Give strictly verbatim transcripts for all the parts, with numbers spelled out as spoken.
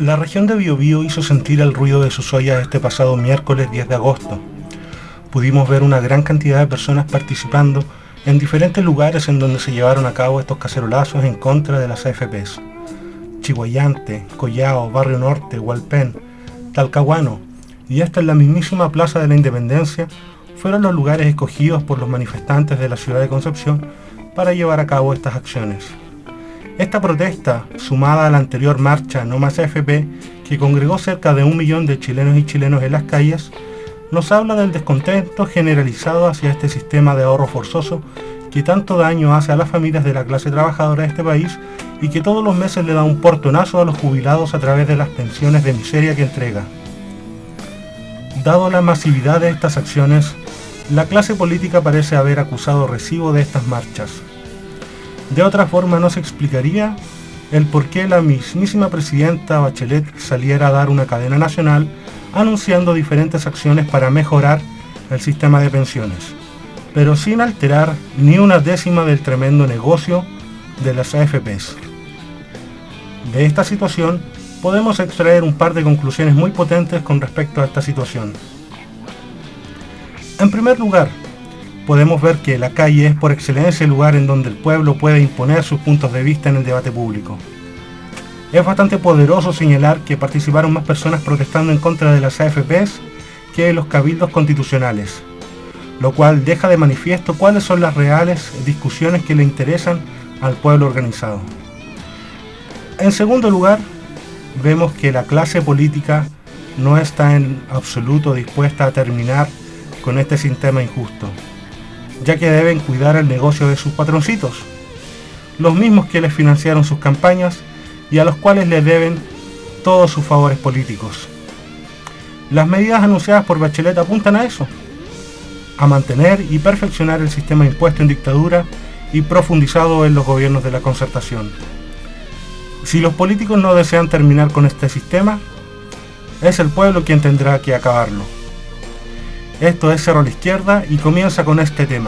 La región de Biobío hizo sentir el ruido de sus ollas este pasado miércoles diez de agosto. Pudimos ver una gran cantidad de personas participando en diferentes lugares en donde se llevaron a cabo estos cacerolazos en contra de las A F Pes. Chihuayante, Collao, Barrio Norte, Hualpén, Talcahuano y hasta en la mismísima Plaza de la Independencia fueron los lugares escogidos por los manifestantes de la ciudad de Concepción para llevar a cabo estas acciones. Esta protesta, sumada a la anterior marcha No Más A F P, que congregó cerca de un millón de chilenos y chilenos en las calles, nos habla del descontento generalizado hacia este sistema de ahorro forzoso que tanto daño hace a las familias de la clase trabajadora de este país y que todos los meses le da un portonazo a los jubilados a través de las pensiones de miseria que entrega. Dado la masividad de estas acciones, la clase política parece haber acusado recibo de estas marchas. De otra forma no se explicaría el por qué la mismísima presidenta Bachelet saliera a dar una cadena nacional anunciando diferentes acciones para mejorar el sistema de pensiones, pero sin alterar ni una décima del tremendo negocio de las A F Pes. De esta situación podemos extraer un par de conclusiones muy potentes con respecto a esta situación. En primer lugar, podemos ver que la calle es por excelencia el lugar en donde el pueblo puede imponer sus puntos de vista en el debate público. Es bastante poderoso señalar que participaron más personas protestando en contra de las A F Pes que en los cabildos constitucionales, lo cual deja de manifiesto cuáles son las reales discusiones que le interesan al pueblo organizado. En segundo lugar, vemos que la clase política no está en absoluto dispuesta a terminar con este sistema injusto, ya que deben cuidar el negocio de sus patroncitos, los mismos que les financiaron sus campañas y a los cuales les deben todos sus favores políticos. Las medidas anunciadas por Bachelet apuntan a eso, a mantener y perfeccionar el sistema impuesto en dictadura y profundizado en los gobiernos de la concertación. Si los políticos no desean terminar con este sistema, es el pueblo quien tendrá que acabarlo. Esto es Cerro a la Izquierda y comienza con este tema.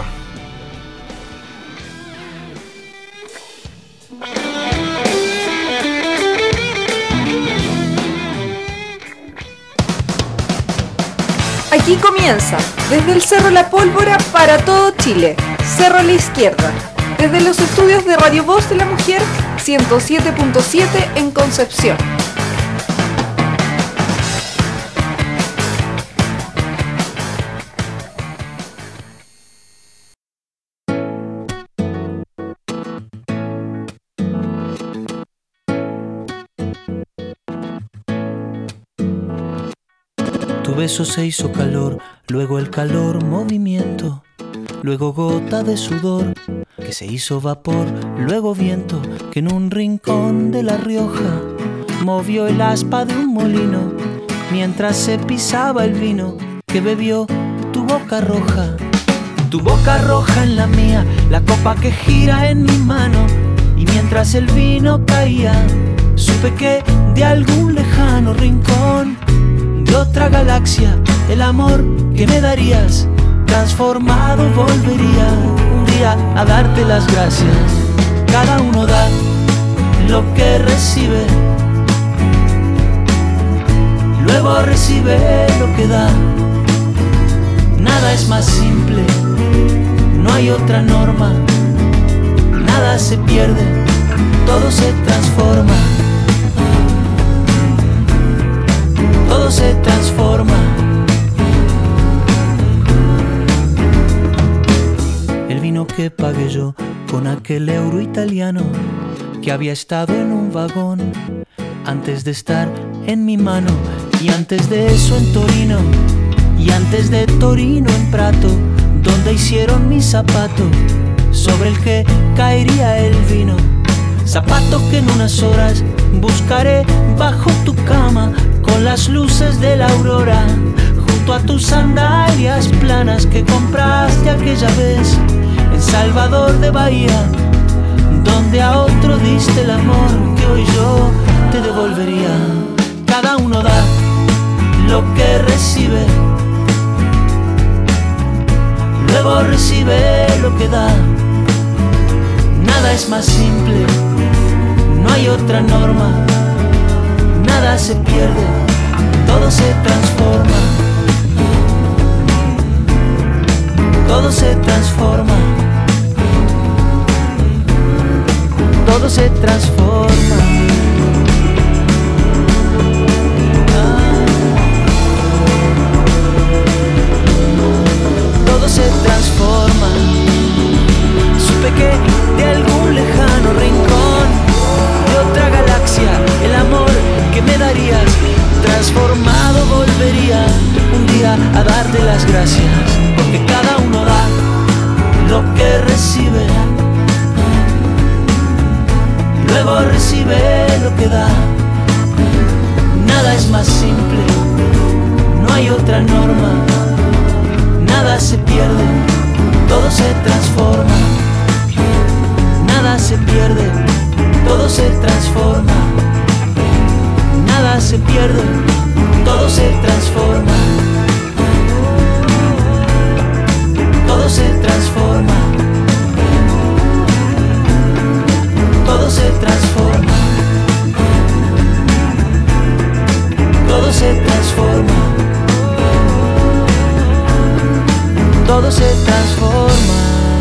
Aquí comienza, desde el Cerro La Pólvora para todo Chile, Cerro a la Izquierda, desde los estudios de Radio Voz de la Mujer, ciento siete punto siete en Concepción. Tu beso se hizo calor, luego el calor movimiento, luego gota de sudor que se hizo vapor, luego viento que en un rincón de La Rioja movió el aspa de un molino mientras se pisaba el vino que bebió tu boca roja. Tu boca roja en la mía, la copa que gira en mi mano, y mientras el vino caía supe que de algún lejano rincón de otra galaxia el amor que me darías transformado volvería un día a darte las gracias. Cada uno da lo que recibe, luego recibe lo que da. Nada es más simple, no hay otra norma. Nada se pierde, todo se transforma. Todo se transforma. El vino que pagué yo con aquel euro italiano que había estado en un vagón antes de estar en mi mano, y antes de eso en Torino, y antes de Torino en Prato, donde hicieron mi zapato sobre el que caería el vino. Zapato que en unas horas buscaré bajo tu cama con las luces de la aurora, junto a tus sandalias planas que compraste aquella vez en Salvador de Bahía, donde a otro diste el amor que hoy yo te devolvería. Cada uno da lo que recibe, luego recibe lo que da. Nada es más simple, no hay otra norma. nada se pierde, todo se transforma, todo se transforma, todo se transforma. Ah. Todo se transforma. Supe que de algún lejano rincón de otra galaxia el amor que me darías transformado volvería un día a darte las gracias, porque cada uno da lo que recibe, luego recibe lo que da. Nada es más simple, no hay otra norma. Nada se pierde, todo se transforma. Nada se pierde, todo se transforma. Nada se pierde, todo se transforma. Todo se transforma. Todo se transforma. Todo se transforma. Todo se transforma.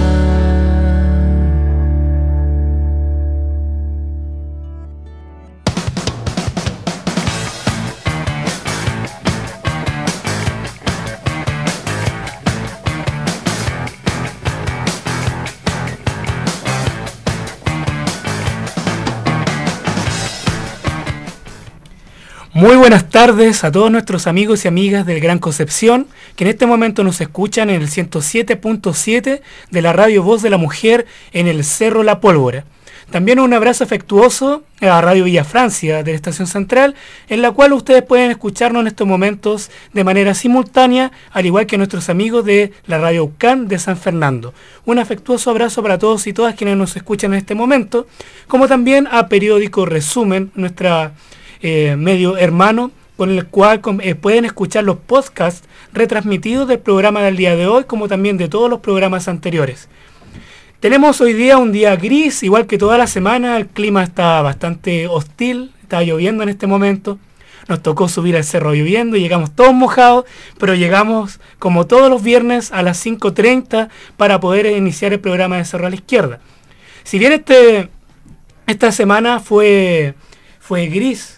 Muy buenas tardes a todos nuestros amigos y amigas del Gran Concepción, que en este momento nos escuchan en el ciento siete punto siete de la Radio Voz de la Mujer en el Cerro La Pólvora. También un abrazo afectuoso a Radio Villa Francia de la Estación Central, en la cual ustedes pueden escucharnos en estos momentos de manera simultánea, al igual que nuestros amigos de la Radio Ucán de San Fernando. Un afectuoso abrazo para todos y todas quienes nos escuchan en este momento, como también a Periódico Resumen, nuestra Eh, medio hermano, con el cual eh, pueden escuchar los podcasts retransmitidos del programa del día de hoy, como también de todos los programas anteriores. Tenemos hoy día un día gris, igual que toda la semana. El clima está bastante hostil, está lloviendo en este momento. Nos tocó subir al cerro lloviendo y llegamos todos mojados, pero llegamos como todos los viernes a las cinco treinta para poder iniciar el programa de Cerro a la Izquierda. Si bien este, esta semana fue, fue gris,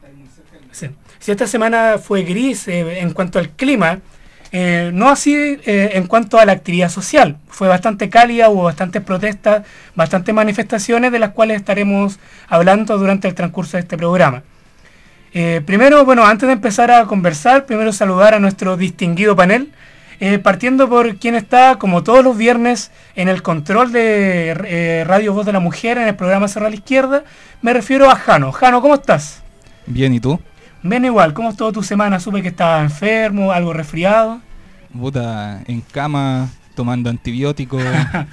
si esta semana fue gris eh, en cuanto al clima, eh, no así eh, en cuanto a la actividad social. Fue bastante cálida, hubo bastantes protestas, bastantes manifestaciones de las cuales estaremos hablando durante el transcurso de este programa. Eh, primero, bueno, antes de empezar a conversar, primero saludar a nuestro distinguido panel, eh, partiendo por quien está, como todos los viernes, en el control de eh, Radio Voz de la Mujer, en el programa Cerro a la Izquierda. Me refiero a Jano. Jano, ¿cómo estás? Bien, ¿y tú? Bien igual, ¿cómo estuvo tu semana? Supe que estabas enfermo, algo resfriado. Puta, en cama, tomando antibióticos,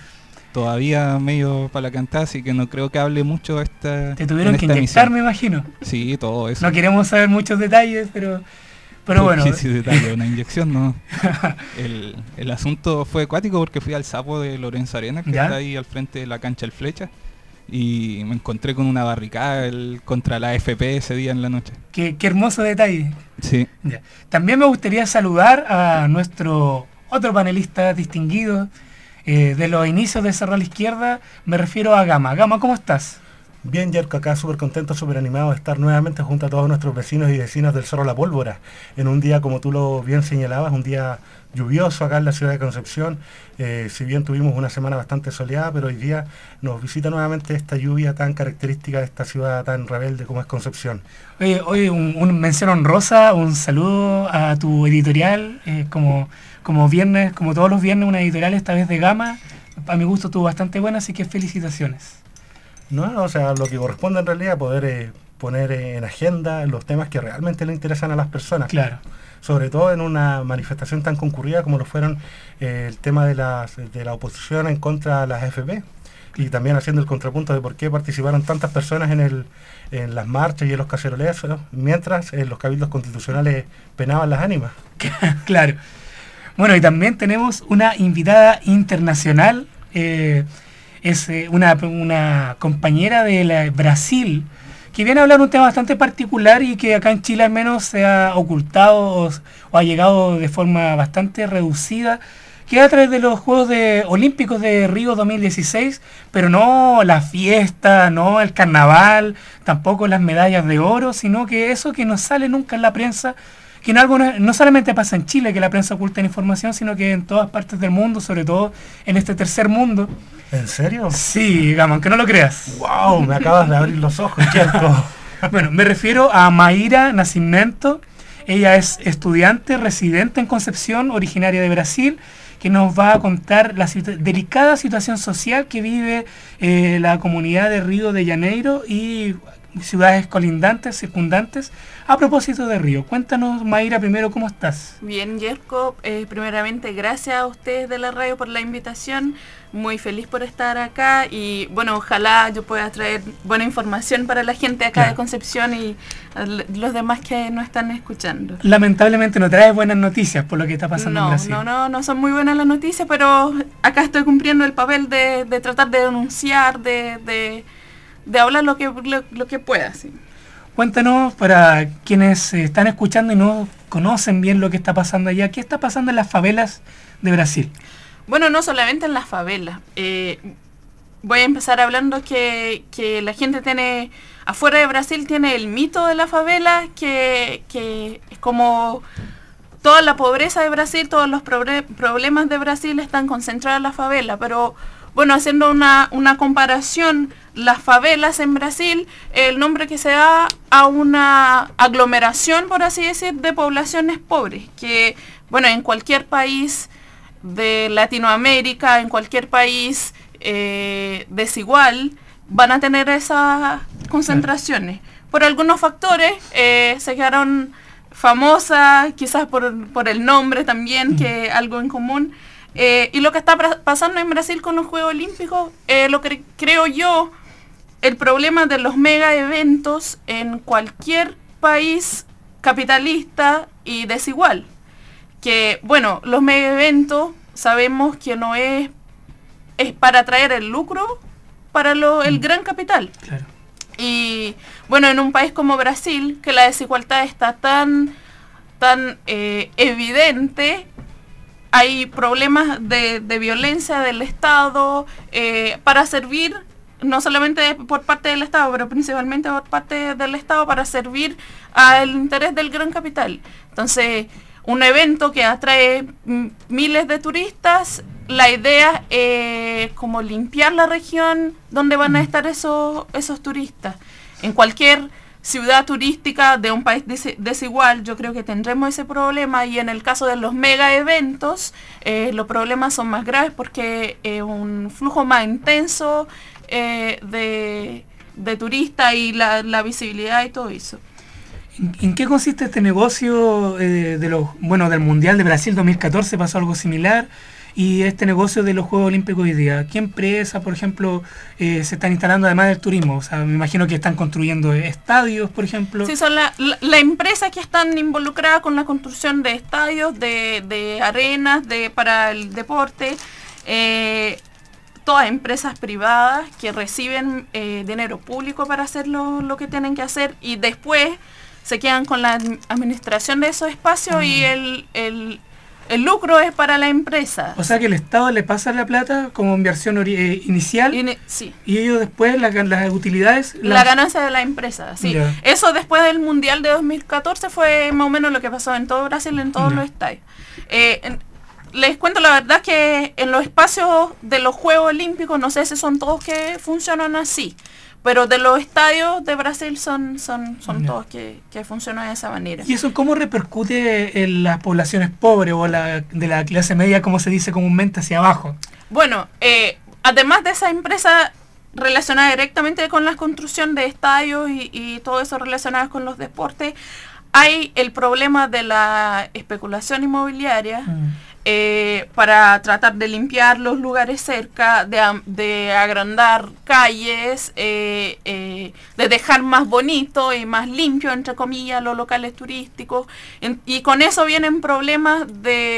todavía medio para la cantada, así que no creo que hable mucho esta. Te tuvieron que inyectar, me imagino. Sí, todo eso. No queremos saber muchos detalles, pero, pero bueno. Sí, sí, detalles, una inyección, no. el, el asunto fue acuático porque fui al Sapo de Lorenzo Arenas, que ¿ya? Está ahí al frente de la cancha El Flecha. Y me encontré con una barricada el, contra la A F P ese día en la noche. Qué, qué hermoso detalle. Sí. Ya. También me gustaría saludar a nuestro otro panelista distinguido eh, de los inicios de Cerro a la Izquierda. Me refiero a Gama. Gama, ¿cómo estás? Bien, Yerko, acá súper contento, súper animado de estar nuevamente junto a todos nuestros vecinos y vecinas del Cerro La Pólvora. En un día, como tú lo bien señalabas, un día lluvioso acá en la ciudad de Concepción. Eh, si bien tuvimos una semana bastante soleada, pero hoy día nos visita nuevamente esta lluvia tan característica de esta ciudad tan rebelde como es Concepción. Oye, oye un, un mención honrosa, un saludo a tu editorial, eh, como, como viernes, como todos los viernes, una editorial esta vez de Gama. A mi gusto estuvo bastante buena, así que felicitaciones. No, o sea, lo que corresponde en realidad, poder eh, poner eh, en agenda los temas que realmente le interesan a las personas. Claro. Sobre todo en una manifestación tan concurrida como lo fueron eh, el tema de, las, de la oposición en contra de las A F P. Y también haciendo el contrapunto de por qué participaron tantas personas en, el, en las marchas y en los cacerolazos, ¿no? Mientras en los cabildos constitucionales penaban las ánimas. Claro. Bueno, y también tenemos una invitada internacional, eh, es eh, una, una compañera de la Brasil, que viene a hablar un tema bastante particular y que acá en Chile al menos se ha ocultado o, o ha llegado de forma bastante reducida, que es a través de los Juegos de, Olímpicos de Río dos mil dieciséis, pero no la fiesta, no el carnaval, tampoco las medallas de oro, sino que eso que no sale nunca en la prensa, que no, algo, no solamente pasa en Chile, que la prensa oculta la información, sino que en todas partes del mundo, sobre todo en este tercer mundo. ¿En serio? Sí, digamos, aunque no lo creas. ¡Wow! Me acabas de abrir los ojos, Jerko. Bueno, me refiero a Mayra Nascimento. Ella es estudiante residente en Concepción, originaria de Brasil, que nos va a contar la situ- delicada situación social que vive eh, la comunidad de Río de Janeiro y ciudades colindantes, circundantes, a propósito de Río. Cuéntanos, Mayra, primero, ¿cómo estás? Bien, Jerko, eh, primeramente gracias a ustedes de la radio por la invitación, muy feliz por estar acá y bueno, ojalá yo pueda traer buena información para la gente acá claro. de Concepción y los demás que nos están escuchando. Lamentablemente no traes buenas noticias por lo que está pasando no, en Brasil. No, no, no son muy buenas las noticias, pero acá estoy cumpliendo el papel de, de tratar de denunciar, de... de de hablar lo que lo, lo que pueda, sí. Cuéntanos, para quienes eh, están escuchando y no conocen bien lo que está pasando allá, ¿qué está pasando en las favelas de Brasil? Bueno, no solamente en las favelas. Eh, voy a empezar hablando que, que la gente tiene, afuera de Brasil tiene el mito de la favela, que, que es como toda la pobreza de Brasil, todos los proble- problemas de Brasil están concentrados en la favela, pero bueno, haciendo una, una comparación, las favelas en Brasil, el nombre que se da a una aglomeración, por así decir, de poblaciones pobres, que, bueno, en cualquier país de Latinoamérica, en cualquier país eh, desigual, van a tener esas concentraciones. Por algunos factores, eh, se quedaron famosas, quizás por, por el nombre también, que algo en común. Eh, y lo que está pra- pasando en Brasil con los Juegos Olímpicos, eh, lo que creo yo, el problema de los mega eventos en cualquier país capitalista y desigual. Que, bueno, los mega eventos sabemos que no es, es para traer el lucro para lo, el mm. gran capital. Claro. Y, bueno, en un país como Brasil, que la desigualdad está tan, tan eh, evidente, hay problemas de, de violencia del Estado eh, para servir, no solamente por parte del Estado, pero principalmente por parte del Estado para servir al interés del gran capital. Entonces, un evento que atrae m- miles de turistas, la idea es como limpiar la región donde van a estar esos, esos turistas. En cualquier ciudad turística de un país des- desigual, yo creo que tendremos ese problema, y en el caso de los mega eventos, eh, los problemas son más graves porque es eh, un flujo más intenso eh, de, de turistas y la, la visibilidad y todo eso. ¿En, en qué consiste este negocio eh, de los, bueno, del Mundial de Brasil dos mil catorce? Pasó algo similar. Y este negocio de los Juegos Olímpicos hoy día, ¿qué empresas, por ejemplo, eh, se están instalando además del turismo? O sea, me imagino que están construyendo estadios, por ejemplo. Sí, son la, la, la empresa que están involucradas con la construcción de estadios, de, de arenas de, para el deporte. Eh, todas empresas privadas que reciben eh, dinero público para hacer lo, lo que tienen que hacer y después se quedan con la administración de esos espacios ah. y el... el El lucro es para la empresa. O sea que el Estado le pasa la plata como inversión ori- eh, inicial Ine- sí. y ellos después las, las utilidades... La las... ganancia de la empresa, sí. Yeah. Eso después del Mundial de dos mil catorce fue más o menos lo que pasó en todo Brasil, en todos yeah. los estadios. Eh, en, les cuento la verdad que en los espacios de los Juegos Olímpicos, no sé si son todos que funcionan así, pero de los estadios de Brasil son son son yeah. todos que, que funcionan de esa manera. ¿Y eso cómo repercute en las poblaciones pobres o la, de la clase media, como se dice comúnmente, hacia abajo? Bueno, eh, además de esa empresa relacionada directamente con la construcción de estadios y, y todo eso relacionado con los deportes, hay el problema de la especulación inmobiliaria. Mm. Eh, para tratar de limpiar los lugares cerca, de, de agrandar calles, eh, eh, de dejar más bonito y más limpio, entre comillas, los locales turísticos. En, y con eso vienen problemas de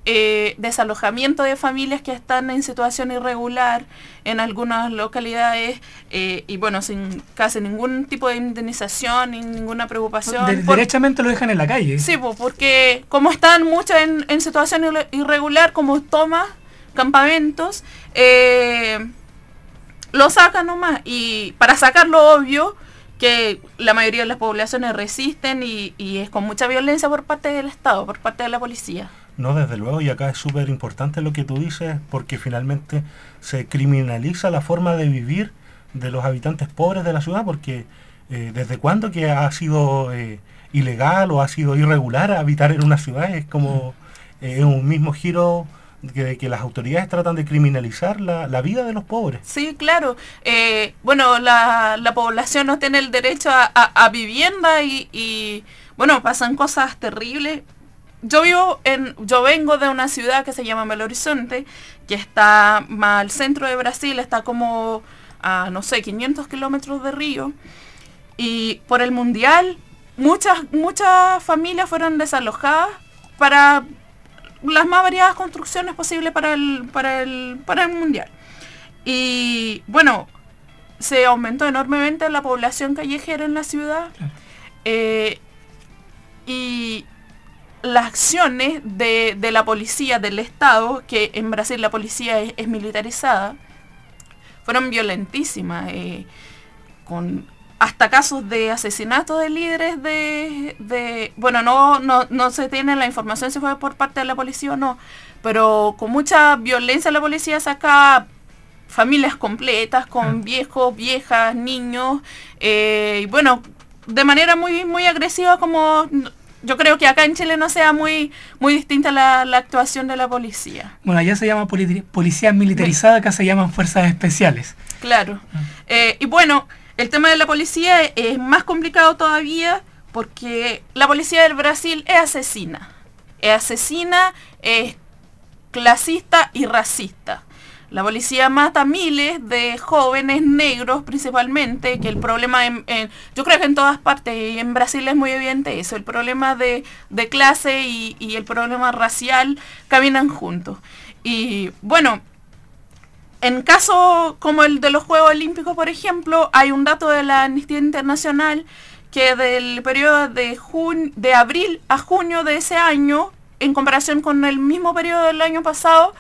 eh, desalojamiento de familias que están en situación irregular en algunas localidades eh, y bueno, sin casi ningún tipo de indemnización ni ninguna preocupación. De, por, derechamente lo dejan en la calle. Sí, pues, porque como están muchos en, en situación irregular, como tomas, campamentos, eh, lo sacan nomás. Y para sacarlo, obvio que la mayoría de las poblaciones resisten y, y es con mucha violencia por parte del Estado, por parte de la policía. No, desde luego, y acá es súper importante lo que tú dices, porque finalmente se criminaliza la forma de vivir de los habitantes pobres de la ciudad, porque eh, ¿desde cuándo que ha sido eh, ilegal o ha sido irregular habitar en una ciudad? Es como eh, un mismo giro que, que las autoridades tratan de criminalizar la, la vida de los pobres. Sí, claro. Eh, bueno, la, la población no tiene el derecho a, a, a vivienda y, y, bueno, pasan cosas terribles. Yo vivo en, yo vengo de una ciudad que se llama Belo Horizonte, que está más al centro de Brasil, está como a, no sé, quinientos kilómetros de Río. Y por el Mundial, muchas, muchas familias fueron desalojadas para las más variadas construcciones posibles para el, para el, para el Mundial. Y bueno, se aumentó enormemente la población callejera en la ciudad. Eh, y las acciones de, de la policía, del Estado, que en Brasil la policía es, es militarizada, fueron violentísimas, eh, con hasta casos de asesinato de líderes de... de bueno, no, no, no se tiene la información si fue por parte de la policía o no, pero con mucha violencia la policía sacaba familias completas, con viejos, viejas, niños, eh, y bueno, de manera muy, muy agresiva, como... Yo creo que acá en Chile no sea muy muy distinta la, la actuación de la policía. Bueno, allá se llama poli policía militarizada, acá se llaman fuerzas especiales. Claro. Eh, y bueno, el tema de la policía es, es más complicado todavía porque la policía del Brasil es asesina. Es asesina, es clasista y racista. La policía mata miles de jóvenes negros principalmente, que el problema, en, en, yo creo que en todas partes, y en Brasil es muy evidente eso, el problema de, de clase y, y el problema racial caminan juntos. Y bueno, en casos como el de los Juegos Olímpicos, por ejemplo, hay un dato de la Amnistía Internacional que del periodo de, jun de abril a junio de ese año, en comparación con el mismo periodo del año pasado,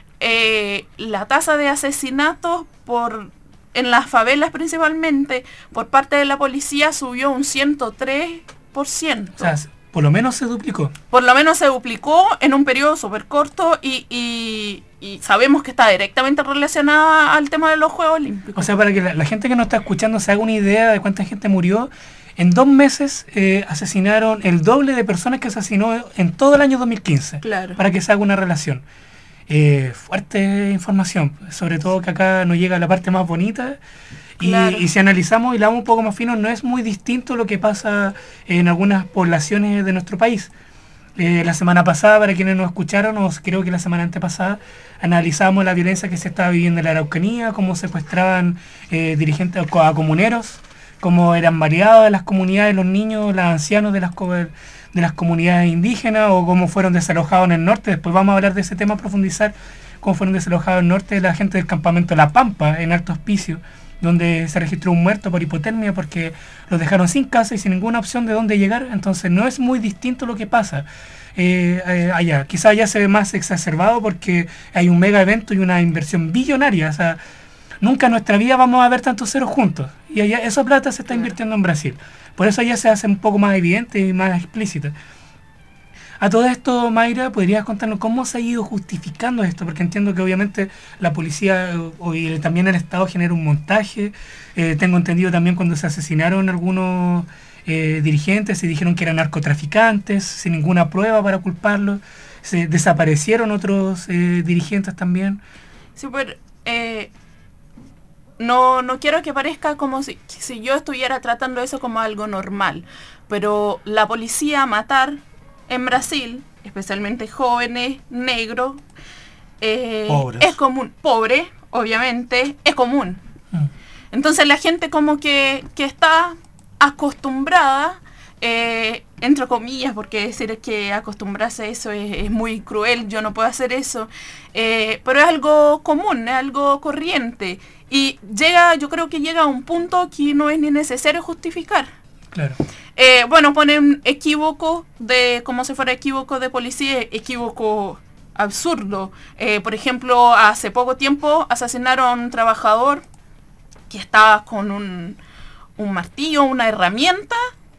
Eh, la tasa de asesinatos por en las favelas principalmente por parte de la policía subió un ciento tres por ciento. O sea, por lo menos se duplicó. Por lo menos se duplicó en un periodo súper corto y, y, y sabemos que está directamente relacionada al tema de los Juegos Olímpicos. O sea, para que la, la gente que nos está escuchando se haga una idea de cuánta gente murió, en dos meses eh, asesinaron el doble de personas que asesinó en todo el año dos mil quince. Claro. Para que se haga una relación. Eh, fuerte información, sobre todo que acá nos llega la parte más bonita y, claro. y si analizamos y la vamos un poco más fino, no es muy distinto lo que pasa en algunas poblaciones de nuestro país. Eh, la semana pasada, para quienes nos escucharon, o creo que la semana antepasada, analizamos la violencia que se estaba viviendo en la Araucanía, cómo secuestraban eh, dirigentes a comuneros, cómo eran variados de las comunidades, los niños, los ancianos de las de las comunidades indígenas, o cómo fueron desalojados en el norte. Después vamos a hablar de ese tema, profundizar cómo fueron desalojados en el norte la gente del campamento La Pampa, en Alto Hospicio, donde se registró un muerto por hipotermia porque los dejaron sin casa y sin ninguna opción de dónde llegar. Entonces no es muy distinto lo que pasa eh, eh, allá. Quizá allá se ve más exacerbado porque hay un mega evento y una inversión billonaria. O sea, nunca en nuestra vida vamos a ver tantos ceros juntos. Y allá esa plata se está invirtiendo en Brasil. Por eso allá se hace un poco más evidente y más explícita. A todo esto, Mayra, ¿podrías contarnos cómo se ha ido justificando esto? Porque entiendo que obviamente la policía y también el Estado genera un montaje. Eh, tengo entendido también cuando se asesinaron algunos eh, dirigentes, se dijeron que eran narcotraficantes, sin ninguna prueba para culparlos. Se desaparecieron otros eh, dirigentes también. Sí, pero... Eh... No, no quiero que parezca como si, si yo estuviera tratando eso como algo normal, pero la policía matar en Brasil, especialmente jóvenes, negros, eh, es común. Pobre, obviamente, es común. Mm. Entonces la gente como que, que está acostumbrada, eh, entre comillas, porque decir que acostumbrarse a eso es, es muy cruel, yo no puedo hacer eso, eh, pero es algo común, es algo corriente, y llega, yo creo que llega a un punto que no es ni necesario justificar. Claro. Eh, bueno, ponen equívoco de, como si fuera equívoco de policía, equívoco absurdo. Eh, por ejemplo, hace poco tiempo asesinaron a un trabajador que estaba con un, un martillo, una herramienta,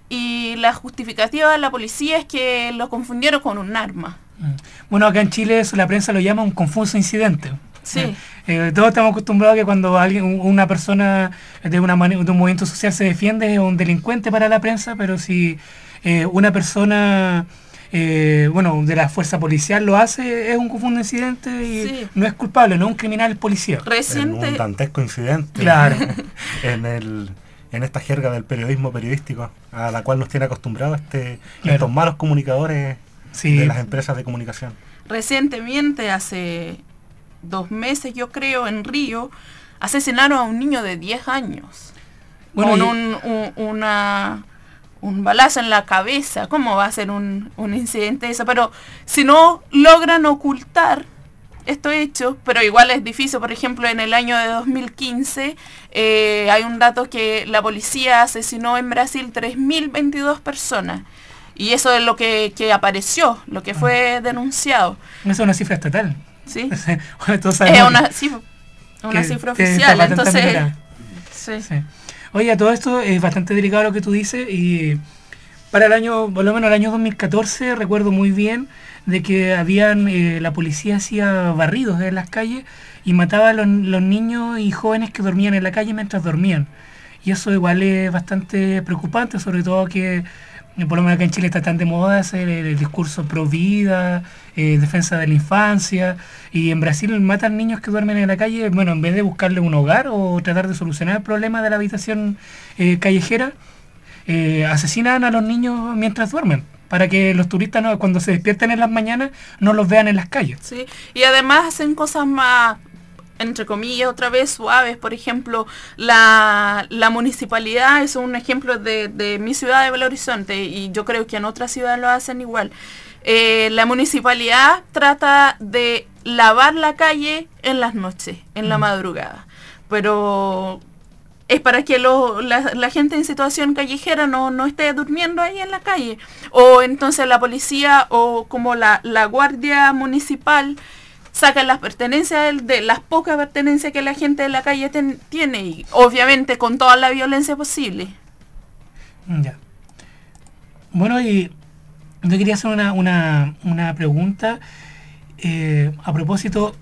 y la justificativa de la policía es que lo confundieron con un arma. Bueno, acá en Chile eso, la prensa lo llama un confuso incidente. Sí. Eh, eh, todos estamos acostumbrados a que cuando alguien, una persona de, una de un movimiento social se defiende es un delincuente para la prensa, pero si eh, una persona eh, bueno, de la fuerza policial lo hace, es un confuso incidente y sí. no es culpable, no es un criminal policía. Reciente. En un dantesco incidente. Claro. en el en esta jerga del periodismo periodístico a la cual nos tiene acostumbrados este, claro. estos malos comunicadores sí. de las empresas de comunicación. Recientemente, hace dos meses yo creo, en Río, asesinaron a un niño de diez años. Bueno, con y... un, un, una, un balazo en la cabeza. ¿Cómo va a ser un, un incidente eso? Pero si no logran ocultar estos hechos, pero igual es difícil. Por ejemplo, en el año de dos mil quince eh, hay un dato que la policía asesinó en Brasil tres mil veintidós personas. Y eso es lo que, que apareció, lo que fue denunciado. Esa es una cifra estatal. Sí. Entonces, es una, sí, una cifra oficial. Entonces, sí. Sí. Oye, a todo esto es bastante delicado lo que tú dices, y para el año, por lo menos el año dos mil catorce, recuerdo muy bien de que habían, eh, la policía hacía barridos en las calles y mataba a los, los niños y jóvenes que dormían en la calle mientras dormían. Y eso igual es bastante preocupante, sobre todo que por lo menos acá en Chile está tan de moda hacer el, el discurso pro vida, eh, defensa de la infancia, y en Brasil matan niños que duermen en la calle, bueno, en vez de buscarle un hogar o tratar de solucionar el problema de la habitación eh, callejera, eh, asesinan a los niños mientras duermen, para que los turistas no, cuando se despierten en las mañanas no los vean en las calles. Sí, y además hacen cosas más, entre comillas, otra vez suaves. Por ejemplo, la, la municipalidad es un ejemplo de, de mi ciudad de Belo Horizonte, y yo creo que en otras ciudades lo hacen igual. Eh, la municipalidad trata de lavar la calle en las noches, en mm. la madrugada, pero es para que lo, la, la gente en situación callejera no, no esté durmiendo ahí en la calle. O entonces la policía o como la, la guardia municipal sacan las pertenencias de, de las pocas pertenencias que la gente de la calle ten, tiene, y obviamente con toda la violencia posible. Ya. Bueno, y yo quería hacer una, una, una pregunta eh, a propósito.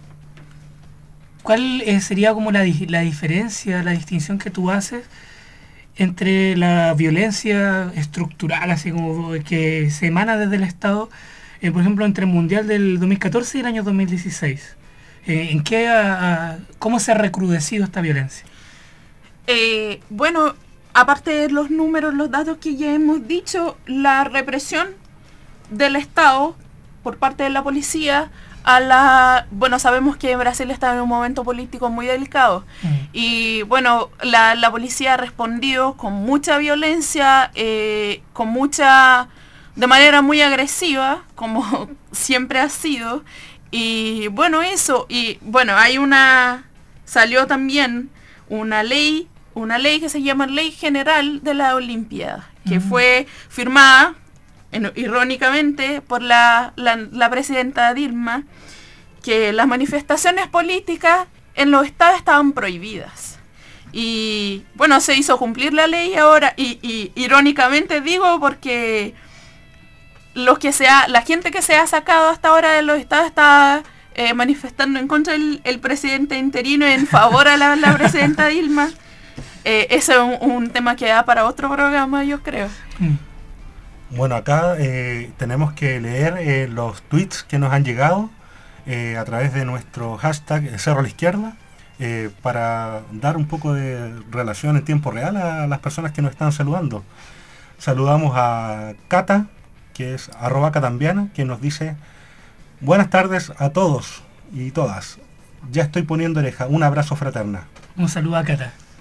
¿Cuál eh, sería como la, la diferencia, la distinción que tú haces entre la violencia estructural, así como que se emana desde el Estado, eh, por ejemplo, entre el Mundial del dos mil catorce y el año dos mil dieciséis? Eh, ¿En qué, a, a, cómo se ha recrudecido esta violencia? Eh, bueno, aparte de los números, los datos que ya hemos dicho, la represión del Estado por parte de la policía a la, bueno, sabemos que Brasil está en un momento político muy delicado, mm. y bueno, la, la policía ha respondido con mucha violencia, eh, con mucha, de manera muy agresiva, como siempre ha sido, y bueno, eso, y bueno, hay una, salió también una ley, una ley que se llama Ley General de la Olimpiada, que mm. fue firmada irónicamente por la, la, la presidenta Dilma, que las manifestaciones políticas en los estados estaban prohibidas. Y bueno, se hizo cumplir la ley ahora, y, y irónicamente digo porque los que se ha, la gente que se ha sacado hasta ahora de los estados está eh, manifestando en contra del el presidente interino y en favor a la, la presidenta Dilma. Eh, ese es un, un tema que da para otro programa, yo creo. Mm. Bueno, acá eh, tenemos que leer eh, los tweets que nos han llegado eh, a través de nuestro hashtag Cerro a la Izquierda, eh, para dar un poco de relación en tiempo real a las personas que nos están saludando. Saludamos a Cata, que es arroba catambiana, que nos dice: buenas tardes a todos y todas. Ya estoy poniendo oreja. Un abrazo fraterna. Un saludo a Cata.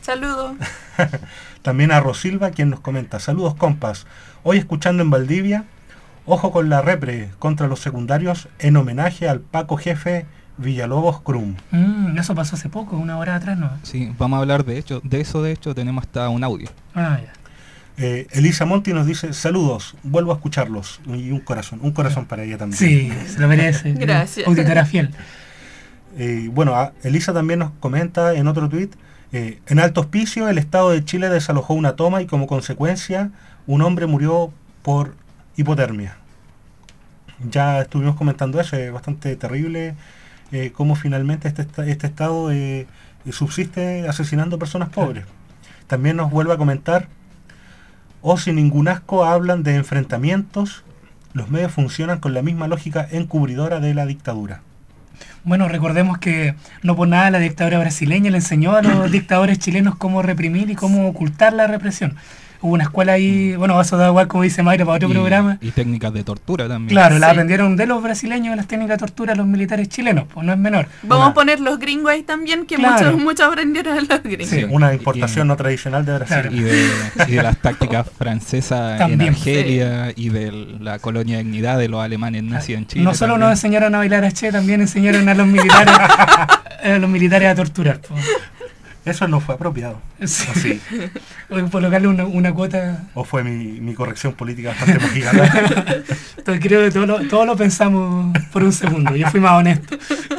Saludos. También a Rosilva, quien nos comenta, saludos compas, hoy escuchando en Valdivia, ojo con la repre contra los secundarios en homenaje al Paco Jefe Villalobos Crum. Mm, eso pasó hace poco, una hora atrás, ¿no? Sí, vamos a hablar de hecho, de eso de hecho tenemos hasta un audio. Ah, ya. Eh, Elisa Monti nos dice, saludos, vuelvo a escucharlos. Y un corazón, un corazón para ella también. Sí, se lo merece. Gracias. Auditora fiel. Eh, bueno, a Elisa también nos comenta en otro tuit, eh, en Alto Hospicio el Estado de Chile desalojó una toma y como consecuencia un hombre murió por hipotermia. Ya estuvimos comentando eso, es bastante terrible eh, cómo finalmente este, este Estado eh, subsiste asesinando personas pobres. También nos vuelve a comentar, o sin ningún asco hablan de enfrentamientos, los medios funcionan con la misma lógica encubridora de la dictadura. Bueno, recordemos que no por nada la dictadura brasileña le enseñó a los dictadores chilenos cómo reprimir y cómo ocultar la represión. Hubo una escuela ahí, bueno, eso da igual como dice Mayra para otro y, programa. Y técnicas de tortura también. Claro, sí. la aprendieron de los brasileños las técnicas de tortura a los militares chilenos, pues no es menor. Vamos Una, a poner los gringos ahí también, que claro. muchos, muchos aprendieron a los gringos. sí, una importación y, no tradicional de Brasil. Claro. Y, de, y de las tácticas francesas También, en Argelia sí. Y de la colonia de dignidad de los alemanes nazis en Chile. No solo también. nos enseñaron a bailar a Che, también enseñaron a los militares a los militares a torturar. Pues. Eso no fue apropiado. Sí. ¿O sí? Por colocarle una, una cuota. ¿O fue mi, mi corrección política bastante mojigata? Creo que todos lo, todo lo pensamos por un segundo. Yo fui más honesto.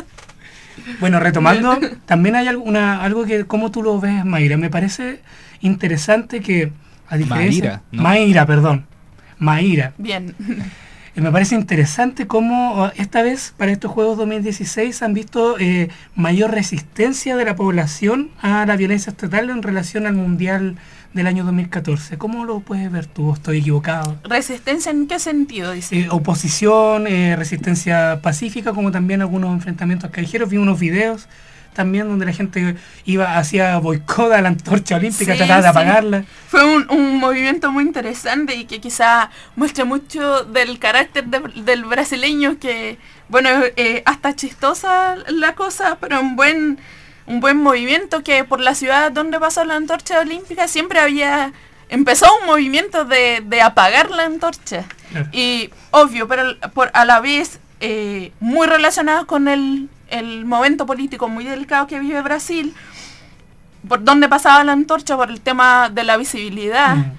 Bueno, retomando, también hay alguna, algo que, como tú lo ves, Mayra, me parece interesante que, a diferencia... Mayra, ¿no? Mayra, perdón. Mayra. Bien. Me parece interesante cómo esta vez para estos Juegos dos mil dieciséis han visto eh, mayor resistencia de la población a la violencia estatal en relación al Mundial del año dos mil catorce. ¿Cómo lo puedes ver tú? ¿Estoy equivocado? ¿Resistencia en qué sentido? Dice. Eh, oposición, eh, resistencia pacífica, como también algunos enfrentamientos callejeros. Vi unos videos también donde la gente iba hacia boicot a la antorcha olímpica, sí, trataba de sí. apagarla. Fue un, un movimiento muy interesante y que quizá muestra mucho del carácter de, del brasileño, que, bueno, eh, hasta chistosa la cosa, pero un buen, un buen movimiento, que por la ciudad donde pasó la antorcha olímpica siempre había... Empezó un movimiento de, de apagar la antorcha. Claro. Y obvio, pero por, a la vez eh, muy relacionado con el... el momento político muy delicado que vive Brasil, por donde pasaba la antorcha, por el tema de la visibilidad, mm.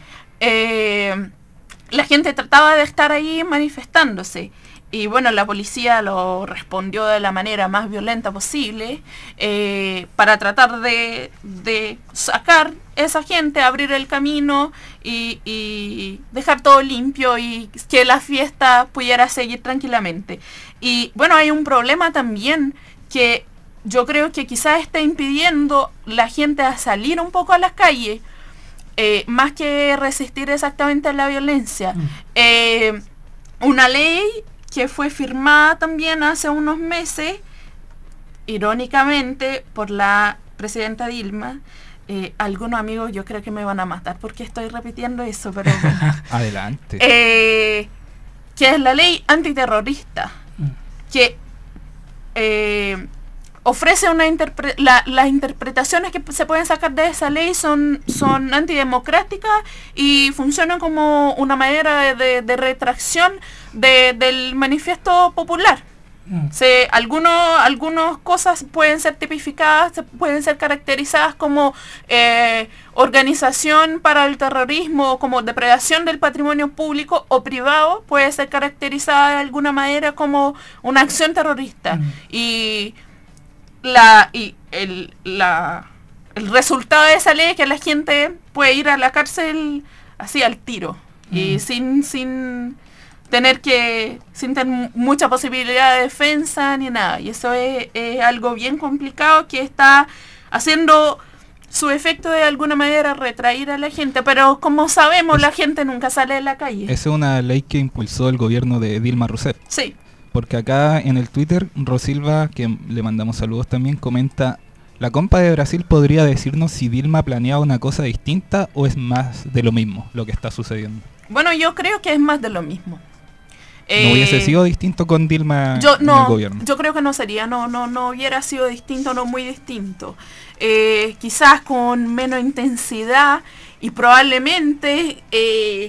eh, la gente trataba de estar ahí manifestándose. Y bueno, la policía lo respondió de la manera más violenta posible, eh, para tratar de, de sacar esa gente, abrir el camino y, y dejar todo limpio y que la fiesta pudiera seguir tranquilamente. Y bueno, hay un problema también que yo creo que quizás está impidiendo la gente a salir un poco a las calles, eh, más que resistir exactamente a la violencia. Mm. Eh, una ley que fue firmada también hace unos meses, irónicamente, por la presidenta Dilma. Eh, algunos amigos yo creo que me van a matar porque estoy repitiendo eso, pero... Adelante. Eh, que es la ley antiterrorista, mm. que eh, ofrece una interpre la, las interpretaciones que se pueden sacar de esa ley son, son antidemocráticas y funcionan como una manera de, de, de retracción de, del manifiesto popular. Mm. Se, algunos, algunas cosas pueden ser tipificadas, pueden ser caracterizadas como eh, organización para el terrorismo, como depredación del patrimonio público o privado, puede ser caracterizada de alguna manera como una acción terrorista. Mm. Y la y el, la, el resultado de esa ley es que la gente puede ir a la cárcel así al tiro, mm. y sin sin tener que sin tener mucha posibilidad de defensa ni nada, y eso es, es algo bien complicado que está haciendo su efecto de alguna manera retraer a la gente, pero como sabemos es, la gente nunca sale de la calle. Esa es una ley que impulsó el gobierno de Dilma Rousseff. Sí. Porque acá en el Twitter, Rosilva, que le mandamos saludos también, comenta: la compa de Brasil podría decirnos si Dilma planeaba una cosa distinta o es más de lo mismo lo que está sucediendo. Bueno, yo creo que es más de lo mismo. Eh, no hubiese sido distinto con Dilma yo, no, en el gobierno. Yo creo que no sería, no, no, no hubiera sido distinto, no muy distinto. Eh, quizás con menos intensidad y probablemente eh,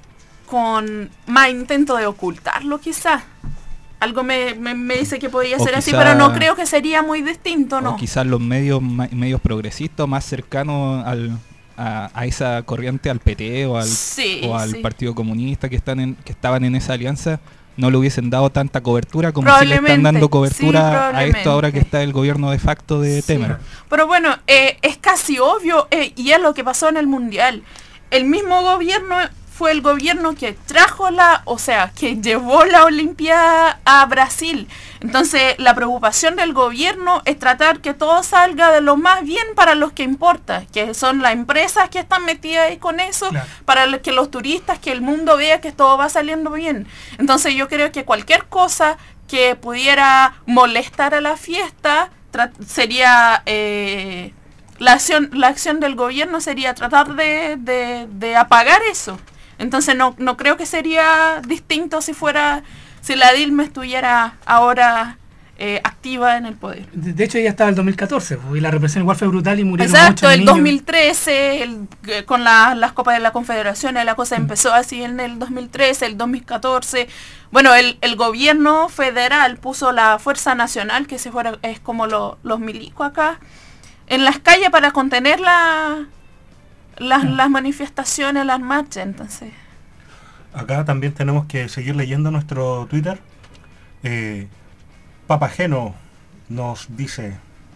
con más intento de ocultarlo, quizás. Algo me, me, me dice que podría o ser así, pero no creo que sería muy distinto, ¿no? O quizás los medios medios progresistas más cercanos al, a, a esa corriente, al P T o al, sí, o al sí. Partido Comunista que están en, que estaban en esa alianza, no le hubiesen dado tanta cobertura como si le están dando cobertura sí, a esto ahora que está el gobierno de facto de sí. Temer. Pero bueno, eh, es casi obvio, eh, y es lo que pasó en el Mundial. El mismo gobierno fue el gobierno que trajo la, o sea, que llevó la Olimpiada a Brasil. Entonces, la preocupación del gobierno es tratar que todo salga de lo más bien para los que importa, que son las empresas que están metidas ahí con eso, claro. Para que los turistas, que el mundo vea que todo va saliendo bien. Entonces, yo creo que cualquier cosa que pudiera molestar a la fiesta sería... Eh, la acción, la acción del gobierno sería tratar de, de, de apagar eso. Entonces no, no creo que sería distinto si fuera, si la Dilma estuviera ahora eh, activa en el poder. De, de hecho ella estaba en el dos mil catorce, y la represión igual fue brutal y murieron Exacto, muchos el niños. dos mil trece, el, con la, las Copas de la Confederación, la cosa mm. empezó así en el dos mil trece, el dos mil catorce. Bueno, el, el gobierno federal puso la Fuerza Nacional, que se fuera, es como lo, los milicos acá, en las calles para contener la... Las, no. las manifestaciones, las marchas, entonces. Acá también tenemos que seguir leyendo nuestro Twitter. Eh, Papageno nos dice: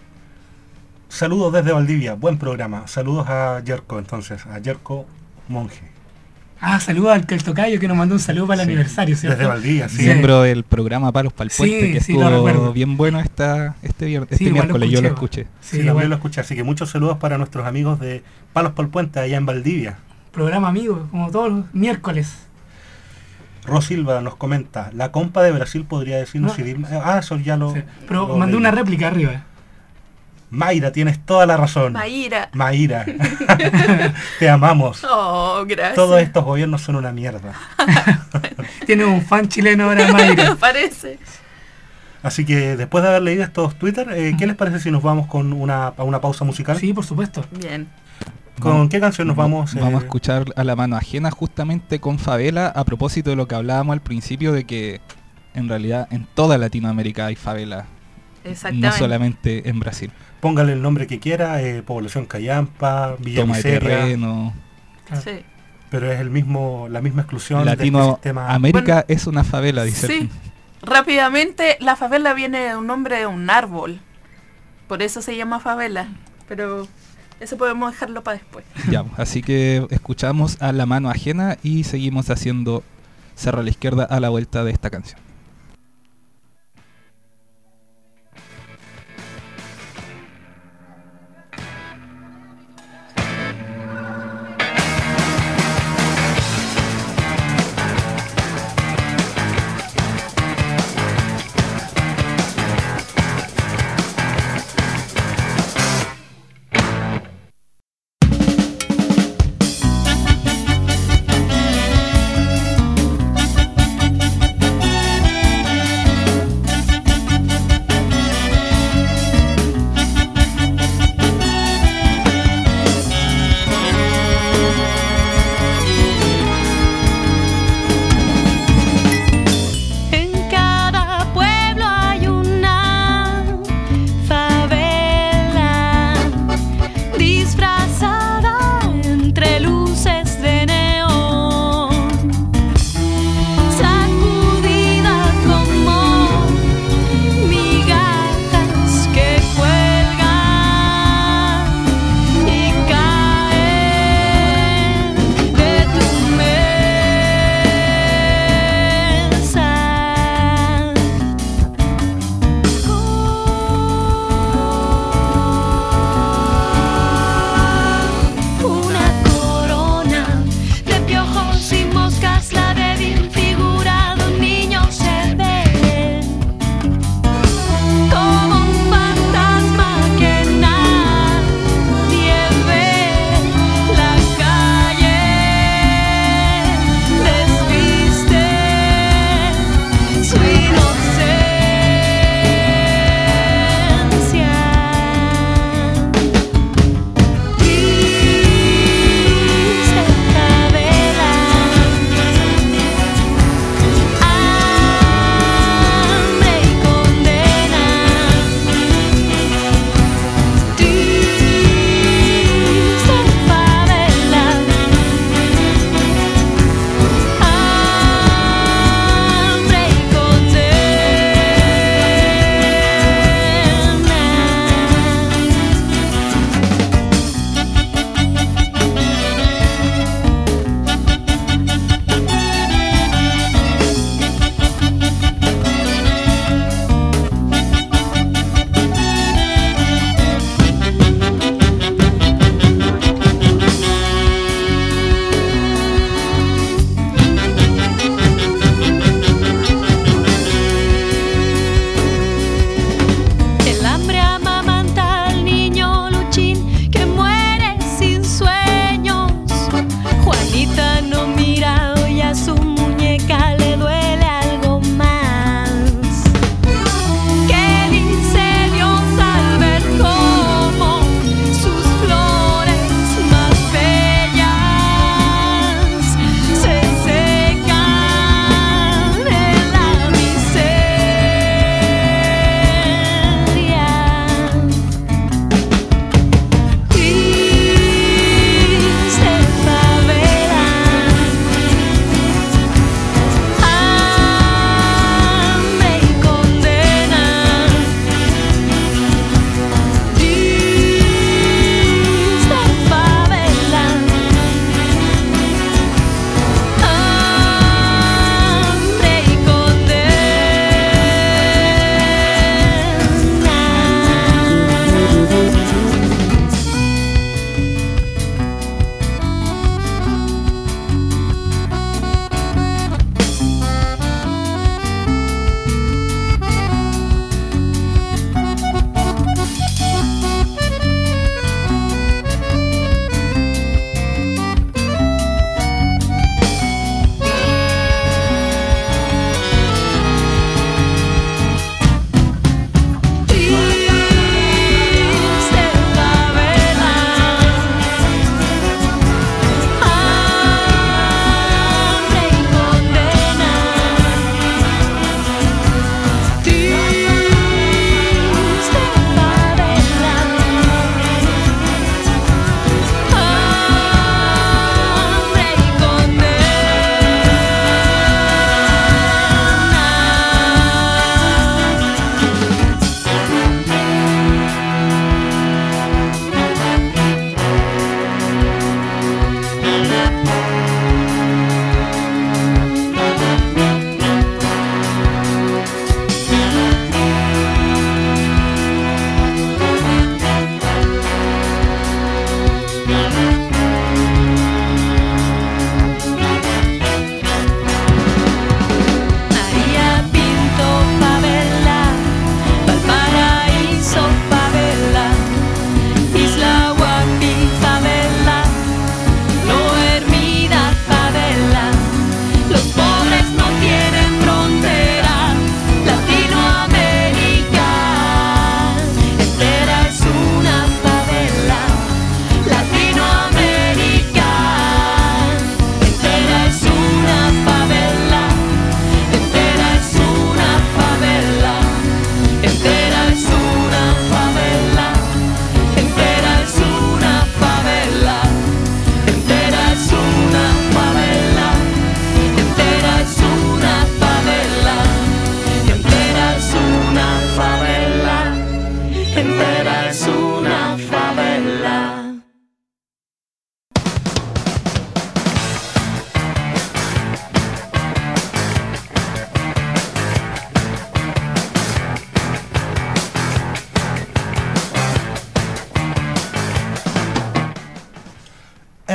saludos desde Valdivia, buen programa. Saludos a Yerko, entonces, a Yerko Monje. Ah, saludos al el tocayo que nos mandó un saludo para el sí, aniversario, ¿cierto? Desde Valdivia, sí. Miembro del programa Palos para el Puente, sí, que sí, estuvo bien bueno esta, este viernes, sí, este miércoles, lo yo lo escuché. Sí, sí también lo escuché, así que muchos saludos para nuestros amigos de Palos para el Puente, allá en Valdivia. Programa amigo, como todos los miércoles. Ros Silva nos comenta: la compa de Brasil podría decirnos... No. Si ah, eso ya lo... Sí, pero lo mandó leí. Una réplica arriba. Mayra, tienes toda la razón. Mayra. Mayra. Te amamos. Oh, gracias. Todos estos gobiernos son una mierda. Tiene un fan chileno ahora, Mayra. Parece. Así que después de haber leído estos Twitter, eh, ¿qué les parece si nos vamos con una, a una pausa musical? Sí, por supuesto. Bien. ¿Con vamos, qué canción nos vamos? Eh? Vamos a eh? escuchar A la mano ajena, justamente con Favela, a propósito de lo que hablábamos al principio, de que en realidad en toda Latinoamérica hay favela. Exactamente. No solamente en Brasil. Póngale el nombre que quiera, eh, Población Callampa, Villa Toma Miseria, de terreno. Claro. Sí. Pero es el mismo, la misma exclusión Latinoamérica bueno, es una favela, dice. Sí. Rápidamente, la favela viene de un nombre de un árbol. Por eso se llama favela. Pero eso podemos dejarlo para después. Ya, así que escuchamos A la mano ajena y seguimos haciendo Cerro a la Izquierda a la vuelta de esta canción.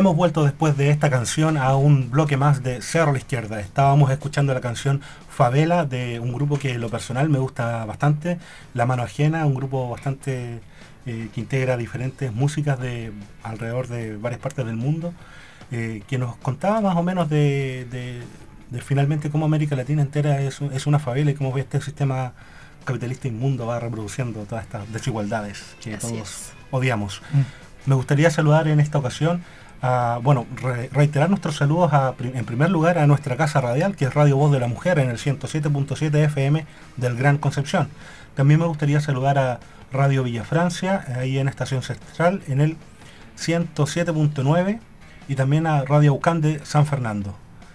hemos vuelto después de esta canción a un bloque más de Cerro a la Izquierda. Estábamos escuchando la canción Favela de un grupo que en lo personal me gusta bastante, La Mano Ajena, un grupo bastante eh, que integra diferentes músicas de alrededor de varias partes del mundo, eh, que nos contaba más o menos de, de, de finalmente cómo América Latina entera es, es una favela y cómo este sistema capitalista inmundo va reproduciendo todas estas desigualdades que Así todos es. odiamos. Mm. Me gustaría saludar en esta ocasión a, bueno, re, reiterar nuestros saludos a, en primer lugar a nuestra casa radial, que es Radio Voz de la Mujer, en el ciento siete punto siete F M del Gran Concepción. También me gustaría saludar a Radio Villa Francia, ahí en Estación Central, en el ciento siete punto nueve, y también a Radio Aucán de San Fernando.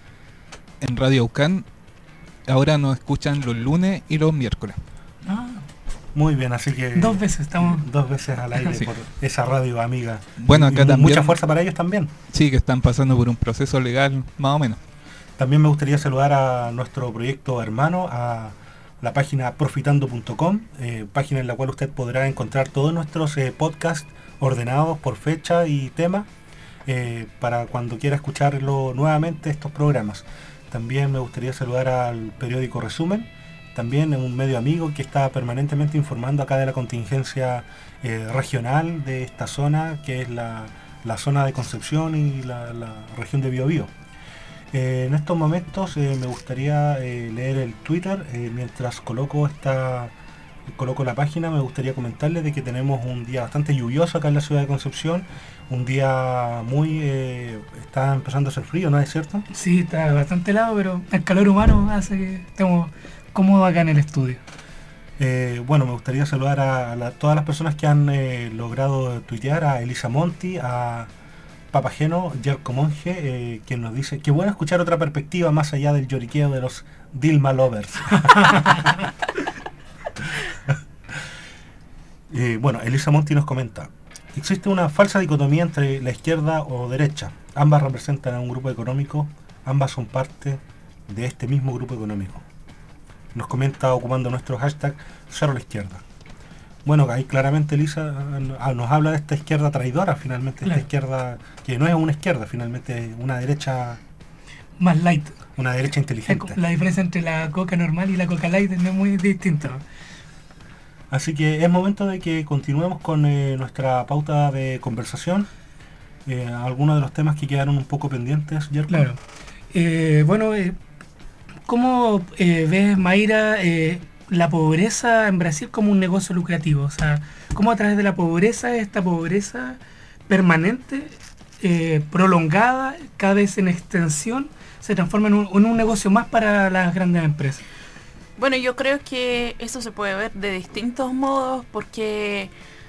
En Radio Aucán ahora nos escuchan los lunes y los miércoles. Ah. Muy bien, así que... Dos veces estamos... Dos veces al aire sí. por esa radio amiga. Bueno, acá y también... Mucha fuerza para ellos también. Sí, que están pasando por un proceso legal, más o menos. También me gustaría saludar a nuestro proyecto hermano, a la página profitando punto com, eh, página en la cual usted podrá encontrar todos nuestros eh, podcasts ordenados por fecha y tema, eh, para cuando quiera escucharlo nuevamente estos programas. También me gustaría saludar al periódico Resumen, también un medio amigo que está permanentemente informando acá de la contingencia eh, regional de esta zona, que es la, la zona de Concepción y la, la región de Biobío. Eh, en estos momentos eh, me gustaría eh, leer el Twitter. Eh, mientras coloco esta coloco la página, me gustaría comentarles de que tenemos un día bastante lluvioso acá en la ciudad de Concepción, un día muy... Eh, está empezando a hacer frío, ¿no es cierto? Sí, está bastante helado, pero el calor humano hace que estemos cómodo acá en el estudio. Eh, bueno, me gustaría saludar a, a la, todas las personas que han eh, logrado tuitear, a Elisa Monti, a Papageno, Jerko Monge, eh, quien nos dice que bueno escuchar otra perspectiva más allá del lloriqueo de los Dilma Lovers. eh, bueno, Elisa Monti nos comenta: existe una falsa dicotomía entre la izquierda o derecha. Ambas representan a un grupo económico, ambas son parte de este mismo grupo económico. Nos comenta ocupando nuestro hashtag Cerro a la Izquierda. Bueno, ahí claramente Elisa nos habla de esta izquierda traidora, finalmente, claro. Esta izquierda que no es una izquierda, finalmente es una derecha... Más light. Una derecha inteligente. La diferencia entre la coca normal y la coca light es muy distinta. Así que es momento de que continuemos con eh, nuestra pauta de conversación. Eh, algunos de los temas que quedaron un poco pendientes, Jerko. Claro. Eh, bueno... Eh, ¿Cómo eh, ves, Mayra, eh, la pobreza en Brasil como un negocio lucrativo? O sea, ¿cómo a través de la pobreza, esta pobreza permanente, eh, prolongada, cada vez en extensión, se transforma en un, en un negocio más para las grandes empresas? Bueno, yo creo que eso se puede ver de distintos modos, porque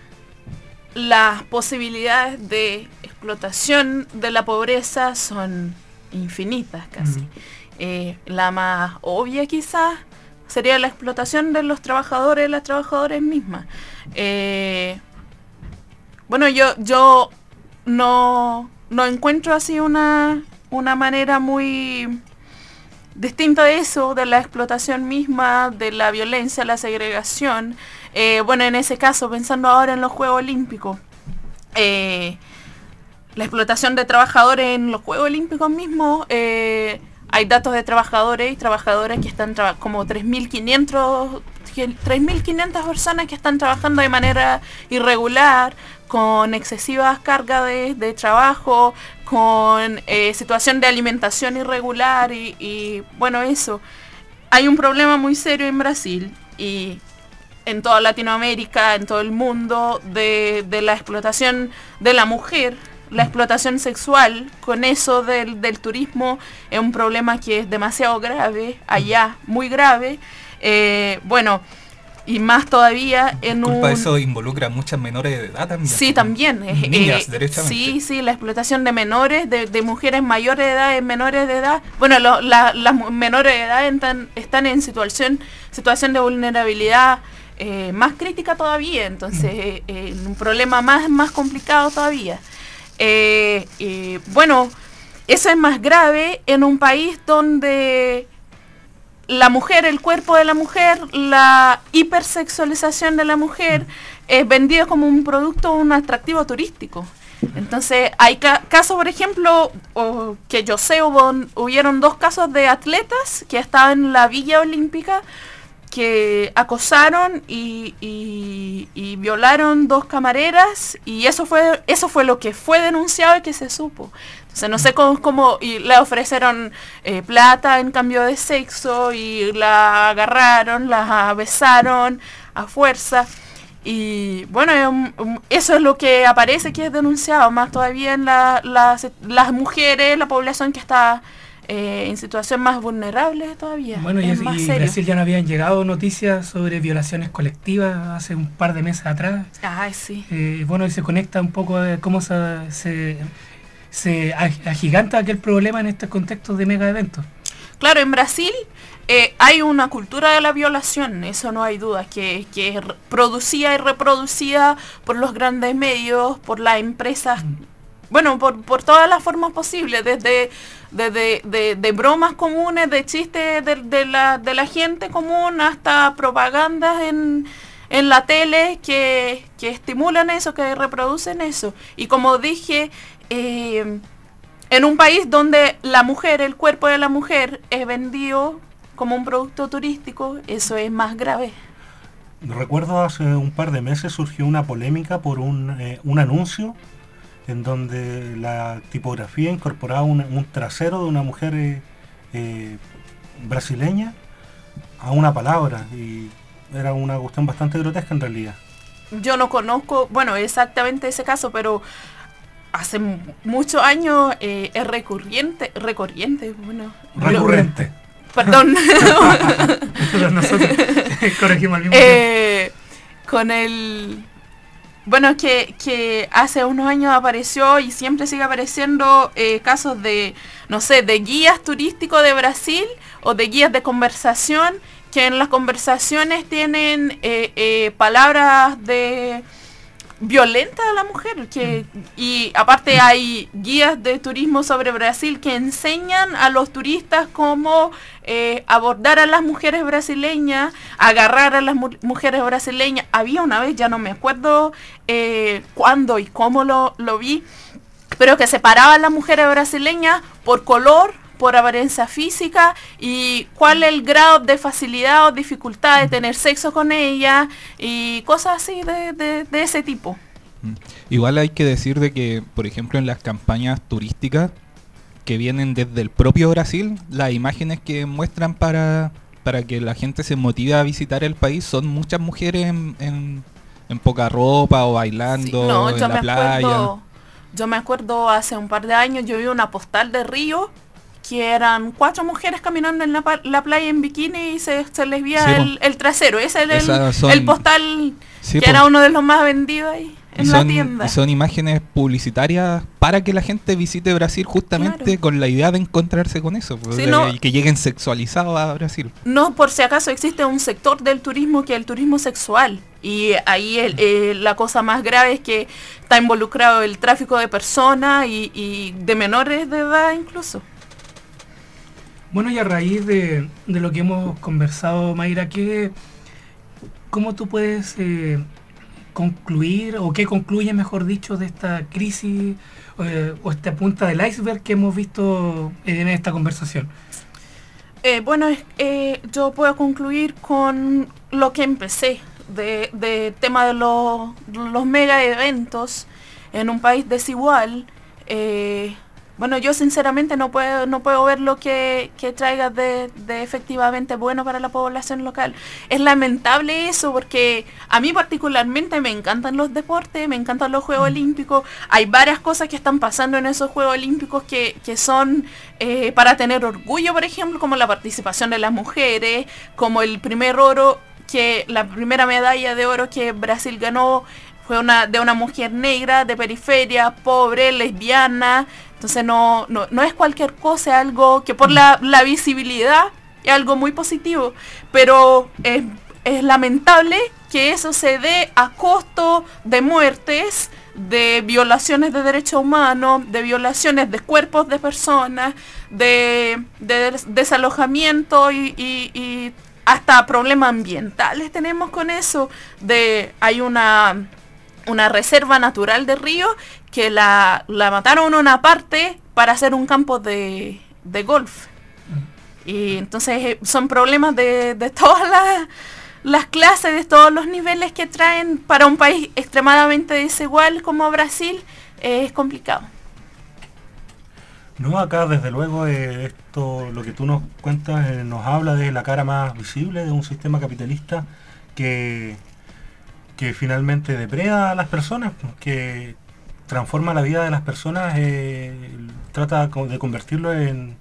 las posibilidades de explotación de la pobreza son infinitas casi. Mm. Eh, la más obvia quizás sería la explotación de los trabajadores, las trabajadoras mismas. Eh, bueno, yo yo no, no encuentro así una, una manera muy distinta de eso, de la explotación misma, de la violencia, la segregación. Eh, bueno, en ese caso, pensando ahora en los Juegos Olímpicos, eh, la explotación de trabajadores en los Juegos Olímpicos mismos, eh, hay datos de trabajadores y trabajadoras que están traba- como tres mil quinientas personas que están trabajando de manera irregular, con excesivas cargas de, de trabajo, con eh, situación de alimentación irregular y, y bueno, eso. Hay un problema muy serio en Brasil y en toda Latinoamérica, en todo el mundo, de, de la explotación de la mujer. La explotación sexual, con eso del, del turismo, es un problema que es demasiado grave, allá, muy grave. Eh, bueno, y más todavía en un... Eso involucra a muchas menores de edad también. Sí, también. Niñas, eh, derechamente. Sí, sí, la explotación de menores, de, de mujeres mayores de edad, en menores de edad. Bueno, lo, la, las menores de edad están, están en situación, situación de vulnerabilidad eh, más crítica todavía, entonces eh, eh, un problema más, más complicado todavía. Eh, eh, bueno, eso es más grave en un país donde la mujer, el cuerpo de la mujer, la hipersexualización de la mujer es vendido como un producto, un atractivo turístico. Entonces, hay ca casos, por ejemplo, o que yo sé, hubo, hubieron dos casos de atletas que estaban en la Villa Olímpica que acosaron y, y, y violaron dos camareras, y eso fue eso fue lo que fue denunciado y que se supo. Entonces no sé cómo, cómo y le ofrecieron eh, plata en cambio de sexo y la agarraron, la besaron a fuerza. Y bueno, eso es lo que aparece que es denunciado, más todavía en la, las, las mujeres, la población que está eh, en situación más vulnerable todavía. Bueno, y, y Brasil ya no habían llegado noticias sobre violaciones colectivas hace un par de meses atrás. Ay, sí. Eh, bueno, y se conecta un poco a cómo se, se, se agiganta aquel problema en este contexto de mega eventos. Claro, en Brasil eh, hay una cultura de la violación, eso no hay duda, que, que es producida y reproducida por los grandes medios, por las empresas, mm. bueno, por, por todas las formas posibles, desde, desde de, de bromas comunes, de chistes de, de, la, de la gente común, hasta propagandas en, en la tele que, que estimulan eso, que reproducen eso. Y como dije, eh, en un país donde la mujer, el cuerpo de la mujer es vendido como un producto turístico, eso es más grave. Recuerdo hace un par de meses surgió una polémica por un, eh, un anuncio en donde la tipografía incorporaba un, un trasero de una mujer eh, eh, brasileña a una palabra, y era una cuestión bastante grotesca en realidad. Yo no conozco, bueno, exactamente ese caso, pero hace muchos años eh, es recurrente, recurrente, bueno. Recurrente. Perdón. Nosotros corregimos al mismo eh, tiempo. Con el... Bueno, que, que hace unos años apareció y siempre sigue apareciendo eh, casos de, no sé, de guías turísticos de Brasil o de guías de conversación que en las conversaciones tienen eh, eh, palabras de violentas a la mujer. Que, y aparte hay guías de turismo sobre Brasil que enseñan a los turistas cómo eh, abordar a las mujeres brasileñas, agarrar a las mu mujeres brasileñas. Había una vez, ya no me acuerdo eh, cuándo y cómo lo, lo vi, pero que separaban a las mujeres brasileñas por color, por apariencia física y cuál es el grado de facilidad o dificultad de tener sexo con ella y cosas así de, de, de ese tipo. Igual hay que decir de que, por ejemplo, en las campañas turísticas que vienen desde el propio Brasil, las imágenes que muestran para, para que la gente se motive a visitar el país son muchas mujeres en, en, en poca ropa o bailando, sí, no, en yo la me playa. Acuerdo, yo me acuerdo hace un par de años, yo vi una postal de Río que eran cuatro mujeres caminando en la, la playa en bikini y se, se les veía sí, el, el trasero. Ese es el, son, el postal sí, que po. era uno de los más vendidos ahí en son, la tienda. Son imágenes publicitarias para que la gente visite Brasil justamente claro. con la idea de encontrarse con eso, pues, sí, de, no, y que lleguen sexualizados a Brasil. No, por si acaso existe un sector del turismo que es el turismo sexual. Y ahí el, eh, la cosa más grave es que está involucrado el tráfico de personas y, y de menores de edad incluso. Bueno, y a raíz de, de lo que hemos conversado, Mayra, ¿qué, ¿cómo tú puedes eh, concluir, o qué concluye, mejor dicho, de esta crisis eh, o esta punta del iceberg que hemos visto en esta conversación? Eh, bueno, eh, yo puedo concluir con lo que empecé, de, de tema de los, los mega eventos en un país desigual. Eh, Bueno, yo sinceramente no puedo no puedo ver lo que, que traiga de, de efectivamente bueno para la población local. Es lamentable eso porque a mí particularmente me encantan los deportes, me encantan los Juegos Olímpicos. Hay varias cosas que están pasando en esos Juegos Olímpicos que, que son eh, para tener orgullo, por ejemplo, como la participación de las mujeres, como el primer oro, que la primera medalla de oro que Brasil ganó fue una de una mujer negra, de periferia, pobre, lesbiana. Entonces no, no, no es cualquier cosa, es algo que por la, la visibilidad es algo muy positivo, pero es, es lamentable que eso se dé a costo de muertes, de violaciones de derechos humanos, de violaciones de cuerpos de personas, de, de desalojamiento y, y, y hasta problemas ambientales tenemos con eso. De hay una una reserva natural de río que la, la mataron en una parte para hacer un campo de, de golf. Y entonces son problemas de, de todas las, las clases, de todos los niveles que traen para un país extremadamente desigual como Brasil. Eh, es complicado. No, acá desde luego eh, esto, lo que tú nos cuentas, eh, nos habla de la cara más visible de un sistema capitalista que, que finalmente depreda a las personas, que transforma la vida de las personas, eh, trata de convertirlo en,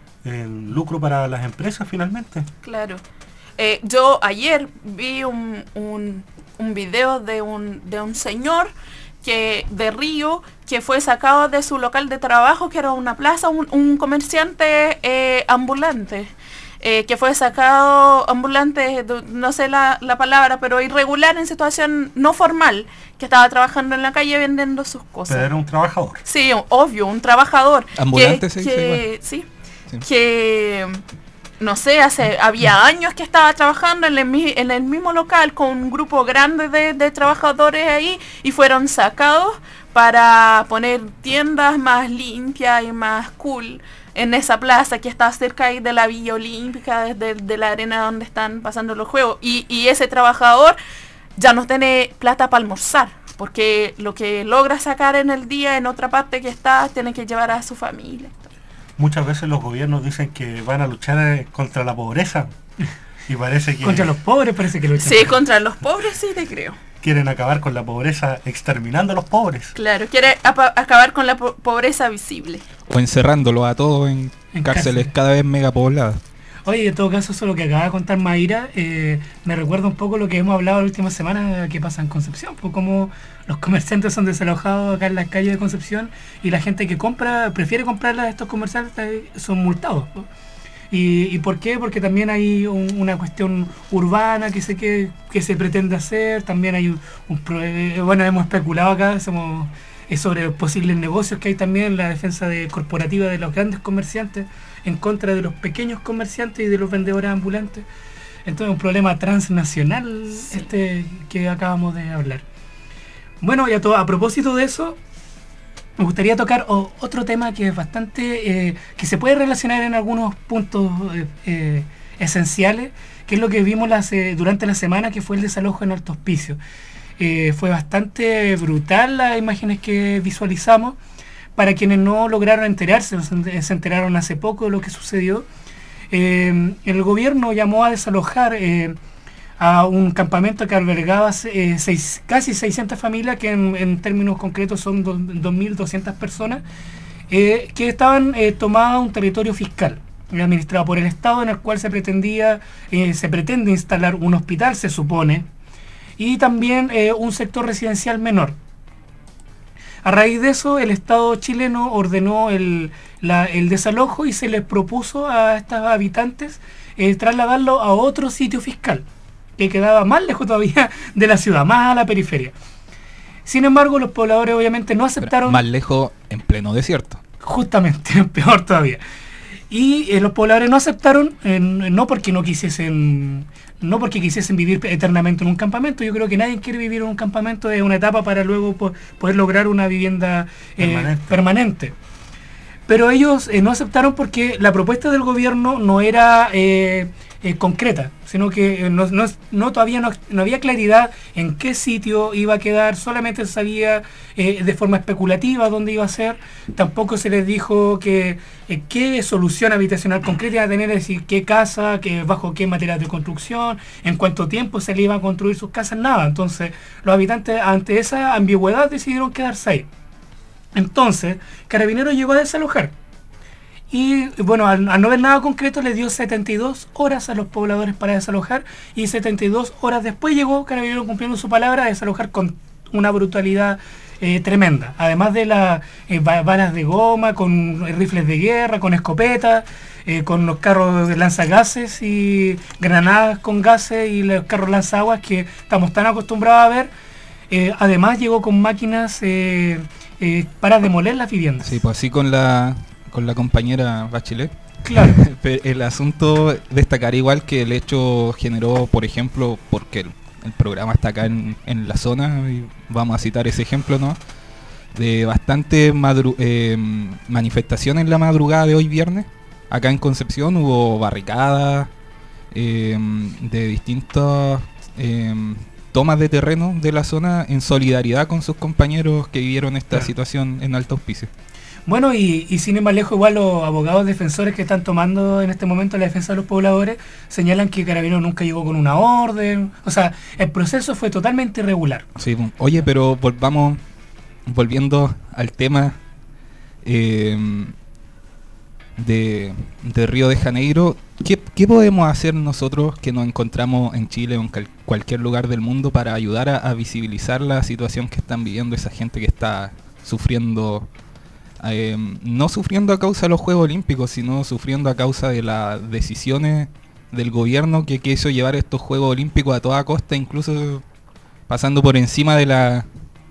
en lucro para las empresas finalmente. Claro. Eh, yo ayer vi un, un, un video de un, de un señor que de Río que fue sacado de su local de trabajo, que era una plaza, un, un comerciante eh, ambulante, eh, que fue sacado ambulante, no sé la, la palabra, pero irregular, en situación no formal, que estaba trabajando en la calle vendiendo sus cosas. Pero era un trabajador. Sí, obvio, un trabajador. Ambulante que, se que, dice igual. Sí, sí. que... no sé, hace había años que estaba trabajando en el, en el mismo local con un grupo grande de, de trabajadores ahí y fueron sacados para poner tiendas más limpias y más cool en esa plaza que está cerca ahí de la Villa Olímpica, desde de la arena donde están pasando los juegos. Y, y ese trabajador ya no tiene plata para almorzar, porque lo que logra sacar en el día en otra parte que está, tiene que llevar a su familia. Muchas veces los gobiernos dicen que van a luchar contra la pobreza y parece que... Contra los pobres parece que luchan. Sí, contra los pobres sí te creo. Quieren acabar con la pobreza exterminando a los pobres. Claro, quiere acabar con la po pobreza visible. O encerrándolo a todos en, en cárceles cárcel. cada vez megapobladas. Oye, en todo caso, eso lo que acaba de contar Mayra, eh, me recuerda un poco lo que hemos hablado la última semana que pasa en Concepción, pues como los comerciantes son desalojados acá en las calles de Concepción y la gente que compra, prefiere comprarlas a estos comerciantes, son multados. Pues. ¿Y, ¿Y por qué? Porque también hay un, una cuestión urbana que se, que, que se pretende hacer, también hay un, un bueno, hemos especulado acá, somos, es sobre los posibles negocios que hay también, la defensa de, corporativa de los grandes comerciantes en contra de los pequeños comerciantes y de los vendedores ambulantes. Entonces un problema transnacional sí. este que acabamos de hablar. Bueno, y a, to a propósito de eso, me gustaría tocar o, otro tema que es bastante, eh, que se puede relacionar en algunos puntos eh, eh, esenciales, que es lo que vimos las, eh, durante la semana, que fue el desalojo en Alto Hospicio. Eh, fue bastante brutal las imágenes que visualizamos. Para quienes no lograron enterarse, se enteraron hace poco de lo que sucedió, eh, el gobierno llamó a desalojar eh, a un campamento que albergaba eh, seis, casi seiscientas familias, que en, en términos concretos son dos mil doscientas personas, eh, que estaban eh, tomadas un territorio fiscal, administrado por el Estado, en el cual se pretendía, eh, se pretende instalar un hospital, se supone, y también eh, un sector residencial menor. A raíz de eso, el Estado chileno ordenó el, la, el desalojo y se les propuso a estos habitantes eh, trasladarlo a otro sitio fiscal, que quedaba más lejos todavía de la ciudad, más a la periferia. Sin embargo, los pobladores obviamente no aceptaron... Pero más lejos, en pleno desierto. Justamente, peor todavía. Y eh, los pobladores no aceptaron, eh, no porque no quisiesen... No porque quisiesen vivir eternamente en un campamento. Yo creo que nadie quiere vivir en un campamento, es una etapa para luego po poder lograr una vivienda eh, permanente. permanente. Pero ellos eh, no aceptaron porque la propuesta del gobierno no era eh, eh, concreta, sino que no, no, no todavía no, no había claridad en qué sitio iba a quedar, solamente se sabía eh, de forma especulativa dónde iba a ser. Tampoco se les dijo que eh, qué solución habitacional concreta iba a tener, es decir, qué casa, que, bajo qué material de construcción, en cuánto tiempo se le iban a construir sus casas, nada. Entonces los habitantes ante esa ambigüedad decidieron quedarse ahí. Entonces Carabineros llegó a desalojar. Y bueno, al, al no ver nada concreto, le dio setenta y dos horas a los pobladores para desalojar, y setenta y dos horas después llegó Carabineros cumpliendo su palabra a desalojar con una brutalidad eh, tremenda. Además de las eh, balas de goma, con rifles de guerra, con escopetas, eh, con los carros lanzagases y granadas con gases y los carros lanzaguas que estamos tan acostumbrados a ver. Eh, además llegó con máquinas eh, eh, para demoler las viviendas. Sí, pues así con la... con la compañera Bachelet. Claro. El asunto, destacar igual que el hecho generó, por ejemplo, porque el programa está acá en, en la zona, y vamos a citar ese ejemplo, ¿no? De bastante madru eh, manifestación en la madrugada de hoy viernes. Acá en Concepción hubo barricadas eh, de distintas eh, tomas de terreno de la zona en solidaridad con sus compañeros que vivieron esta claro. situación en Alto Hospicio. Bueno, y, y sin ir más lejos, igual los abogados defensores que están tomando en este momento la defensa de los pobladores señalan que Carabineros nunca llegó con una orden. O sea, el proceso fue totalmente irregular. Sí, oye, pero volvamos, volviendo al tema eh, de, de Río de Janeiro, ¿qué, ¿qué podemos hacer nosotros que nos encontramos en Chile o en cal, cualquier lugar del mundo para ayudar a, a visibilizar la situación que están viviendo esa gente que está sufriendo? Eh, no sufriendo a causa de los Juegos Olímpicos, sino sufriendo a causa de las decisiones del gobierno que quiso llevar estos Juegos Olímpicos a toda costa, incluso pasando por encima de la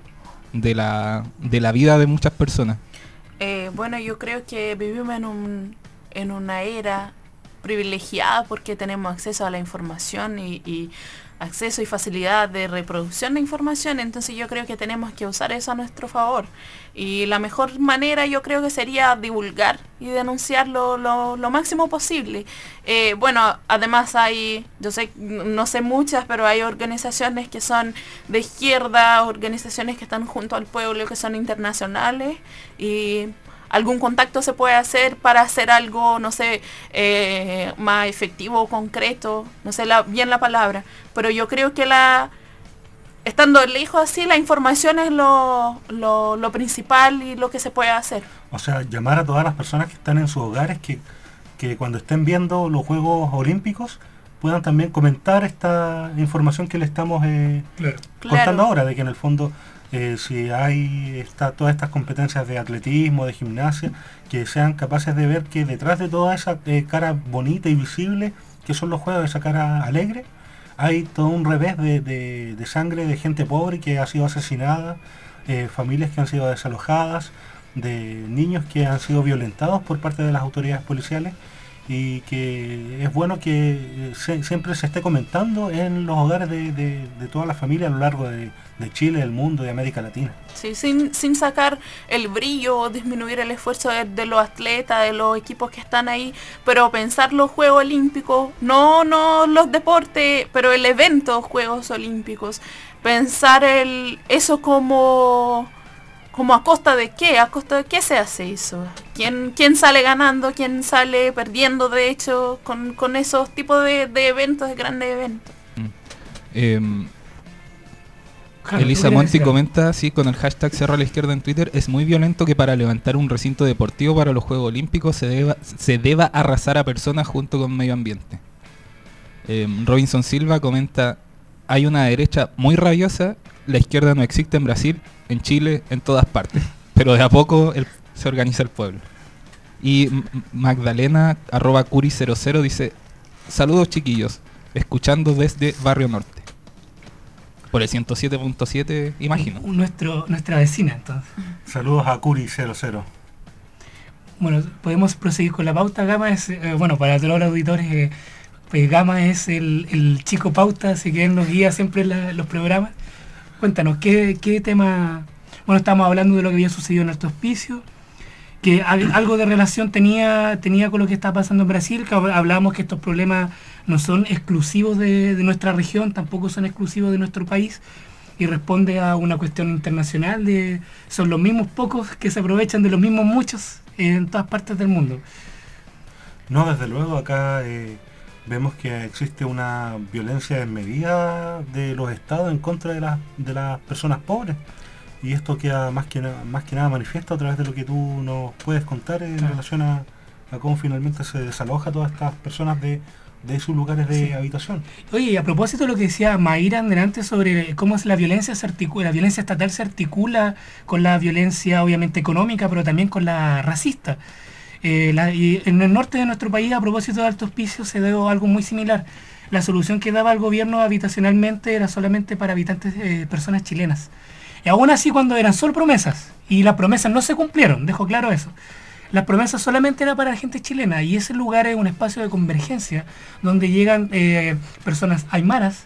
de la de la vida de muchas personas. Eh, bueno, yo creo que vivimos en un en una era privilegiada porque tenemos acceso a la información y, y acceso y facilidad de reproducción de información, entonces yo creo que tenemos que usar eso a nuestro favor. Y la mejor manera yo creo que sería divulgar y denunciarlo lo, lo máximo posible. Eh, bueno, además hay, yo sé, no sé muchas, pero hay organizaciones que son de izquierda, organizaciones que están junto al pueblo, que son internacionales, y algún contacto se puede hacer para hacer algo, no sé, eh, más efectivo, concreto, no sé la, bien la palabra, pero yo creo que la estando lejos así, la información es lo, lo, lo principal y lo que se puede hacer. O sea, llamar a todas las personas que están en sus hogares que, que cuando estén viendo los Juegos Olímpicos puedan también comentar esta información que le estamos eh, claro. contando claro. ahora, de que en el fondo Eh, si hay está, todas estas competencias de atletismo, de gimnasia, que sean capaces de ver que detrás de toda esa eh, cara bonita y visible que son los juegos, esa cara alegre, hay todo un revés de, de, de sangre de gente pobre que ha sido asesinada, eh, familias que han sido desalojadas, de niños que han sido violentados por parte de las autoridades policiales, y que es bueno que se, siempre se esté comentando en los hogares de, de, de toda la familia a lo largo de, de Chile, del mundo, de América Latina. Sí, sin, sin sacar el brillo o disminuir el esfuerzo de, de los atletas, de los equipos que están ahí, pero pensar los Juegos Olímpicos, no, no los deportes, pero el evento Juegos Olímpicos, pensar el eso como... ¿Como a costa de qué? ¿A costa de qué se hace eso? ¿Quién, quién sale ganando? ¿Quién sale perdiendo, de hecho, con, con esos tipos de, de eventos, de grandes eventos? Mm. Eh, Elisa Monti comenta, sí, con el hashtag Cerro a la Izquierda en Twitter, es muy violento que para levantar un recinto deportivo para los Juegos Olímpicos se deba, se deba arrasar a personas junto con medio ambiente. Eh, Robinson Silva comenta, hay una derecha muy rabiosa, la izquierda no existe en Brasil, en Chile, en todas partes, pero de a poco el, se organiza el pueblo. Y M Magdalena, arroba curi cero cero, dice, saludos chiquillos, escuchando desde Barrio Norte. Por el ciento siete punto siete, imagino. Nuestro, nuestra vecina, entonces. Saludos a curi cero cero. Bueno, podemos proseguir con la pauta. Gama es, eh, bueno, para todos los auditores, eh, pues Gama es el, el chico pauta, así que él nos guía siempre en la, los programas. Cuéntanos, ¿qué, qué tema? Bueno, estamos hablando de lo que había sucedido en Alto Hospicio, que al, algo de relación tenía tenía con lo que está pasando en Brasil, que hablábamos que estos problemas no son exclusivos de, de nuestra región, tampoco son exclusivos de nuestro país, y responde a una cuestión internacional, de son los mismos pocos que se aprovechan de los mismos muchos en todas partes del mundo. No, desde luego, acá... Eh... vemos que existe una violencia desmedida de los estados en contra de, la, de las personas pobres, y esto queda más que, na, más que nada manifiesto a través de lo que tú nos puedes contar en claro. relación a, a cómo finalmente se desaloja a todas estas personas de, de sus lugares de sí. habitación. Oye, y a propósito de lo que decía Mayra delante sobre cómo es la violencia se articula, la violencia estatal se articula con la violencia obviamente económica, pero también con la racista. Eh, la, y en el norte de nuestro país, a propósito de Alto Hospicio, se dio algo muy similar. La solución que daba el gobierno habitacionalmente era solamente para habitantes, eh, personas chilenas. Y aún así, cuando eran solo promesas, y las promesas no se cumplieron, dejo claro eso, las promesas solamente eran para la gente chilena, y ese lugar es un espacio de convergencia, donde llegan eh, personas aymaras,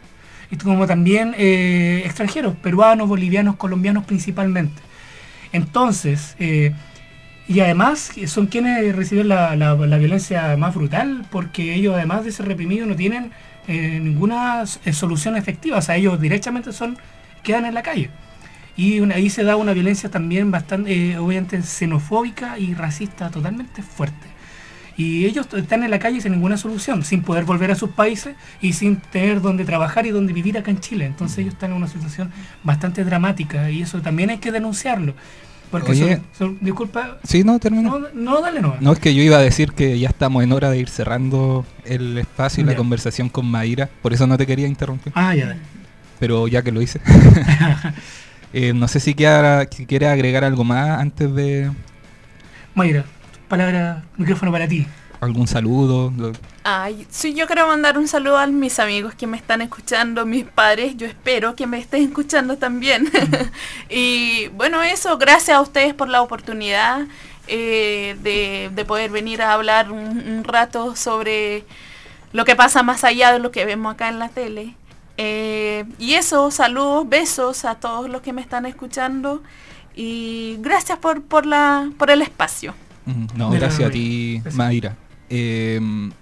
y como también eh, extranjeros, peruanos, bolivianos, colombianos principalmente. Entonces, eh, y además son quienes reciben la, la, la violencia más brutal, porque ellos, además de ser reprimidos, no tienen eh, ninguna solución efectiva. O sea, ellos directamente son quedan en la calle. Y una, ahí se da una violencia también bastante, eh, obviamente, xenofóbica y racista totalmente fuerte. Y ellos están en la calle sin ninguna solución, sin poder volver a sus países y sin tener donde trabajar y donde vivir acá en Chile. Entonces ellos están en una situación bastante dramática y eso también hay que denunciarlo. Porque Oye, son, son, disculpa. Sí, no, termina. No, no, dale no. No, es que yo iba a decir que ya estamos en hora de ir cerrando el espacio y Ya. la conversación con Mayra, por eso no te quería interrumpir. Ah, ya. Pero ya que lo hice. eh, no sé si quiere, si quiere agregar algo más antes de... Mayra, palabra, micrófono para ti. ¿Algún saludo? Lo... Ay, sí, yo quiero mandar un saludo a mis amigos que me están escuchando, mis padres, yo espero que me estén escuchando también. Y bueno, eso, gracias a ustedes por la oportunidad eh, de, de poder venir a hablar un, un rato sobre lo que pasa más allá de lo que vemos acá en la tele. Eh, y eso, saludos, besos a todos los que me están escuchando y gracias por, por, la, por el espacio. No, gracias a ti, Mayra. Eh,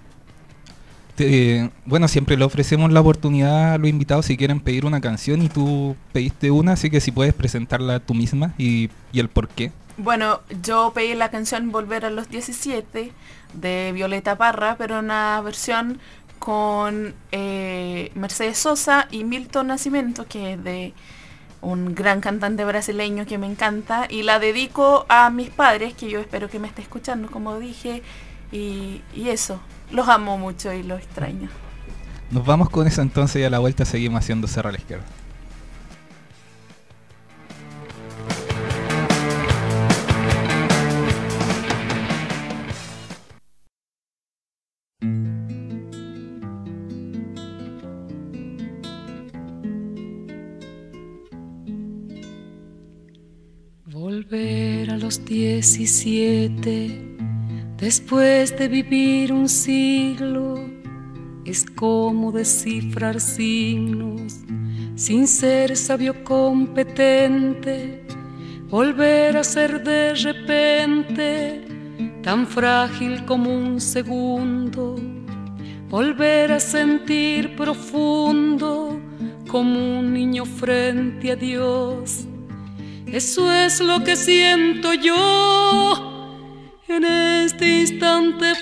te, bueno, siempre le ofrecemos la oportunidad a los invitados si quieren pedir una canción y tú pediste una, así que si puedes presentarla tú misma y, y el por qué. Bueno, yo pedí la canción Volver a los diecisiete de Violeta Parra, pero una versión con eh, Mercedes Sosa y Milton Nascimento, que es de un gran cantante brasileño que me encanta, y la dedico a mis padres, que yo espero que me esté escuchando, como dije, y, y eso, los amo mucho y los extraño. Nos vamos con eso entonces y a la vuelta seguimos haciendo Cerro a la Izquierda. Volver a los diecisiete, después de vivir un siglo, es como descifrar signos, sin ser sabio competente. Volver a ser de repente, tan frágil como un segundo. Volver a sentir profundo, como un niño frente a Dios. Eso es lo que siento yo en este instante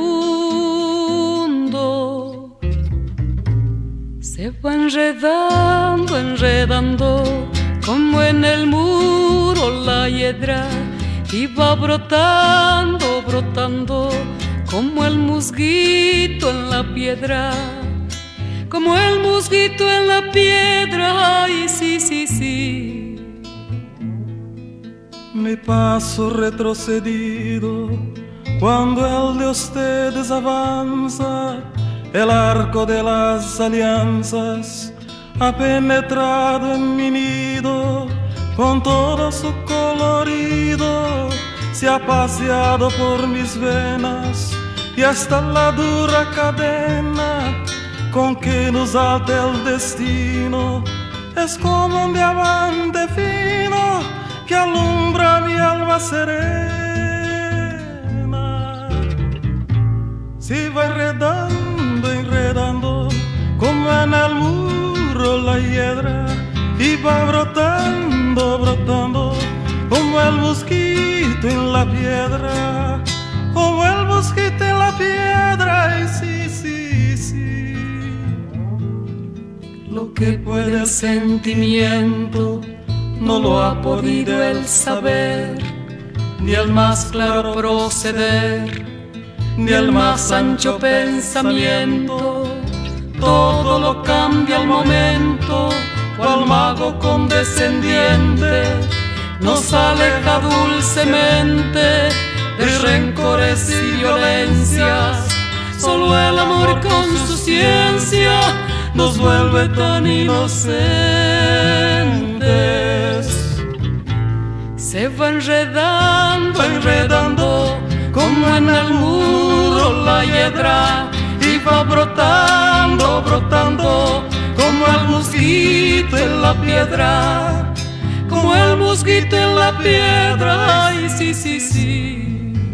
fecundo. Se va enredando, enredando, como en el muro la hiedra, y va brotando, brotando, como el musguito en la piedra, como el musguito en la piedra. Ay, sí, sí, sí. Mi paso retrocedido, cuando el de ustedes avanza, el arco de las alianzas ha penetrado en mi nido, con todo su colorido, se ha paseado por mis venas, y hasta la dura cadena con que nos ata el destino es como un diamante fino que alumbra mi alma serena. Se va enredando, enredando, como en el muro la hiedra, y va brotando, brotando, como el mosquito en la piedra, como el mosquito en la piedra. Y sí, sí, sí. Lo que puede el sentimiento no lo ha podido el saber, ni el más claro proceder, ni el más ancho pensamiento. Todo lo cambia al momento, cual mago condescendiente nos aleja dulcemente de rencores y violencias. Solo el amor con su ciencia nos vuelve tan inocentes. Se va enredando, enredando, como en el muro la hiedra, y va brotando, brotando, como el la piedra, como el mosquito en la piedra. Ay, sí, sí, sí.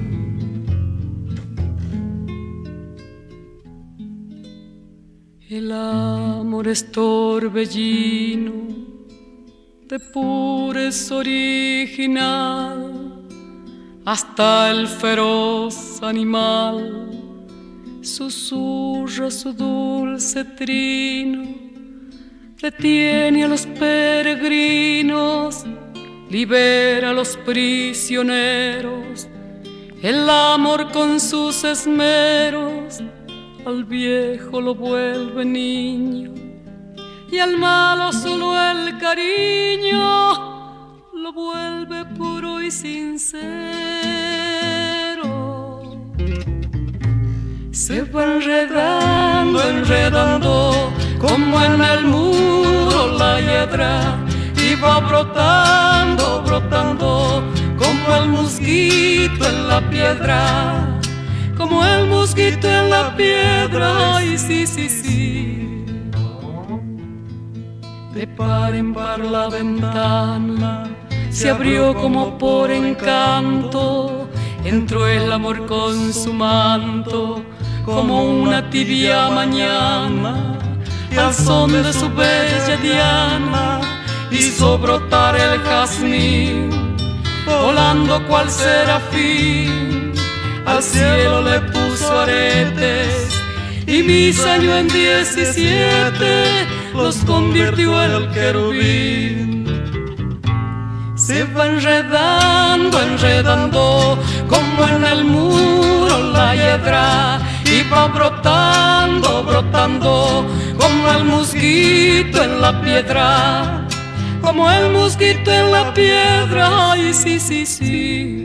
El amor es torbellino de pureza original, hasta el feroz animal susurra su dulce trino, detiene a los peregrinos, libera a los prisioneros. El amor con sus esmeros al viejo lo vuelve niño, y al malo solo el cariño lo vuelve puro y sincero. Se va enredando, enredando, como en el muro la hiedra, y va brotando, brotando, como el mosquito en la piedra, como el mosquito en la piedra. Ay, sí, sí, sí. De par en par la ventana se abrió como por encanto, entró el amor con su manto, como una tibia mañana, al son de su bella diana, hizo brotar el jazmín, volando cual serafín. Al cielo le puso aretes y mis años en diecisiete los convirtió en el querubín. Se va enredando, enredando, como en el muro la hiedra, y va brotando, brotando, como el mosquito en la piedra, como el mosquito en la piedra. Ay, sí, sí, sí.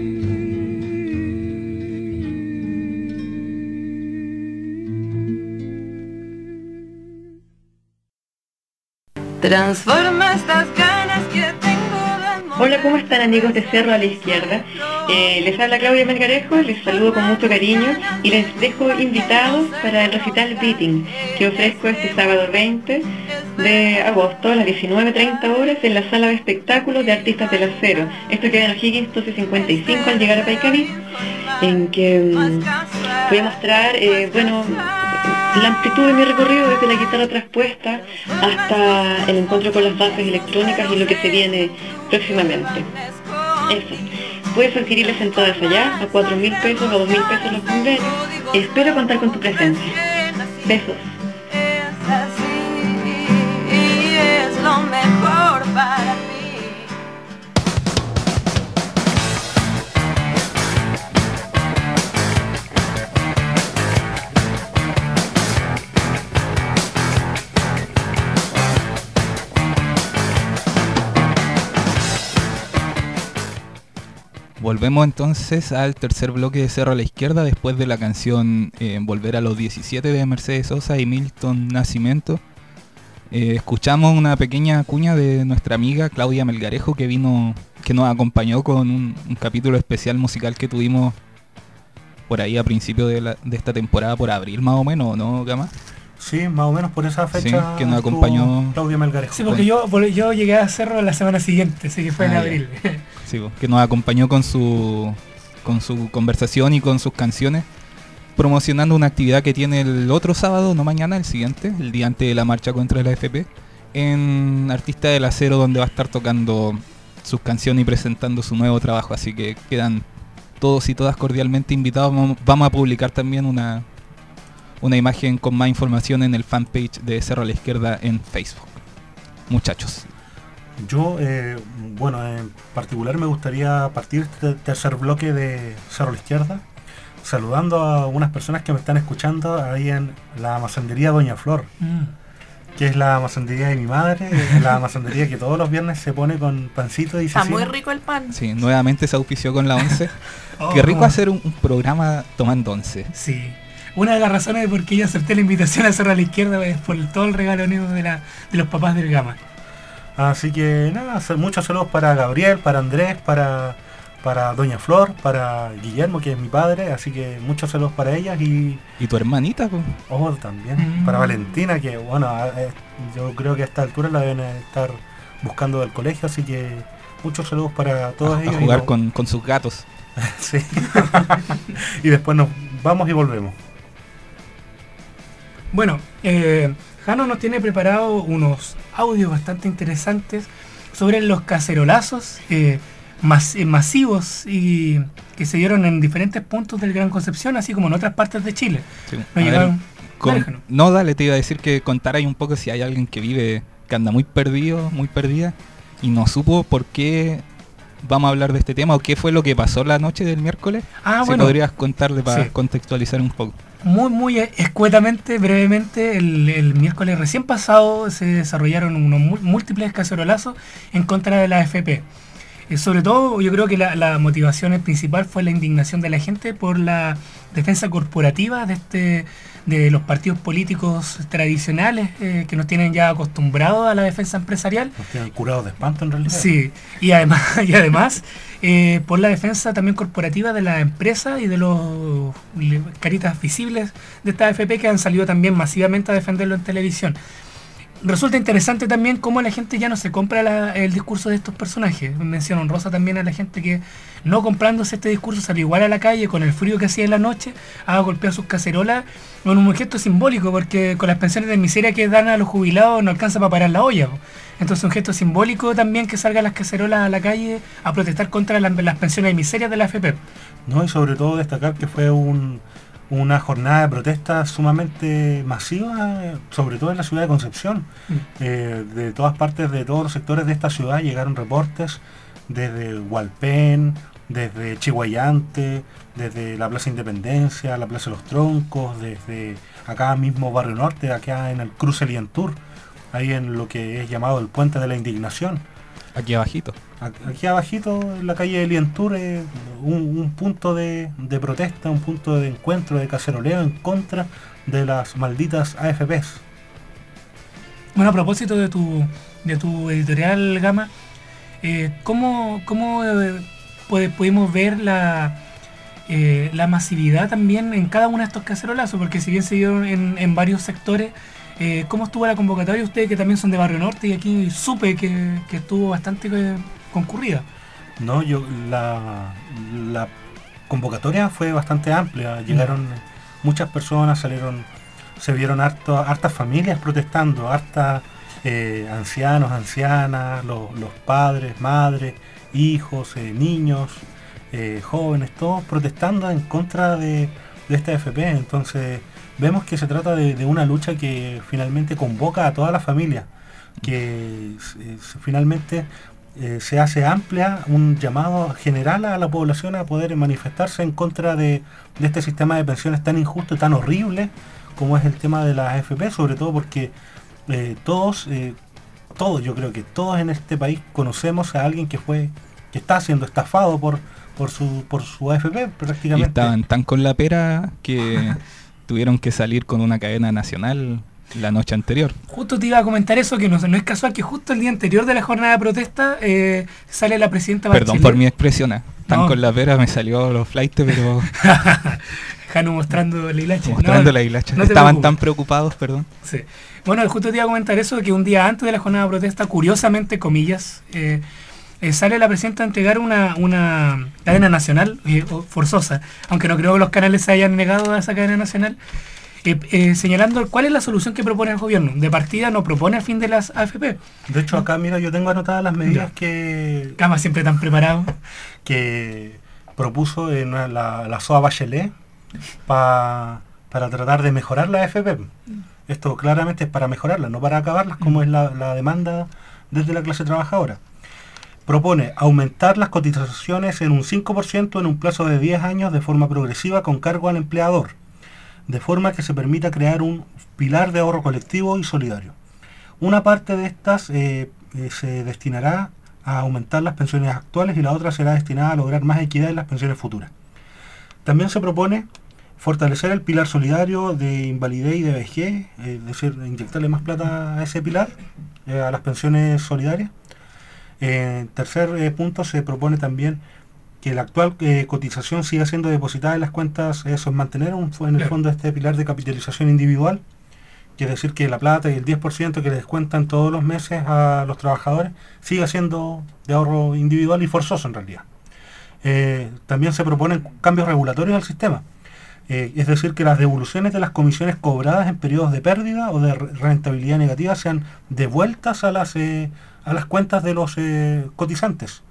Transforma estas ganas que tengo de... Hola, ¿cómo están, amigos de Cerro a la Izquierda? Eh, les habla Claudia Melgarejo, les saludo con mucho cariño y les dejo invitados para el recital Beating que ofrezco este sábado veinte de agosto a las diecinueve treinta horas en la sala de espectáculos de Artistas del Acero. Esto queda en O'Higgins doce cincuenta y cinco al llegar a Paicaví, en que um, voy a mostrar, eh, bueno, la amplitud de mi recorrido desde la guitarra traspuesta hasta el encuentro con las bases electrónicas y lo que se viene próximamente. Eso. Puedes adquirir las entradas allá a cuatro mil pesos, a dos mil pesos los convenios. Espero contar con tu presencia. Besos. Es así, es lo mejor para mí. Volvemos entonces al tercer bloque de Cerro a la Izquierda después de la canción eh, Volver a los diecisiete de Mercedes Sosa y Milton Nascimento. Eh, escuchamos una pequeña cuña de nuestra amiga Claudia Melgarejo que vino, que nos acompañó con un, un capítulo especial musical que tuvimos por ahí a principio de, la, de esta temporada, por abril más o menos, ¿no, Gama? Sí, más o menos por esa fecha. Sí, que nos acompañó Claudia Melgarejo. Sí, porque yo, yo llegué a Cerro la semana siguiente, así que fue ah, en abril. Sí, que nos acompañó con su con su conversación y con sus canciones, promocionando una actividad que tiene el otro sábado, no mañana, el siguiente, el día antes de la marcha contra la A F P, en Artistas del Acero, donde va a estar tocando sus canciones y presentando su nuevo trabajo. Así que quedan todos y todas cordialmente invitados. Vamos a publicar también una una imagen con más información en el fanpage de Cerro a la Izquierda en Facebook. Muchachos. Yo, eh, bueno, en particular me gustaría partir este tercer bloque de Cerro a la Izquierda saludando a unas personas que me están escuchando ahí en la masandería Doña Flor, mm. que es la masandería de mi madre, la masandería que todos los viernes se pone con pancito y está cecina. Muy rico el pan. Sí, nuevamente se auspició con la once. Oh, qué rico hacer un, un programa tomando once. Sí. Una de las razones de por qué yo acepté la invitación a Cerro a la Izquierda es por todo el regaloneo de, la, de los papás del Gama. Así que nada, muchos saludos para Gabriel, para Andrés, para, para Doña Flor, para Guillermo, que es mi padre, así que muchos saludos para ellas. Y ¿Y tu hermanita? Pues? Oh, también, mm. para Valentina, que bueno, yo creo que a esta altura la deben estar buscando del colegio, así que muchos saludos para todos a, ellos. A jugar no... con, con sus gatos. Sí. Y después nos vamos y volvemos. Bueno, eh, Jano nos tiene preparado unos audios bastante interesantes sobre los cacerolazos eh, mas, eh, masivos y que se dieron en diferentes puntos del Gran Concepción, así como en otras partes de Chile. Sí. Nos llegaron... Con, dale, Jano. no, dale, te iba a decir que contarais un poco si hay alguien que vive, que anda muy perdido, muy perdida, y no supo por qué vamos a hablar de este tema o qué fue lo que pasó la noche del miércoles. Ah, si bueno. podrías contarle para Sí. contextualizar un poco. Muy, muy escuetamente, brevemente, el, el miércoles recién pasado se desarrollaron unos múltiples cacerolazos en contra de la A F P. Eh, sobre todo, yo creo que la, la motivación principal fue la indignación de la gente por la defensa corporativa de este de los partidos políticos tradicionales eh, que nos tienen ya acostumbrados a la defensa empresarial. Nos tienen curados de espanto en realidad. Sí, y además, y además eh, por la defensa también corporativa de la empresa y de los caritas visibles de esta A F P que han salido también masivamente a defenderlo en televisión. Resulta interesante también cómo la gente ya no se compra la, el discurso de estos personajes. Mención honrosa también a la gente que, no comprándose este discurso, salió igual a la calle con el frío que hacía en la noche a golpear sus cacerolas con un gesto simbólico, porque con las pensiones de miseria que dan a los jubilados no alcanza para parar la olla. Entonces un gesto simbólico también que salgan las cacerolas a la calle a protestar contra la, las pensiones de miseria de la A F P. No, y sobre todo destacar que fue un... una jornada de protesta sumamente masiva, sobre todo en la ciudad de Concepción. Mm. Eh, de todas partes, de todos los sectores de esta ciudad llegaron reportes, desde Hualpén, desde Chihuayante, desde la Plaza Independencia, la Plaza de los Troncos, desde acá mismo Barrio Norte, acá en el Cruce Lientur, ahí en lo que es llamado el Puente de la Indignación. Aquí abajito. Aquí abajito, en la calle de Lientur, eh, un, un punto de, de protesta, un punto de encuentro, de caceroleo en contra de las malditas A F Pes. Bueno, a propósito de tu, de tu editorial, Gama, eh, ¿cómo, cómo eh, puede, pudimos ver la, eh, la masividad también en cada uno de estos cacerolazos? Porque si bien se dieron en, en varios sectores, Eh, ¿cómo estuvo la convocatoria? Ustedes que también son de Barrio Norte y aquí supe que, que estuvo bastante eh, concurrida. No, yo la, la convocatoria fue bastante amplia. Llegaron mm. muchas personas, salieron, se vieron harto, hartas familias protestando, hartas eh, ancianos, ancianas, los, los padres, madres, hijos, eh, niños, eh, jóvenes, todos protestando en contra de, de esta A F P. Entonces vemos que se trata de, de una lucha que finalmente convoca a toda la familia, que eh, finalmente eh, se hace amplia, un llamado general a la población a poder manifestarse en contra de, de este sistema de pensiones tan injusto y tan horrible como es el tema de la A F P, sobre todo porque eh, todos, eh, todos, yo creo que todos en este país conocemos a alguien que fue, que está siendo estafado por, por su, por su A F P prácticamente. Y estaban tan con la pera que tuvieron que salir con una cadena nacional la noche anterior. Justo te iba a comentar eso, que no, no es casual que justo el día anterior de la jornada de protesta eh, sale la presidenta Bachelet. Perdón por mi expresión, ¿eh? Tan No. con la pera me salió los flights, pero... Jano mostrando la hilacha. Mostrando No, la hilacha. no te Estaban preocupes. tan preocupados, perdón. Sí. Bueno, justo te iba a comentar eso, que un día antes de la jornada de protesta, curiosamente, comillas, eh, eh, sale la presidenta a entregar una, una cadena nacional eh, forzosa, aunque no creo que los canales se hayan negado a esa cadena nacional, eh, eh, señalando cuál es la solución que propone el gobierno. De partida no propone el fin de las A F P. De hecho, acá, mira, yo tengo anotadas las medidas Ya. que... Cama siempre tan preparado. que propuso en la, la S O A Bachelet pa, para tratar de mejorar la A F P. Esto claramente es para mejorarlas, no para acabarlas, como es la, la demanda desde la clase trabajadora. Propone aumentar las cotizaciones en un cinco por ciento en un plazo de diez años de forma progresiva con cargo al empleador, de forma que se permita crear un pilar de ahorro colectivo y solidario. Una parte de estas eh, eh, se destinará a aumentar las pensiones actuales y la otra será destinada a lograr más equidad en las pensiones futuras. También se propone fortalecer el pilar solidario de invalidez y de vejez, eh, es decir, inyectarle más plata a ese pilar, eh, a las pensiones solidarias. Eh, en tercer eh, punto se propone también que la actual eh, cotización siga siendo depositada en las cuentas, eso es mantener un, en el fondo este pilar de capitalización individual, que es decir que la plata y el diez por ciento que le descuentan todos los meses a los trabajadores siga siendo de ahorro individual y forzoso en realidad. Eh, también se proponen cambios regulatorios al sistema, eh, es decir que las devoluciones de las comisiones cobradas en periodos de pérdida o de rentabilidad negativa sean devueltas a las, eh, a las cuentas de los eh, cotizantes.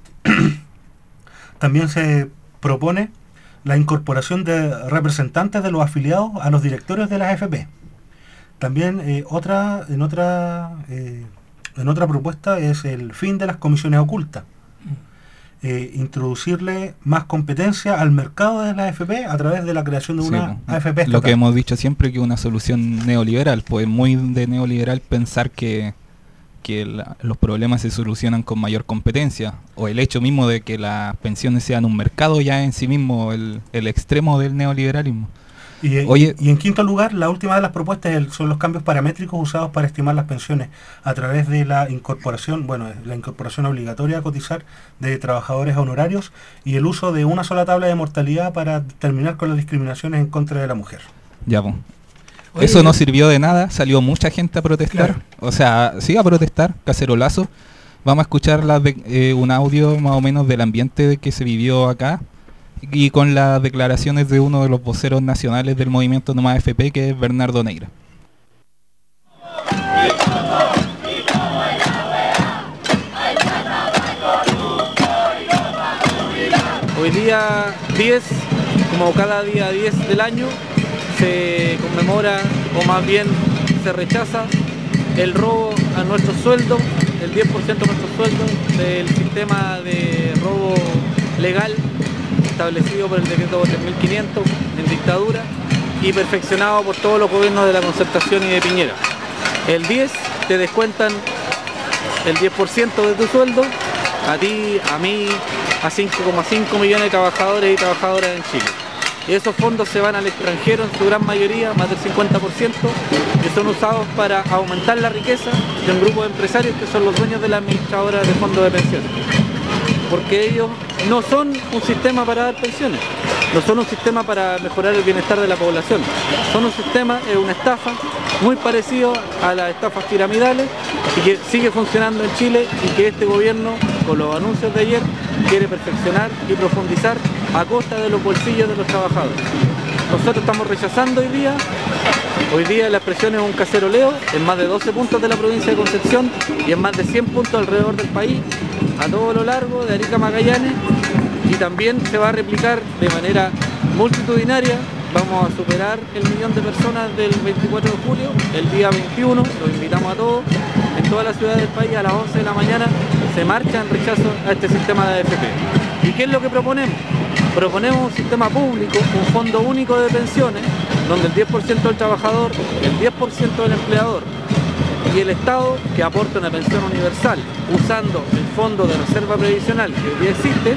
También se propone la incorporación de representantes de los afiliados a los directorios de las A F P. También eh, otra, en, otra, eh, en otra propuesta es el fin de las comisiones ocultas. Eh, introducirle más competencia al mercado de la A F P a través de la creación de una sí, A F P estatal. Lo que hemos dicho siempre, que una solución neoliberal, pues muy de neoliberal pensar que, que la, los problemas se solucionan con mayor competencia, o el hecho mismo de que las pensiones sean un mercado ya en sí mismo, el, el extremo del neoliberalismo. Y, Oye, y, y en quinto lugar, la última de las propuestas el, son los cambios paramétricos usados para estimar las pensiones a través de la incorporación, bueno, la incorporación obligatoria a cotizar de trabajadores honorarios y el uso de una sola tabla de mortalidad para terminar con las discriminaciones en contra de la mujer. Ya, pues. Eso no sirvió de nada, salió mucha gente a protestar, claro. O sea, sí a protestar, cacerolazo. Vamos a escuchar la de, eh, un audio más o menos del ambiente de que se vivió acá, y con las declaraciones de uno de los voceros nacionales del movimiento No Más A F P, que es Bernardo Neira. Hoy día diez, como cada día diez del año, se conmemora, o más bien se rechaza, el robo a nuestro sueldo, el diez por ciento de nuestro sueldo, del sistema de robo legal establecido por el decreto tres mil quinientos en dictadura y perfeccionado por todos los gobiernos de la Concertación y de Piñera. El diez te descuentan el diez por ciento de tu sueldo, a ti, a mí, a cinco coma cinco millones de trabajadores y trabajadoras en Chile. Y esos fondos se van al extranjero en su gran mayoría, más del cincuenta por ciento, que son usados para aumentar la riqueza de un grupo de empresarios que son los dueños de la administradora de fondos de pensiones. Porque ellos no son un sistema para dar pensiones, no son un sistema para mejorar el bienestar de la población, son un sistema, es una estafa muy parecido a las estafas piramidales y que sigue funcionando en Chile y que este gobierno, con los anuncios de ayer, quiere perfeccionar y profundizar a costa de los bolsillos de los trabajadores. Nosotros estamos rechazando hoy día, hoy día la expresión es un caceroleo en más de doce puntos de la provincia de Concepción y en más de cien puntos alrededor del país, a todo lo largo de Arica a Magallanes, y también se va a replicar de manera multitudinaria. Vamos a superar el millón de personas del veinticuatro de julio, el día veintiuno, los invitamos a todos, en todas las ciudades del país a las once de la mañana se marcha en rechazo a este sistema de A F P. ¿Y qué es lo que proponemos? Proponemos un sistema público, un fondo único de pensiones, donde el diez por ciento del trabajador, el diez por ciento del empleador y el Estado, que aporta una pensión universal usando el fondo de reserva previsional que hoy día existe,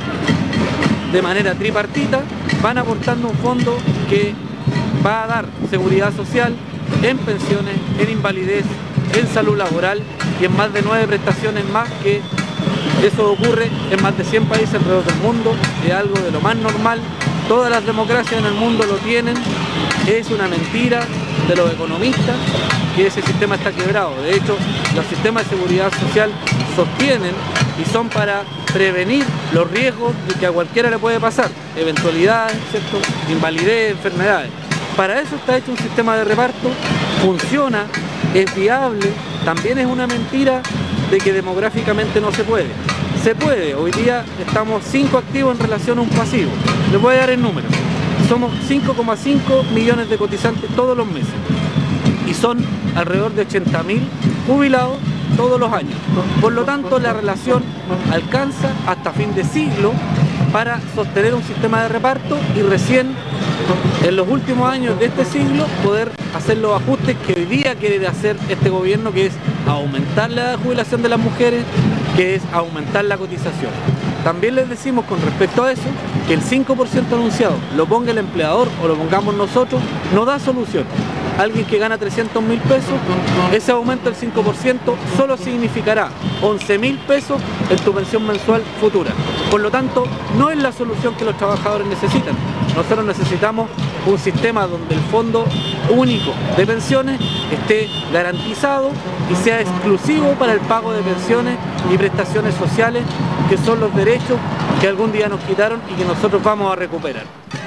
de manera tripartita, van aportando un fondo que va a dar seguridad social en pensiones, en invalidez, en salud laboral y en más de nueve prestaciones más, que eso ocurre en más de cien países alrededor del mundo, es algo de lo más normal, todas las democracias en el mundo lo tienen, es una mentira de los economistas que ese sistema está quebrado. De hecho, los sistemas de seguridad social sostienen y son para prevenir los riesgos de que a cualquiera le puede pasar, eventualidades, ¿cierto?, invalidez, enfermedades. Para eso está hecho un sistema de reparto, funciona, es viable, también es una mentira de que demográficamente no se puede. Se puede, hoy día estamos cinco activos en relación a un pasivo. Les voy a dar el número. Somos cinco coma cinco millones de cotizantes todos los meses y son alrededor de ochenta mil jubilados todos los años. Por lo tanto, la relación alcanza hasta fin de siglo para sostener un sistema de reparto y recién en los últimos años de este siglo poder hacer los ajustes que hoy día quiere hacer este gobierno, que es aumentar la edad de jubilación de las mujeres, que es aumentar la cotización. También les decimos con respecto a eso que el cinco por ciento anunciado, lo ponga el empleador o lo pongamos nosotros, no da solución. Alguien que gana trescientos mil pesos, ese aumento del cinco por ciento solo significará once mil pesos en tu pensión mensual futura. Por lo tanto, no es la solución que los trabajadores necesitan. Nosotros necesitamos un sistema donde el fondo único de pensiones esté garantizado y sea exclusivo para el pago de pensiones y prestaciones sociales, que son los derechos que algún día nos quitaron y que nosotros vamos a recuperar.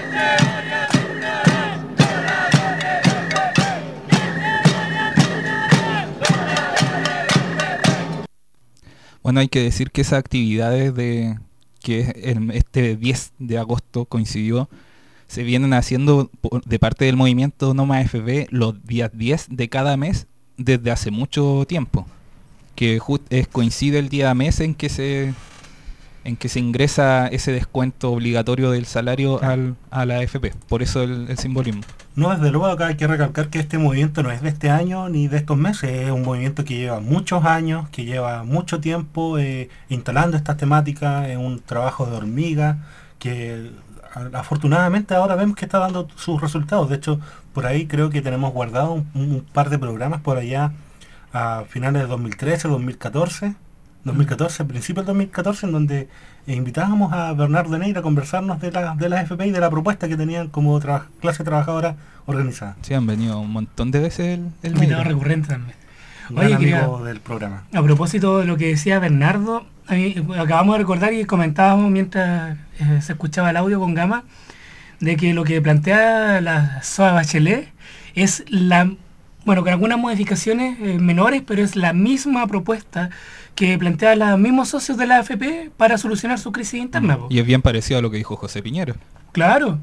Bueno, hay que decir que esas actividades de que el, este diez de agosto coincidió, se vienen haciendo por, de parte del movimiento No Más F P los días diez de cada mes desde hace mucho tiempo, que just, es, coincide el día mes en que se en que se ingresa ese descuento obligatorio del salario al, a la A F P, por eso el, el simbolismo. No, desde luego acá hay que recalcar que este movimiento no es de este año ni de estos meses, es un movimiento que lleva muchos años, que lleva mucho tiempo eh, instalando estas temáticas, es un trabajo de hormiga, que afortunadamente ahora vemos que está dando sus resultados. De hecho, por ahí creo que tenemos guardado un, un par de programas por allá a finales de dos mil trece, dos mil catorce, dos mil catorce, principios del dos mil catorce, en donde eh, invitábamos a Bernardo Neira a conversarnos de la, de la A F P y de la propuesta que tenían como tra clase trabajadora organizada. Sí, han venido un montón de veces el, el invitado recurrente también. Oye, quería, del programa. A propósito de lo que decía Bernardo, a mí, acabamos de recordar y comentábamos mientras eh, se escuchaba el audio con Gama, de que lo que plantea la S O A Bachelet es la, bueno, con algunas modificaciones eh, menores, pero es la misma propuesta que plantean los mismos socios de la A F P para solucionar su crisis interna. Y es bien parecido a lo que dijo José Piñera. Claro.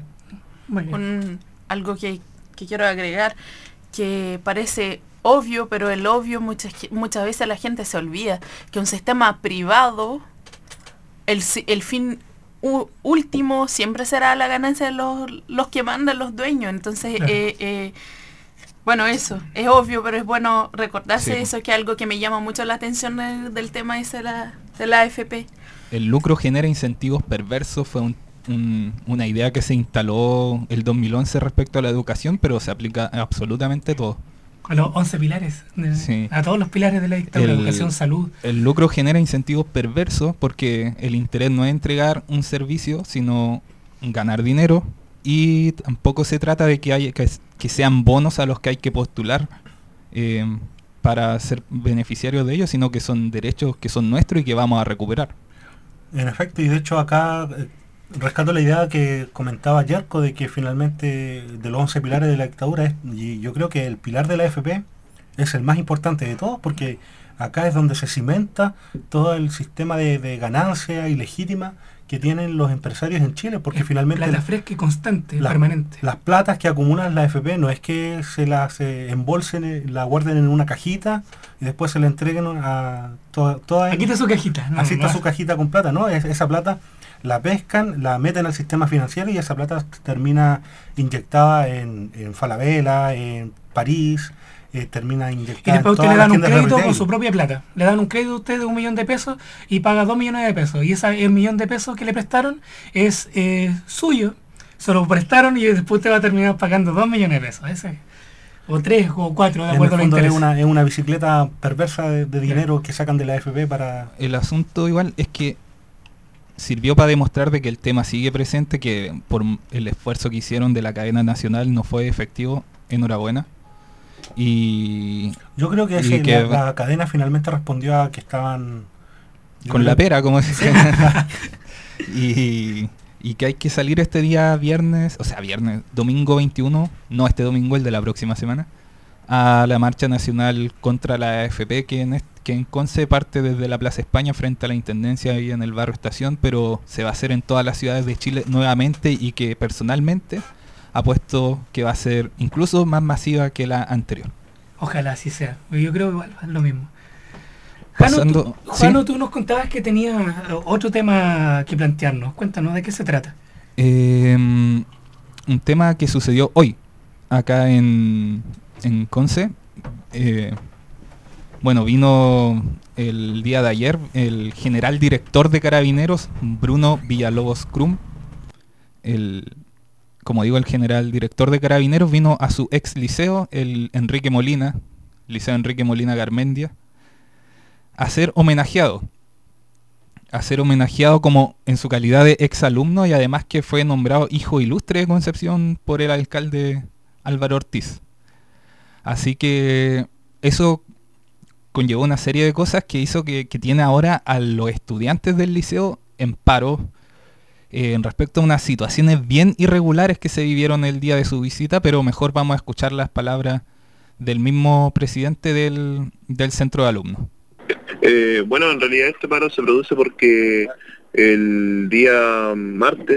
Un, algo que, que quiero agregar, que parece obvio, pero el obvio muchas, muchas veces la gente se olvida, que un sistema privado, el, el fin u, último siempre será la ganancia de los, los que mandan, los dueños. Entonces, claro. eh, eh, bueno, eso, es obvio, pero es bueno recordarse sí. Eso, que es algo que me llama mucho la atención del, del tema ese de la, de la A F P. El lucro genera incentivos perversos, fue un, un, una idea que se instaló el dos mil once respecto a la educación, pero se aplica a absolutamente todo. A los once pilares, de, sí. A todos los pilares de la dictadura, el, educación, salud. El lucro genera incentivos perversos porque el interés no es entregar un servicio, sino ganar dinero, y tampoco se trata de que, haya, que, que sean bonos a los que hay que postular eh, para ser beneficiarios de ellos, sino que son derechos que son nuestros y que vamos a recuperar. En efecto, y de hecho acá eh, rescato la idea que comentaba Yerko de que finalmente de los once pilares de la dictadura, es, y yo creo que el pilar de la A F P es el más importante de todos, porque acá es donde se cimenta todo el sistema de, de ganancia ilegítima que tienen los empresarios en Chile, porque es finalmente... Plata fresca y constante, la, permanente. Las platas que acumulan la A F P no es que se las eh, embolsen, la guarden en una cajita y después se la entreguen a toda... toda Aquí está su cajita. No, así está no. Su cajita con plata, ¿no? Es, esa plata la pescan, la meten al sistema financiero y esa plata termina inyectada en, en Falabella, en París... Eh, termina inyectada. Y después usted le dan un crédito con su propia plata. Le dan un crédito a usted de un millón de pesos y paga dos millones de pesos. Y ese el millón de pesos que le prestaron es eh, suyo. Se lo prestaron y después usted va a terminar pagando dos millones de pesos. Ese. O tres o cuatro, de acuerdo a los intereses. Es una, es una bicicleta perversa de, de dinero sí. Que sacan de la A F P para... El asunto igual es que sirvió para demostrar de que el tema sigue presente, que por el esfuerzo que hicieron de la cadena nacional no fue efectivo. Enhorabuena. Y yo creo que, sí, que la, la cadena finalmente respondió a que estaban con la pera, como se dice. y, y que hay que salir este día viernes, o sea viernes, domingo veintiuno, no este domingo, el de la próxima semana, a la marcha nacional contra la A F P, que en, est que en Conce parte desde la Plaza España frente a la Intendencia y en el barrio Estación, pero se va a hacer en todas las ciudades de Chile nuevamente, y que personalmente apuesto que va a ser incluso más masiva que la anterior. Ojalá así sea. Yo creo que igual es lo mismo. Jano, Pasando, tú, Jano, ¿sí? Tú nos contabas que tenías otro tema que plantearnos. Cuéntanos, ¿de qué se trata? Eh, un tema que sucedió hoy, acá en, en Conce. Eh, bueno, vino el día de ayer el general director de Carabineros, Bruno Villalobos Crum, el... Como digo, el general director de Carabineros vino a su ex liceo, el Enrique Molina, Liceo Enrique Molina Garmendia, a ser homenajeado. a ser homenajeado como en su calidad de exalumno y además que fue nombrado hijo ilustre de Concepción por el alcalde Álvaro Ortiz. Así que eso conllevó una serie de cosas que hizo que, que tiene ahora a los estudiantes del liceo en paro eh, en respecto a unas situaciones bien irregulares que se vivieron el día de su visita, pero mejor vamos a escuchar las palabras del mismo presidente del, del centro de alumnos. Eh, bueno, en realidad este paro se produce porque el día martes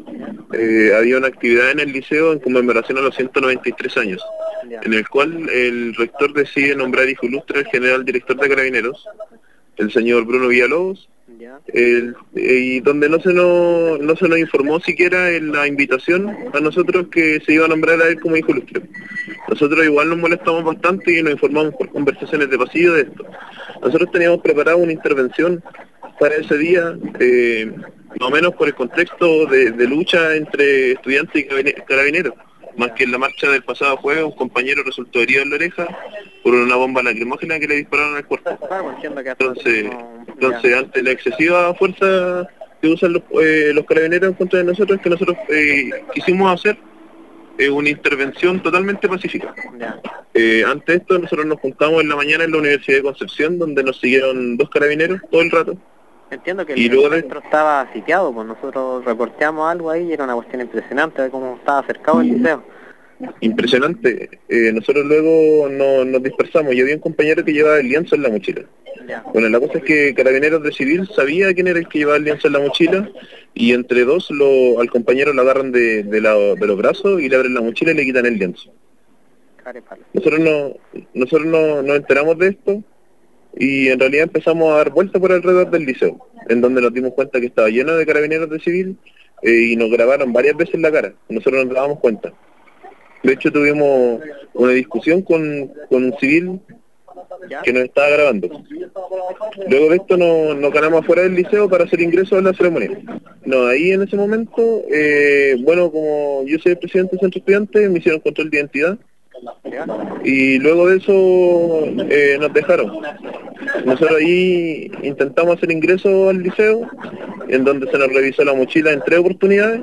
eh, había una actividad en el liceo en conmemoración a los ciento noventa y tres años, en el cual el rector decide nombrar hijo ilustre al general director de Carabineros, el señor Bruno Villalobos, el, y donde no se nos no se nos informó siquiera en la invitación a nosotros que se iba a nombrar a él como hijo ilustre. Nosotros igual nos molestamos bastante y nos informamos por conversaciones de pasillo de esto. Nosotros teníamos preparado una intervención para ese día, eh, más o menos por el contexto de, de lucha entre estudiantes y carabineros, más que en la marcha del pasado jueves un compañero resultó herido en la oreja por una bomba lacrimógena que le dispararon al cuerpo. Entonces, entonces ante la excesiva fuerza que usan los, eh, los carabineros en contra de nosotros, es que nosotros eh, quisimos hacer eh, una intervención totalmente pacífica. Eh, ante esto nosotros nos juntamos en la mañana en la Universidad de Concepción, donde nos siguieron dos carabineros todo el rato. Entiendo que el centro de... estaba sitiado, pues nosotros reporteamos algo ahí y era una cuestión impresionante de cómo estaba cercado el liceo. Impresionante. Eh, nosotros luego no, nos dispersamos. Yo había un compañero que llevaba el lienzo en la mochila. Ya. Bueno, la cosa es que Carabineros de Civil sabía quién era el que llevaba el lienzo en la mochila y entre dos lo, al compañero lo agarran de, de, la, de los brazos y le abren la mochila y le quitan el lienzo. Nosotros no, nosotros no, nos enteramos de esto y en realidad empezamos a dar vueltas por alrededor del liceo, en donde nos dimos cuenta que estaba lleno de carabineros de civil eh, y nos grabaron varias veces la cara. Nosotros nos dábamos cuenta. De hecho tuvimos una discusión con, con un civil que nos estaba grabando. Luego de esto nos, nos ganamos afuera del liceo para hacer ingreso a la ceremonia. No, ahí en ese momento, eh, bueno, como yo soy el presidente del centro estudiante, me hicieron control de identidad. Y luego de eso eh, nos dejaron. Nosotros ahí intentamos hacer ingreso al liceo, en donde se nos revisó la mochila en tres oportunidades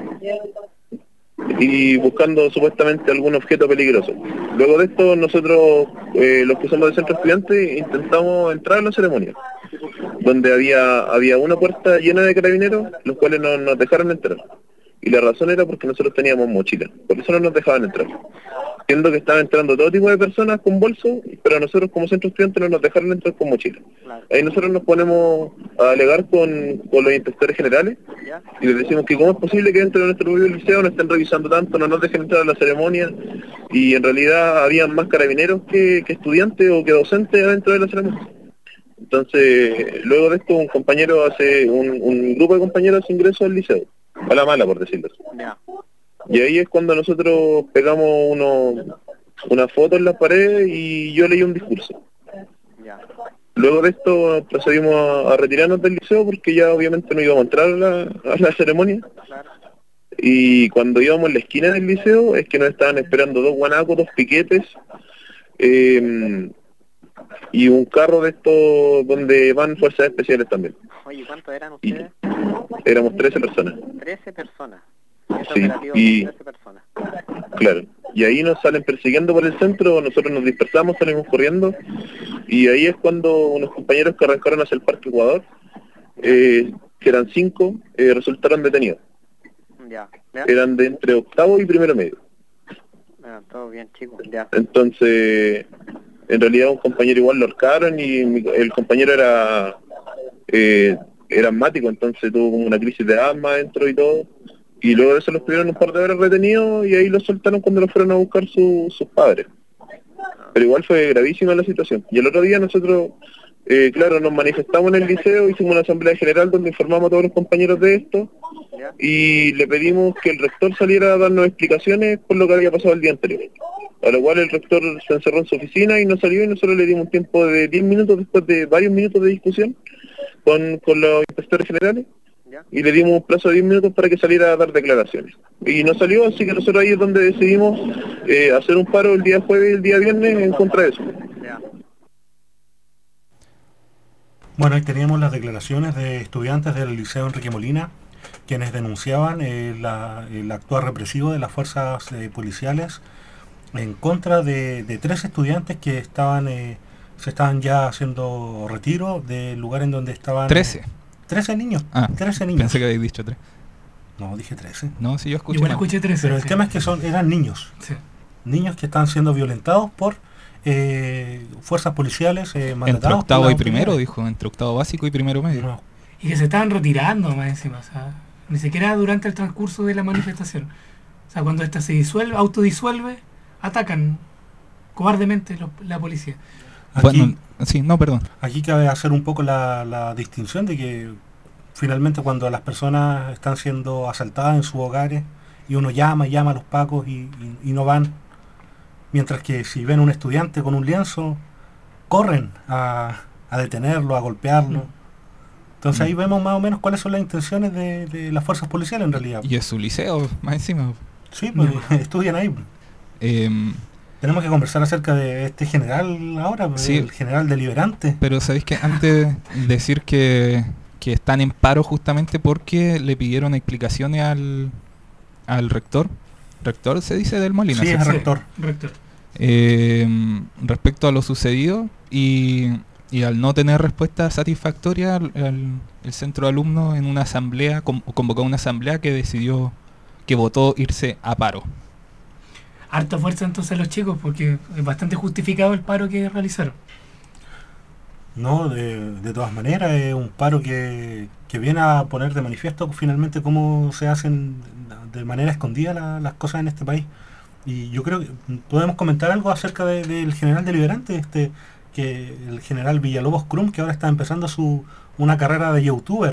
y buscando supuestamente algún objeto peligroso. Luego de esto nosotros, eh, los que somos del centro estudiante, intentamos entrar a la ceremonia, donde había había una puerta llena de carabineros, los cuales no nos dejaron entrar. Y la razón era porque nosotros teníamos mochila, por eso no nos dejaban entrar. Siendo que estaban entrando todo tipo de personas con bolso, pero nosotros como centro estudiante no nos dejaron entrar con mochila. Ahí nosotros nos ponemos a alegar con, con los inspectores generales y les decimos que cómo es posible que dentro de nuestro propio liceo no estén revisando tanto, no nos dejen entrar a la ceremonia, y en realidad habían más carabineros que, que estudiantes o que docentes dentro de la ceremonia. Entonces, luego de esto un compañero hace, un, un grupo de compañeros hace ingreso al liceo, a la mala por decirlo así. Y ahí es cuando nosotros pegamos uno, una foto en las paredes y yo leí un discurso. Luego de esto procedimos a, a retirarnos del liceo porque ya obviamente no íbamos a entrar a la, a la ceremonia. Y cuando íbamos en la esquina del liceo es que nos estaban esperando dos guanacos, dos piquetes eh, y un carro de estos donde van fuerzas especiales también. Oye, ¿cuántos eran ustedes? Y éramos trece personas. trece personas. Sí, y claro, y ahí nos salen persiguiendo por el centro, nosotros nos dispersamos, salimos corriendo, y ahí es cuando unos compañeros que arrancaron hacia el Parque Ecuador, eh, que eran cinco, eh, resultaron detenidos. Ya, ya. Eran de entre octavo y primero medio. Ah, todo bien, chicos, ya. Entonces, en realidad un compañero igual lo ahorcaron y mi, el compañero era eh, era asmático, entonces tuvo como una crisis de asma dentro y todo. Y luego de eso los tuvieron un par de horas retenidos y ahí los soltaron cuando los fueron a buscar su, sus padres. Pero igual fue gravísima la situación. Y el otro día nosotros, eh, claro, nos manifestamos en el liceo, hicimos una asamblea general donde informamos a todos los compañeros de esto y le pedimos que el rector saliera a darnos explicaciones por lo que había pasado el día anterior. A lo cual el rector se encerró en su oficina y no salió, y nosotros le dimos un tiempo de diez minutos después de varios minutos de discusión con, con los inspectores generales. Y le dimos un plazo de diez minutos para que saliera a dar declaraciones. Y no salió, así que nosotros ahí es donde decidimos eh, hacer un paro el día jueves y el día viernes en contra de eso. Bueno, ahí teníamos las declaraciones de estudiantes del Liceo Enrique Molina, quienes denunciaban eh, la, el actuar represivo de las fuerzas eh, policiales en contra de, de tres estudiantes que estaban eh, se estaban ya haciendo retiro del lugar en donde estaban... trece. Eh, trece niños. Ah, trece niños. Pensé que habéis dicho tres. No, dije trece. No, sí, yo escuché. Yo escuché trece. Pero el sí. tema es que son eran niños. Sí. Niños que están siendo violentados por eh, fuerzas policiales eh, entre octavo y primero, dijo, entre octavo básico y primero medio. No. Y que se estaban retirando más encima, o sea, ni siquiera durante el transcurso de la manifestación. O sea, cuando esta se disuelve, autodisuelve, atacan cobardemente lo, la policía. Aquí, bueno, sí, no, perdón. Aquí cabe hacer un poco la, la distinción de que finalmente cuando las personas están siendo asaltadas en sus hogares y uno llama y llama a los pacos y, y, y no van, mientras que si ven un estudiante con un lienzo, corren a, a detenerlo, a golpearlo. Mm. Entonces ahí vemos más o menos cuáles son las intenciones de, de las fuerzas policiales en realidad. Y es su liceo, más encima. Sí, pues no. Estudian ahí. Eh, Tenemos que conversar acerca de este general ahora, sí, el general deliberante. Pero sabéis que antes decir que, que están en paro justamente porque le pidieron explicaciones al, al rector. ¿Rector se dice del Molina? Sí, ¿sí? es rector. rector. Eh, respecto a lo sucedido y... Y al no tener respuesta satisfactoria, el, el, el centro de alumnos en una asamblea, con, convocó una asamblea que decidió, que votó irse a paro. Harta fuerza entonces los chicos, porque es bastante justificado el paro que realizaron. No, de, de todas maneras, es un paro que, que viene a poner de manifiesto finalmente cómo se hacen de manera escondida la, las cosas en este país. Y yo creo que podemos comentar algo acerca de, del general deliberante, este... que el general Villalobos Crum, que ahora está empezando su una carrera de youtuber.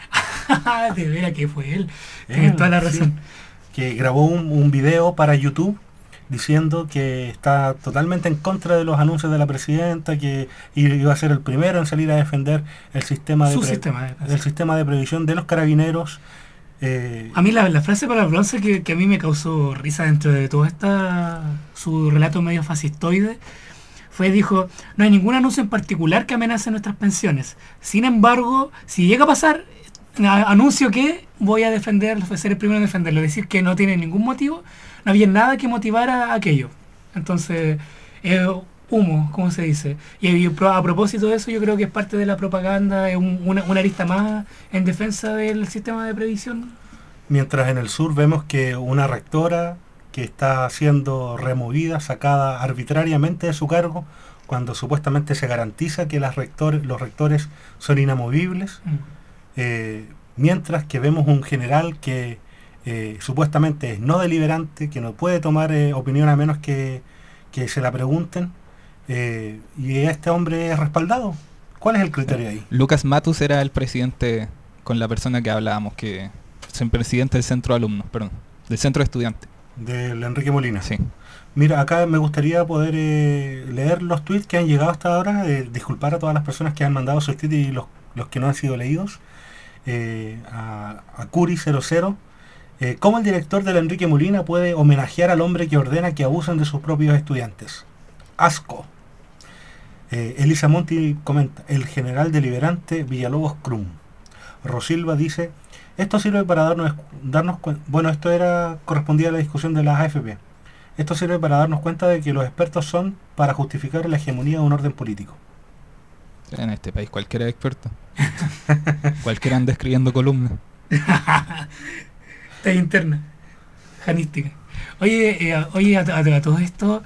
De veras que fue él. Tienes toda la razón. Sí, que grabó un, un video para YouTube diciendo que está totalmente en contra de los anuncios de la presidenta, que iba a ser el primero en salir a defender el sistema de, Su pre sistema de, el sistema de previsión de los carabineros. Eh, a mí la, la frase para el bronce que, que a mí me causó risa dentro de todo esta su relato medio fascistoide fue, dijo, no hay ningún anuncio en particular que amenace nuestras pensiones. Sin embargo, si llega a pasar, anuncio que voy a defender, voy a ser el primero en defenderlo. Es decir, que no tiene ningún motivo, no había nada que motivara a aquello. Entonces, eh, humo, como se dice. Y, y a propósito de eso, yo creo que es parte de la propaganda, es un, una, una arista más en defensa del sistema de previsión. Mientras en el sur vemos que una rectora que está siendo removida, sacada arbitrariamente de su cargo, cuando supuestamente se garantiza que las rectores, los rectores son inamovibles, mm. eh, mientras que vemos un general que eh, supuestamente es no deliberante, que no puede tomar eh, opinión a menos que, que se la pregunten, eh, y este hombre es respaldado. ¿Cuál es el criterio ahí? Lucas Matus era el presidente, con la persona que hablábamos, que es el presidente del centro de alumnos, perdón, del centro de estudiantes. Del Enrique Molina. Sí. Mira, acá me gustaría poder eh, leer los tweets que han llegado hasta ahora, eh, disculpar a todas las personas que han mandado sus tweets y los, los que no han sido leídos. Eh, a, a Curi cero cero. Eh, ¿Cómo el director del Enrique Molina puede homenajear al hombre que ordena que abusen de sus propios estudiantes? Asco. Eh, Elisa Monti comenta, el general deliberante Villalobos Crum. Rosilva dice, esto sirve para darnos darnos cuenta, bueno, esto era correspondía a la discusión de las A F P. Esto sirve para darnos cuenta de que los expertos son para justificar la hegemonía de un orden político. En este país cualquiera es experto. Cualquiera anda escribiendo columnas. Está interna, janística. Oye, eh, oye a, a, a todo esto,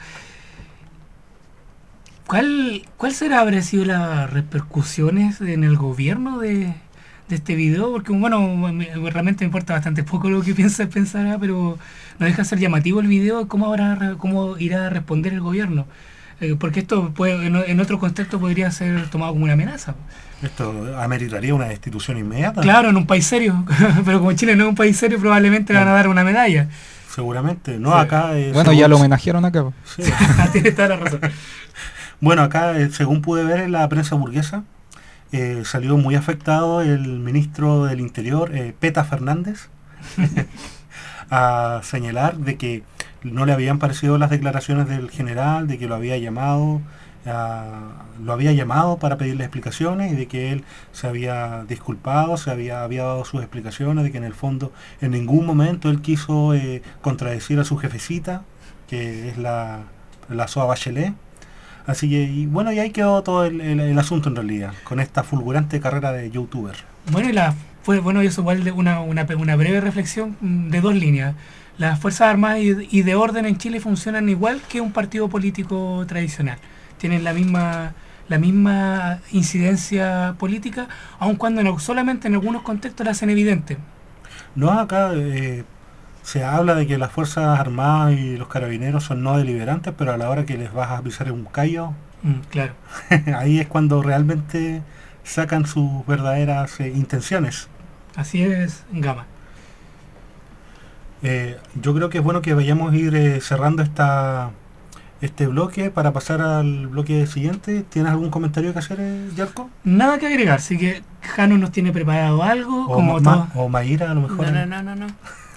¿cuál, cuál será habrá sido las repercusiones en el gobierno de de este video? Porque bueno, me, realmente me importa bastante poco lo que piensa pensará, pero no deja de ser llamativo el video, cómo habrá, cómo irá a responder el gobierno, eh, porque esto puede, en, en otro contexto podría ser tomado como una amenaza. Esto ameritaría una destitución inmediata. Claro, en un país serio, pero como Chile no es un país serio, probablemente le van a dar una medalla. Seguramente, no, sí. Acá eh, bueno, ya lo homenajearon acá. Sí. Tiene toda la razón. Bueno, acá eh, según pude ver en la prensa burguesa, Eh, salió muy afectado el ministro del Interior, eh, Peta Fernández, a señalar de que no le habían parecido las declaraciones del general, de que lo había llamado uh, lo había llamado para pedirle explicaciones y de que él se había disculpado, se había, había dado sus explicaciones, de que en el fondo en ningún momento él quiso eh, contradecir a su jefecita, que es la, la Soa Bachelet. Así que, y bueno, y ahí quedó todo el, el, el asunto en realidad, con esta fulgurante carrera de youtuber. Bueno, y la fue bueno, y eso igual de una, una, una breve reflexión de dos líneas. Las Fuerzas Armadas y, y de orden en Chile funcionan igual que un partido político tradicional. Tienen la misma la misma incidencia política, aun cuando no, solamente en algunos contextos la hacen evidente. No, acá eh, se habla de que las Fuerzas Armadas y los Carabineros son no deliberantes, pero a la hora que les vas a pisar un callo, mm, claro. ahí es cuando realmente sacan sus verdaderas eh, intenciones. Así es, Gama. Eh, yo creo que es bueno que vayamos a ir eh, cerrando esta este bloque para pasar al bloque siguiente. ¿Tienes algún comentario que hacer, eh, Yarko? Nada que agregar, así que Jano nos tiene preparado algo. O, como Ma, o Mayra, a lo mejor. No, no, no, no. no.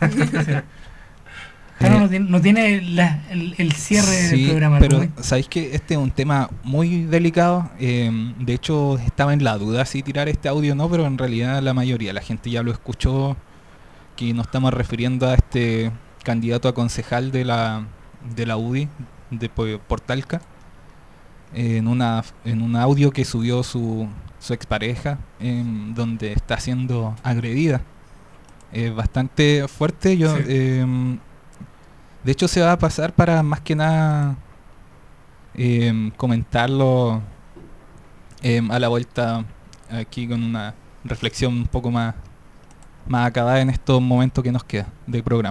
Jano no tiene, no tiene la, el, el cierre sí, del programa. Pero sabéis que este es un tema muy delicado. Eh, de hecho, estaba en la duda si tirar este audio o no, pero en realidad la mayoría, la gente ya lo escuchó, que nos estamos refiriendo a este candidato a concejal de la de la U D I de Portalca, eh, en una en un audio que subió su, su expareja, eh, donde está siendo agredida. Es eh, bastante fuerte. Yo sí. eh, de hecho se va a pasar para más que nada eh, comentarlo eh, a la vuelta aquí con una reflexión un poco más más acabada en estos momentos que nos queda de programa.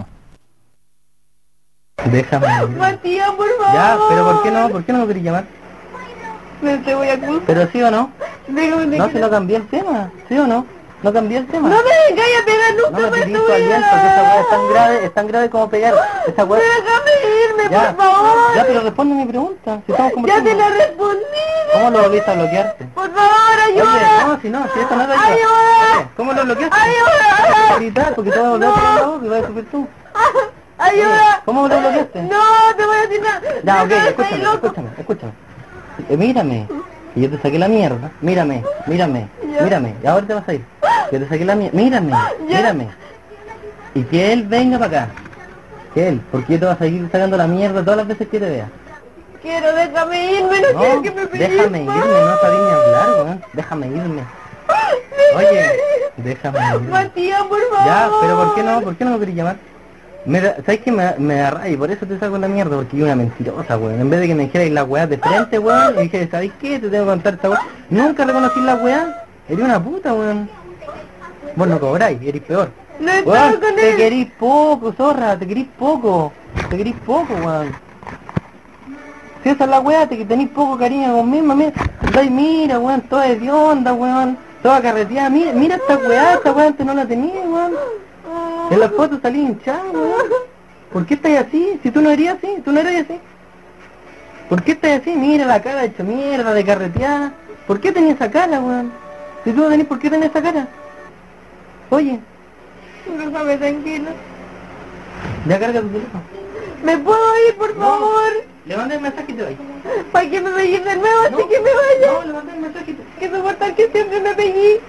Déjame. Matías, por favor. Ya, pero ¿por qué no? ¿Por qué no lo querés llamar? No te voy a acusar. ¿Pero sí o no? Déjame, no, se lo cambié el tema. ¿Sí o no? ¿No cambié el tema? No me vengas a pegar nunca. No me tirís tu aliento, que esa weá es tan grave, es tan grave como pegar. Esa weá... Déjame irme, ya, por favor. Ya, pero responde mi pregunta. Si estamos ya te la respondí. ¿Cómo lo volviste a bloquearte? Por favor, ayuda. Oye, no, si no, si esto no es ayuda. Ayuda. ¿Cómo lo bloqueaste? Ayuda. No vas a gritar porque te vas a volver no. a pegar la voz y vas a sufrir tú. Ayuda. Oye, ¿cómo lo bloqueaste? No, te voy a decir nada. Ya, ok, escúchame, escúchame, escúchame. Eh, mírame. Que yo te saqué la mierda. Mírame, mírame, ya. mírame. Y ahora te vas a ir. Que te saqué la mierda. Mírame, ya. mírame. Y que él venga para acá. Que él, porque yo te voy a seguir sacando la mierda todas las veces que te vea. Quiero, déjame irme, no, no quiero que me pegues. Déjame irme, no sabía ni hablar, weón. Déjame irme. Oye, déjame irme. Matías, por favor. Ya, pero ¿por qué no? ¿Por qué no me querés llamar? Me da, ¿sabes qué? Me, me da rabia y por eso te saco la mierda, porque yo una mentirosa, weón. En vez de que me dijerais la weá de frente, weón, y dije, ¿sabes qué? Te tengo que contar esta weá. Nunca reconocí la weá. Eres una puta, weón. Vos no cobráis, eres peor. No weón, con te él. querís poco, zorra, te querís poco. Te querís poco, weón. Si esa es la weá, te tenís poco cariño conmigo, mami. Dai, mira, weón, toda de onda, weón. Toda carreteada, mira, mira esta weá, esta weá antes no la tenía, weón. En la foto salí hinchada, weón. ¿Por qué estás así? Si tú no eres así, tú no eres así. ¿Por qué estás así? Mira la cara hecha mierda, de carreteada. ¿Por qué tenías esa cara, weón? Si tú no tenés, ¿por qué tenés esa cara? Oye. Déjame tranquilo. Ya carga tu teléfono. ¿Me puedo ir, por favor? No. Le mandé el mensaje y te voy. ¿Para que me pegues de nuevo así no. que me vaya? No, le mandé el mensaje y te voy. Que soportar que siempre me pegué.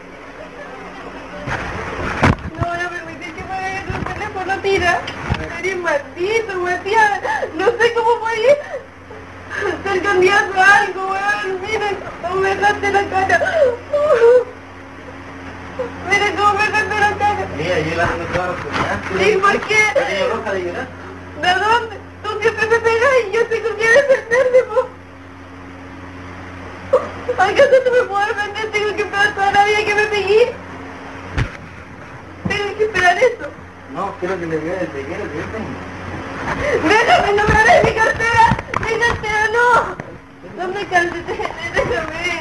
No voy a permitir que me vaya tu teléfono, tira. Eres maldito, Matías. No sé cómo podía ser candidato a algo, weón. Miren cómo me dejaste la cara. Miren cómo me dejaste la cara. Mira, yo la tengo toda la ¿Y por qué? ¿La roja de llorar? ¿De dónde? Tú siempre me pegas y yo tengo que defenderme, po. ¿Acaso tú me puedes defender? Tengo que esperar toda la vida que me pegué. Tengo que esperar eso. No, quiero que le diga el te quiero que yo tengo. ¡Déjame, no me abres mi cartera! ¡Mi cartera, no! No me calmes, déjame.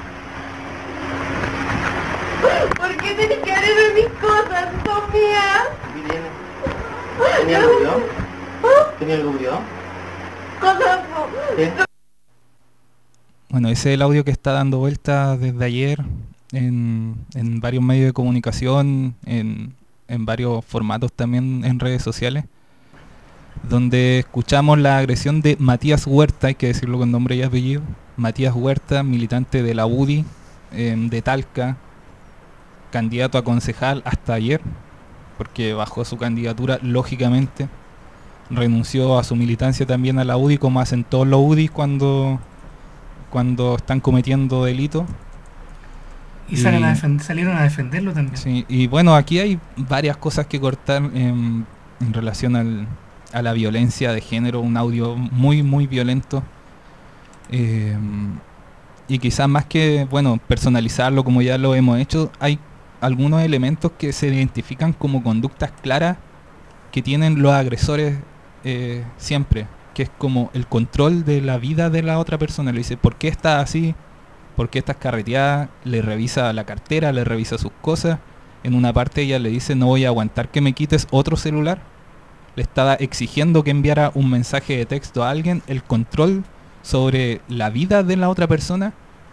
¿Por qué tienes que abrirme mis cosas? Son mías. Aquí tienes. ¿Tenía algo cuidado? ¿Tenía algo cuidado? Cosas. ¿Sí? Bueno, ese es el audio que está dando vueltas desde ayer en, en varios medios de comunicación, en, en varios formatos también en redes sociales, donde escuchamos la agresión de Matías Huerta, hay que decirlo con nombre y apellido, Matías Huerta, militante de la U D I, eh, de Talca, candidato a concejal hasta ayer, porque bajó su candidatura, lógicamente. Renunció a su militancia también a la U D I, como hacen todos los U D I cuando, cuando están cometiendo delitos. Y, y salen a defend- salieron a defenderlo también. Sí, y bueno, aquí hay varias cosas que cortar en, en relación al, a la violencia de género, un audio muy, muy violento. Eh, y quizás más que, bueno, personalizarlo como ya lo hemos hecho, hay algunos elementos que se identifican como conductas claras que tienen los agresores eh, siempre, que es como el control de la vida de la otra persona. Le dice, ¿por qué estás así? ¿Por qué estás carreteada? Le revisa la cartera, le revisa sus cosas. En una parte ella le dice, no voy a aguantar que me quites otro celular. Le estaba exigiendo que enviara un mensaje de texto a alguien. El control sobre la vida de la otra persona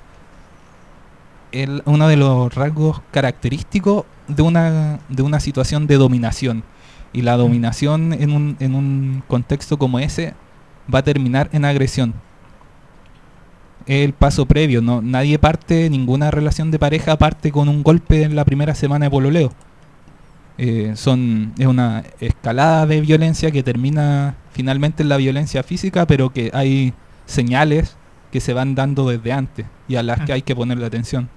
es uno de los rasgos característicos de una, de una situación de dominación. Y la dominación en un, en un contexto como ese va a terminar en agresión. El paso previo, no, nadie parte, ninguna relación de pareja parte con un golpe en la primera semana de pololeo. Eh, son, es una escalada de violencia que termina finalmente en la violencia física, pero que hay señales que se van dando desde antes y a las que hay que ponerle atención.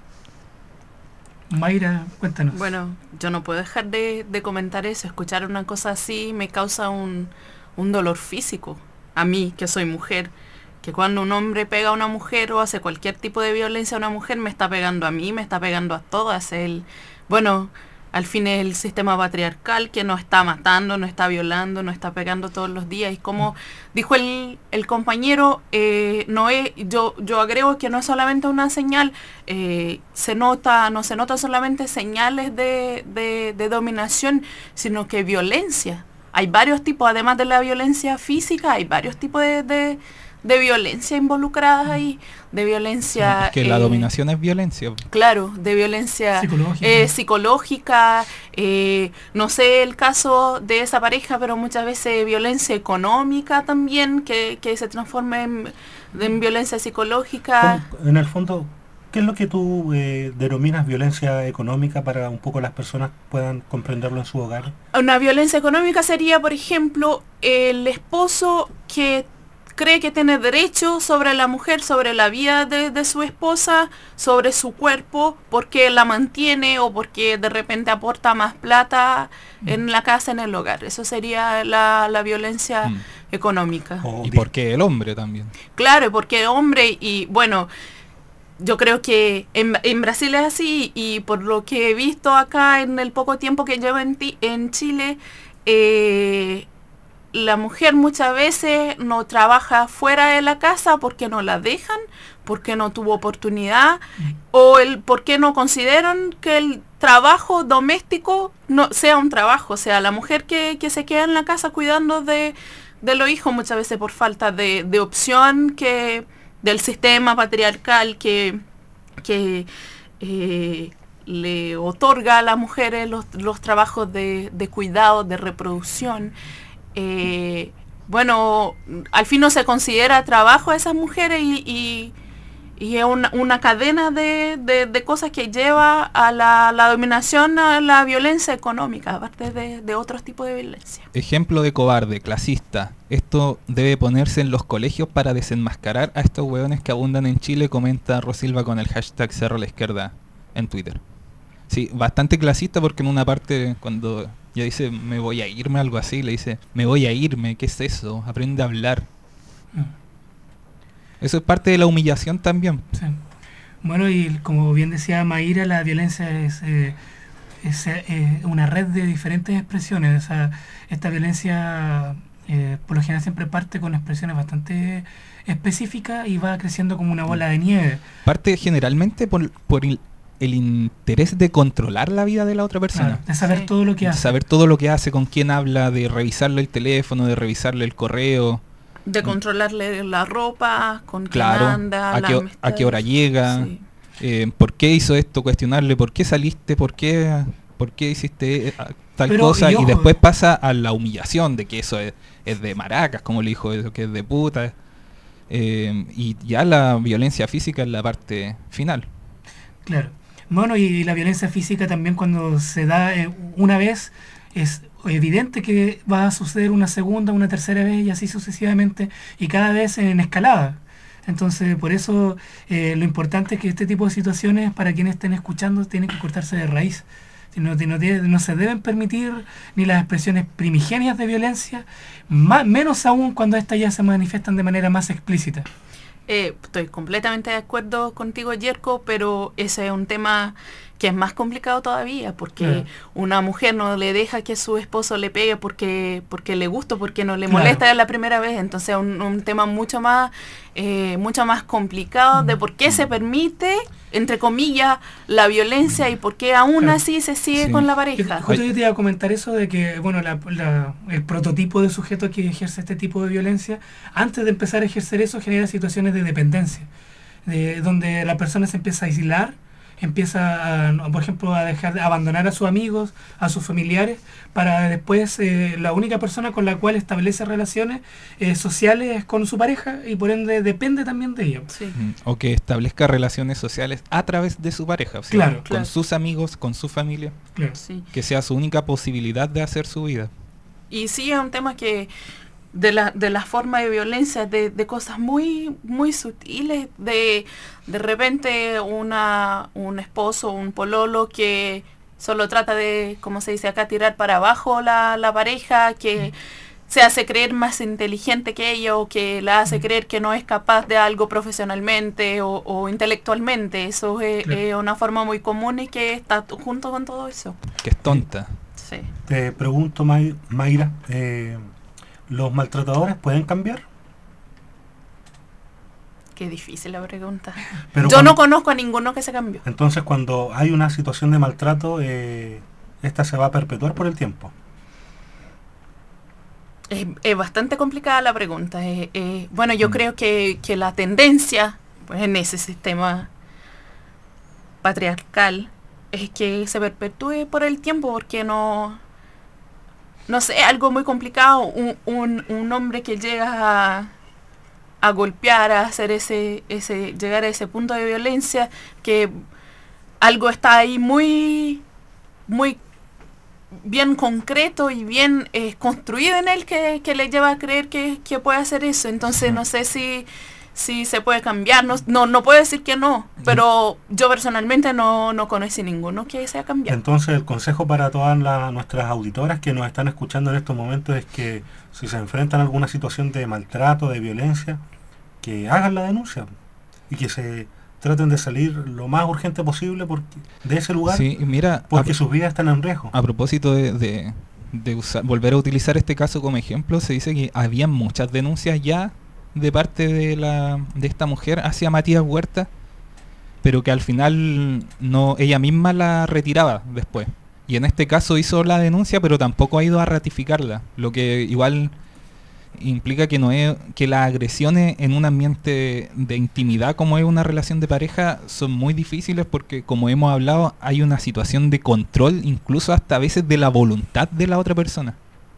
Mayra, cuéntanos. Bueno, yo no puedo dejar de, de comentar eso. Escuchar una cosa así me causa un, un dolor físico. A mí, que soy mujer, que cuando un hombre pega a una mujer o hace cualquier tipo de violencia a una mujer, me está pegando a mí, me está pegando a todas. El, bueno, al fin es el sistema patriarcal que nos está matando, nos está violando, nos está pegando todos los días. Y como dijo el, el compañero, eh, no es, yo, yo agrego que no es solamente una señal, eh, se nota, no se nota solamente señales de, de, de dominación, sino que violencia. Hay varios tipos, además de la violencia física, hay varios tipos de, de, de violencia involucradas ahí, de violencia... Es que eh, la dominación es violencia. Claro, de violencia psicológica, eh, psicológica eh, no sé el caso de esa pareja, pero muchas veces violencia económica también, que, que se transforma en, en violencia psicológica. En el fondo, ¿qué es lo que tú eh, denominas violencia económica para un poco las personas puedan comprenderlo en su hogar? Una violencia económica sería, por ejemplo, el esposo que cree que tiene derecho sobre la mujer, sobre la vida de, de su esposa, sobre su cuerpo, porque la mantiene o porque de repente aporta más plata mm. en la casa, en el hogar. Eso sería la, la violencia mm. económica. Oh, y porque el hombre también. Claro, porque el hombre, y bueno, yo creo que en, en Brasil es así, y por lo que he visto acá en el poco tiempo que llevo en, ti, en Chile, eh, la mujer muchas veces no trabaja fuera de la casa porque no la dejan, porque no tuvo oportunidad, mm. o el porque no consideran que el trabajo doméstico no sea un trabajo. O sea, la mujer que, que se queda en la casa cuidando de, de los hijos, muchas veces por falta de, de opción que del sistema patriarcal que, que eh, le otorga a las mujeres los, los trabajos de, de cuidado, de reproducción. Eh, bueno, al fin no se considera trabajo a esas mujeres y, y, y es una, una cadena de, de, de cosas que lleva a la, la dominación, a la violencia económica, aparte de, de otros tipos de violencia. Ejemplo de cobarde, clasista. Esto debe ponerse en los colegios para desenmascarar a estos hueones que abundan en Chile, comenta Rosilva con el hashtag Cerro a la Izquierda en Twitter. Sí, bastante clasista porque en una parte cuando ella dice me voy a irme, algo así, le dice me voy a irme, ¿qué es eso? Aprende a hablar. Mm. Eso es parte de la humillación también. Sí. Bueno, y como bien decía Mayra, la violencia es, eh, es eh, una red de diferentes expresiones. O sea, esta violencia eh, por lo general siempre parte con expresiones bastante específicas y va creciendo como una bola de nieve. Parte generalmente por, por el el interés de controlar la vida de la otra persona. Claro, de saber sí. todo lo que hace. De saber todo lo que hace, con quién habla, de revisarle el teléfono, de revisarle el correo. De controlarle la ropa, con claro, quién anda, a, qué, a qué hora llega, sí. eh, por qué hizo esto, cuestionarle, por qué saliste, por qué, por qué hiciste tal Pero, cosa, y, y después pasa a la humillación de que eso es, es de maracas, como le dijo, eso que es de puta. eh, y ya la violencia física es la parte final. Claro. Bueno, y la violencia física también cuando se da eh, una vez, es evidente que va a suceder una segunda, una tercera vez y así sucesivamente, y cada vez en escalada. Entonces, por eso eh, lo importante es que este tipo de situaciones, para quienes estén escuchando, tienen que cortarse de raíz. No, no, no se deben permitir ni las expresiones primigenias de violencia, más, menos aún cuando estas ya se manifiestan de manera más explícita. Eh, estoy completamente de acuerdo contigo, Yerko, pero ese es un tema que es más complicado todavía, porque claro, una mujer no le deja que su esposo le pegue porque porque le gusta, porque no le claro, molesta la primera vez, entonces es un, un tema mucho más eh, mucho más complicado de por qué se permite, entre comillas, la violencia y por qué aún claro, así se sigue sí, con la pareja. Justo yo te iba a comentar eso de que, bueno, la, la, el prototipo de sujeto que ejerce este tipo de violencia, antes de empezar a ejercer eso, genera situaciones de dependencia, de, donde la persona se empieza a aislar, empieza, a, por ejemplo, a dejar de abandonar a sus amigos, a sus familiares, para después eh, la única persona con la cual establece relaciones eh, sociales es con su pareja y por ende depende también de ella. Sí. O que establezca relaciones sociales a través de su pareja, o sea, claro, con claro, sus amigos, con su familia, claro, sí, que sea su única posibilidad de hacer su vida. Y sí, es un tema que de la de la forma de violencia, de, de cosas muy muy sutiles, de de repente una un esposo, un pololo que solo trata de, como se dice acá, tirar para abajo la, la pareja, que se hace creer más inteligente que ella o que la hace creer que no es capaz de algo profesionalmente o, o intelectualmente. Eso es, claro, es una forma muy común y que está junto con todo eso. Que es tonta. Sí. Te pregunto, May- Mayra, eh, ¿los maltratadores pueden cambiar? Qué difícil la pregunta. Pero Yo cuando, no conozco a ninguno que se cambió. Entonces, cuando hay una situación de maltrato, eh, ¿esta se va a perpetuar por el tiempo? Es, es bastante complicada la pregunta. Eh, eh, bueno, yo mm. creo que, que la tendencia, pues, en ese sistema patriarcal es que se perpetúe por el tiempo, porque no... No sé, algo muy complicado, un, un, un hombre que llega a, a golpear, a hacer ese, ese, llegar a ese punto de violencia, que algo está ahí muy, muy bien concreto y bien eh, construido en él que, que le lleva a creer que, que puede hacer eso. Entonces no sé si, si se puede cambiar, no, no, no puedo decir que no, pero yo personalmente no, no conocí ninguno que se haya cambiado. Entonces el consejo para todas la, nuestras auditoras que nos están escuchando en estos momentos es que si se enfrentan a alguna situación de maltrato, de violencia, que hagan la denuncia y que se traten de salir lo más urgente posible porque, de ese lugar, sí, mira, porque sus vidas están en riesgo. A propósito de, de, de usar, volver a utilizar este caso como ejemplo, se dice que había muchas denuncias ya de parte de la de esta mujer hacia Matías Huerta, pero que al final no ella misma la retiraba después. Y en este caso hizo la denuncia, pero tampoco ha ido a ratificarla, lo que igual implica que no es que las agresiones en un ambiente de intimidad como es una relación de pareja son muy difíciles porque, como hemos hablado, hay una situación de control, incluso hasta a veces de la voluntad de la otra persona.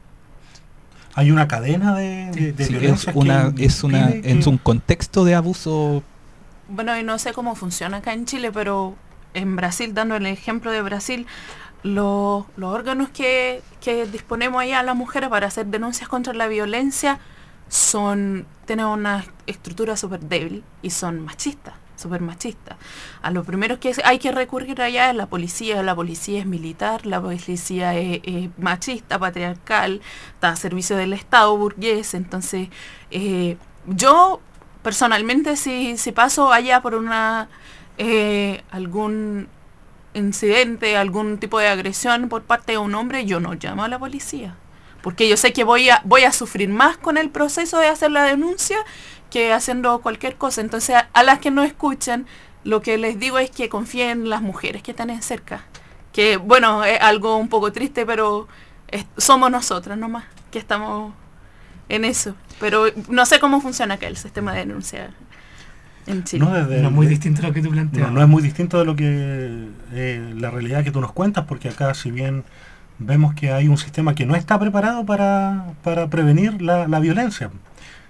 Hay una cadena de, de, de sí, violencia es una que es una que... en un contexto de abuso. Bueno, y no sé cómo funciona acá en Chile, pero en Brasil, dando el ejemplo de Brasil, los, los órganos que, que disponemos allá a las mujeres para hacer denuncias contra la violencia son tienen una estructura súper débil y son machistas, súper machistas. A lo primero que hay que recurrir allá es la policía. La policía es militar, la policía es, es machista, patriarcal, está a servicio del Estado burgués. Entonces, eh, yo personalmente, si, si paso allá por una eh, algún incidente, algún tipo de agresión por parte de un hombre, yo no llamo a la policía, porque yo sé que voy a voy a sufrir más con el proceso de hacer la denuncia que haciendo cualquier cosa. Entonces, a, a las que no escuchan, lo que les digo es que confíen en las mujeres que están cerca, que bueno, es algo un poco triste, pero es, somos nosotras nomás que estamos en eso. Pero no sé cómo funciona acá el sistema de denuncia en Chile. No, desde, no es muy distinto a lo que tú planteas. No, no es muy distinto de lo que eh, la realidad que tú nos cuentas, porque acá, si bien vemos que hay un sistema que no está preparado para, para prevenir la, la violencia.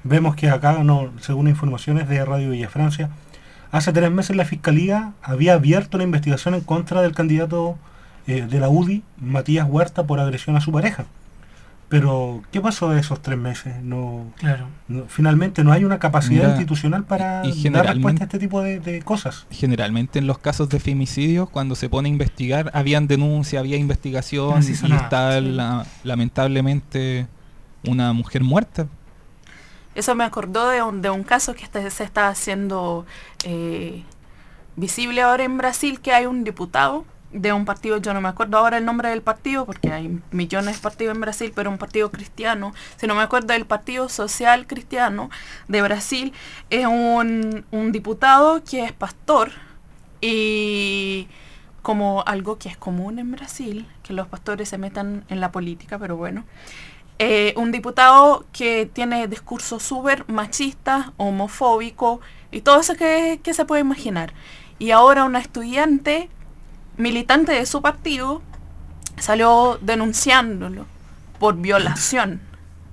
vemos que acá, no, según informaciones de Radio Villa Francia, hace tres meses la Fiscalía había abierto la investigación en contra del candidato eh, de la U D I, Matías Huerta, por agresión a su pareja. Pero, ¿qué pasó de esos tres meses? No, claro. no, finalmente no hay una capacidad Mira, institucional para dar respuesta a este tipo de, de cosas. Generalmente en los casos de femicidios, cuando se pone a investigar, habían denuncia, había investigación, no se y nada. está Sí. la, lamentablemente una mujer muerta. Eso me acordó de un, de un caso que este, se está haciendo eh, visible ahora en Brasil, que hay un diputado de un partido, yo no me acuerdo ahora el nombre del partido, porque hay millones de partidos en Brasil, pero un partido cristiano, si no me acuerdo del Partido Social Cristiano de Brasil, es un, un diputado que es pastor, y como algo que es común en Brasil, que los pastores se metan en la política, pero bueno, eh, un diputado que tiene discurso súper machista, homofóbico, y todo eso que, que se puede imaginar. Y ahora una estudiante militante de su partido salió denunciándolo por violación.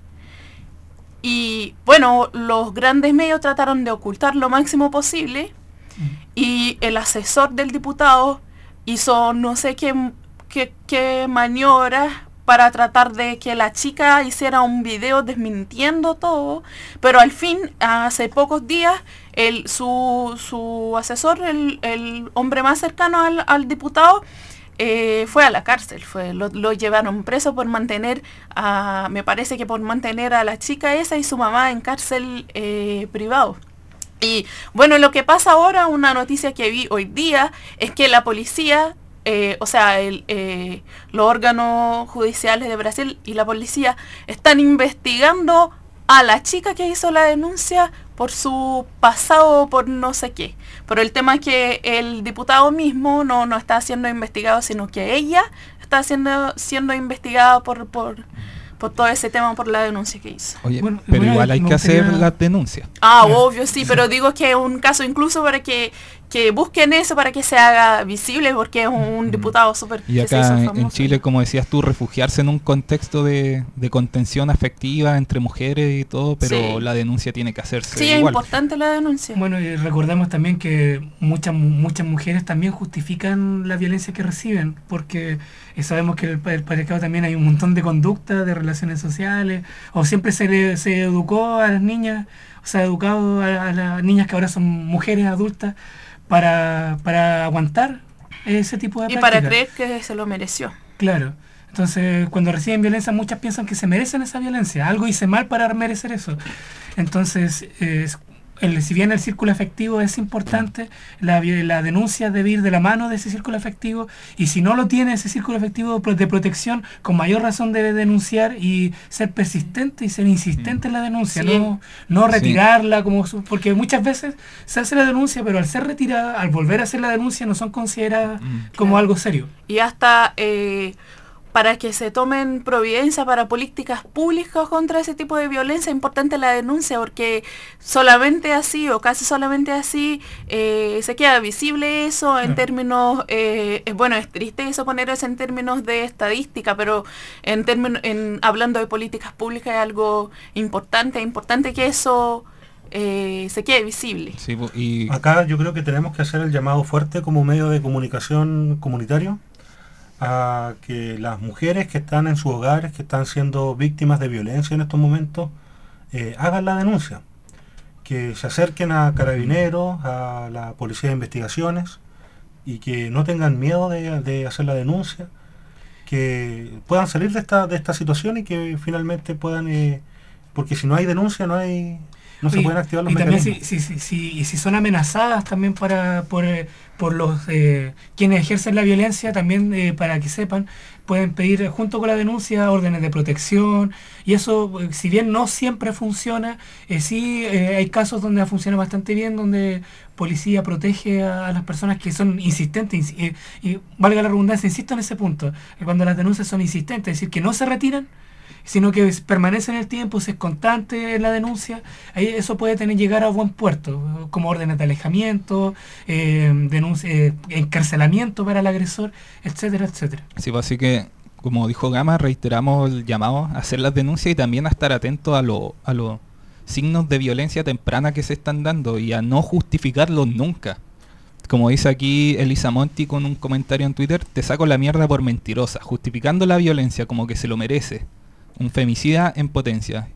Y bueno, los grandes medios trataron de ocultar lo máximo posible, y el asesor del diputado hizo no sé qué, qué, qué maniobras para tratar de que la chica hiciera un video desmintiendo todo, pero al fin, hace pocos días, el, su, su asesor, el, el hombre más cercano al, al diputado, eh, fue a la cárcel, fue, lo, lo llevaron preso por mantener, a, me parece que por mantener a la chica esa y su mamá en cárcel eh, privado. Y bueno, lo que pasa ahora, una noticia que vi hoy día, es que la policía, Eh, o sea, el, eh, los órganos judiciales de Brasil y la policía están investigando a la chica que hizo la denuncia por su pasado, por no sé qué. Pero el tema es que el diputado mismo no, no está siendo investigado, sino que ella está siendo, siendo investigada por, por, por todo ese tema, por la denuncia que hizo. Oye, Bueno, pero bueno, igual hay me que hacer gustaría- la denuncia. Ah, Ya. obvio, sí, pero digo que es un caso incluso para que, que busquen eso, para que se haga visible, porque es un diputado súper Y que se acá hizo en- en famoso. Chile, como decías tú, refugiarse en un contexto de, de contención afectiva entre mujeres y todo, pero Sí. la denuncia tiene que hacerse Sí, es igual. importante la denuncia. Bueno, y recordemos también que muchas mu- muchas mujeres también justifican la violencia que reciben, porque eh, sabemos que el, pa- el patriarcado también hay un montón de conductas, de relaciones sociales, o siempre se le, se educó a las niñas, o se ha educado a, a las niñas que ahora son mujeres adultas para, para aguantar ese tipo de Y para prácticas. creer que se lo mereció. Claro. Entonces, cuando reciben violencia, muchas piensan que se merecen esa violencia. Algo hice mal para merecer eso. Entonces, eh, el, si bien el círculo afectivo es importante, la, vi- la denuncia debe ir de la mano de ese círculo afectivo. Y si no lo tiene ese círculo afectivo pro- de protección, con mayor razón debe denunciar y ser persistente y ser insistente en la denuncia. Sí. No, no Sí. retirarla, como su- porque muchas veces se hace la denuncia, pero al ser retirada, al volver a hacer la denuncia, no son consideradas Mm. como Claro. algo serio. Y hasta eh, para que se tomen providencia para políticas públicas contra ese tipo de violencia, es importante la denuncia, porque solamente así, o casi solamente así, eh, se queda visible eso en Claro. términos, eh, es- bueno, es triste eso poner eso en términos de estadística, pero en términos, en, hablando de políticas públicas es algo importante, es importante que eso eh, se quede visible. Sí, po, y Acá yo creo que tenemos que hacer el llamado fuerte como medio de comunicación comunitario a que las mujeres que están en sus hogares, que están siendo víctimas de violencia en estos momentos, eh, hagan la denuncia, que se acerquen a carabineros, a la policía de investigaciones, y que no tengan miedo de, de hacer la denuncia, que puedan salir de esta, de esta situación y que finalmente puedan, eh, porque si no hay denuncia no hay no se Y- pueden activar los y también si, mecanismos. si, si, si, y si son amenazadas también para por, eh, por los eh, quienes ejercen la violencia, también eh, para que sepan, pueden pedir eh, junto con la denuncia órdenes de protección, y eso, eh, si bien no siempre funciona, eh, sí eh, hay casos donde funciona bastante bien, donde policía protege a, a las personas que son insistentes, y, y valga la redundancia, insisto en ese punto, que cuando las denuncias son insistentes, es decir, que no se retiran, sino que es- permanece en el tiempo, si es constante en la denuncia, ahí eso puede tener llegar a buen puerto, como órdenes de alejamiento, eh, denuncia, eh, encarcelamiento para el agresor, etcétera, etcétera. sí, pues, así que, como dijo Gama, reiteramos el llamado a hacer las denuncias y también a estar atentos a lo, a lo signos de violencia temprana que se están dando y a no justificarlos nunca. Como dice aquí Elisa Monti con un comentario en Twitter, te saco la mierda por mentirosa, justificando la violencia como que se lo merece. Un femicida en potencia.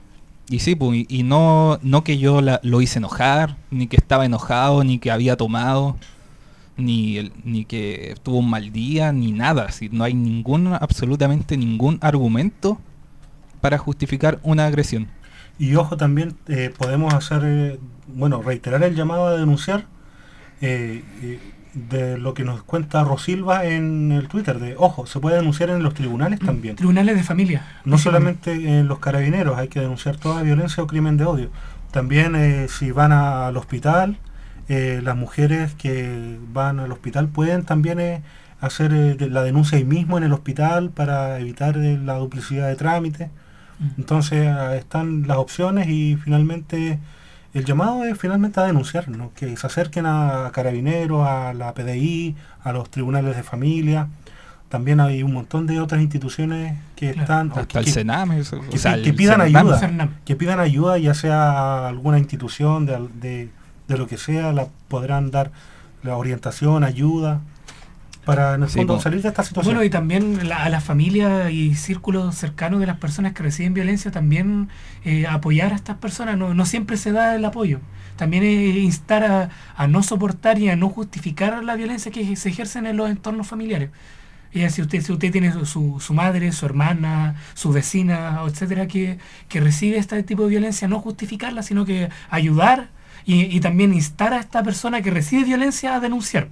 Y sí, pues, y, y no, no que yo la, lo hice enojar, ni que estaba enojado, ni que había tomado, ni, el, ni que tuvo un mal día, ni nada. ¿Sí? No hay ningún, absolutamente ningún argumento para justificar una agresión. Y ojo, también eh, podemos hacer, eh, bueno, reiterar el llamado a denunciar eh, eh, de lo que nos cuenta Rosilva en el Twitter, de ojo, se puede denunciar en los tribunales también. Tribunales de familia. No solamente en los carabineros, hay que denunciar toda violencia o crimen de odio. También eh, si van a, al hospital, eh, las mujeres que van al hospital pueden también eh, hacer eh, de la denuncia ahí mismo en el hospital para evitar eh, la duplicidad de trámites. Entonces eh, están las opciones y finalmente el llamado es finalmente a denunciar, ¿no? Que se acerquen a Carabineros, a la P D I, a los tribunales de familia. También hay un montón de otras instituciones que claro, están... Hasta que, el Sename. Que, o sea, que, que el pidan Sename. ayuda, que pidan ayuda, ya sea alguna institución de, de, de lo que sea, la podrán dar la orientación, ayuda, para en el fondo sí, salir de esta situación. Bueno, y también la, a la familia y círculos cercanos de las personas que reciben violencia, también eh, apoyar a estas personas. No, no siempre se da el apoyo. También es instar a, a no soportar y a no justificar la violencia que se ejerce en los entornos familiares. Y si usted, si usted tiene su, su madre, su hermana, su vecina, etcétera, que, que recibe este tipo de violencia, no justificarla, sino que ayudar y, y también instar a esta persona que recibe violencia a denunciar.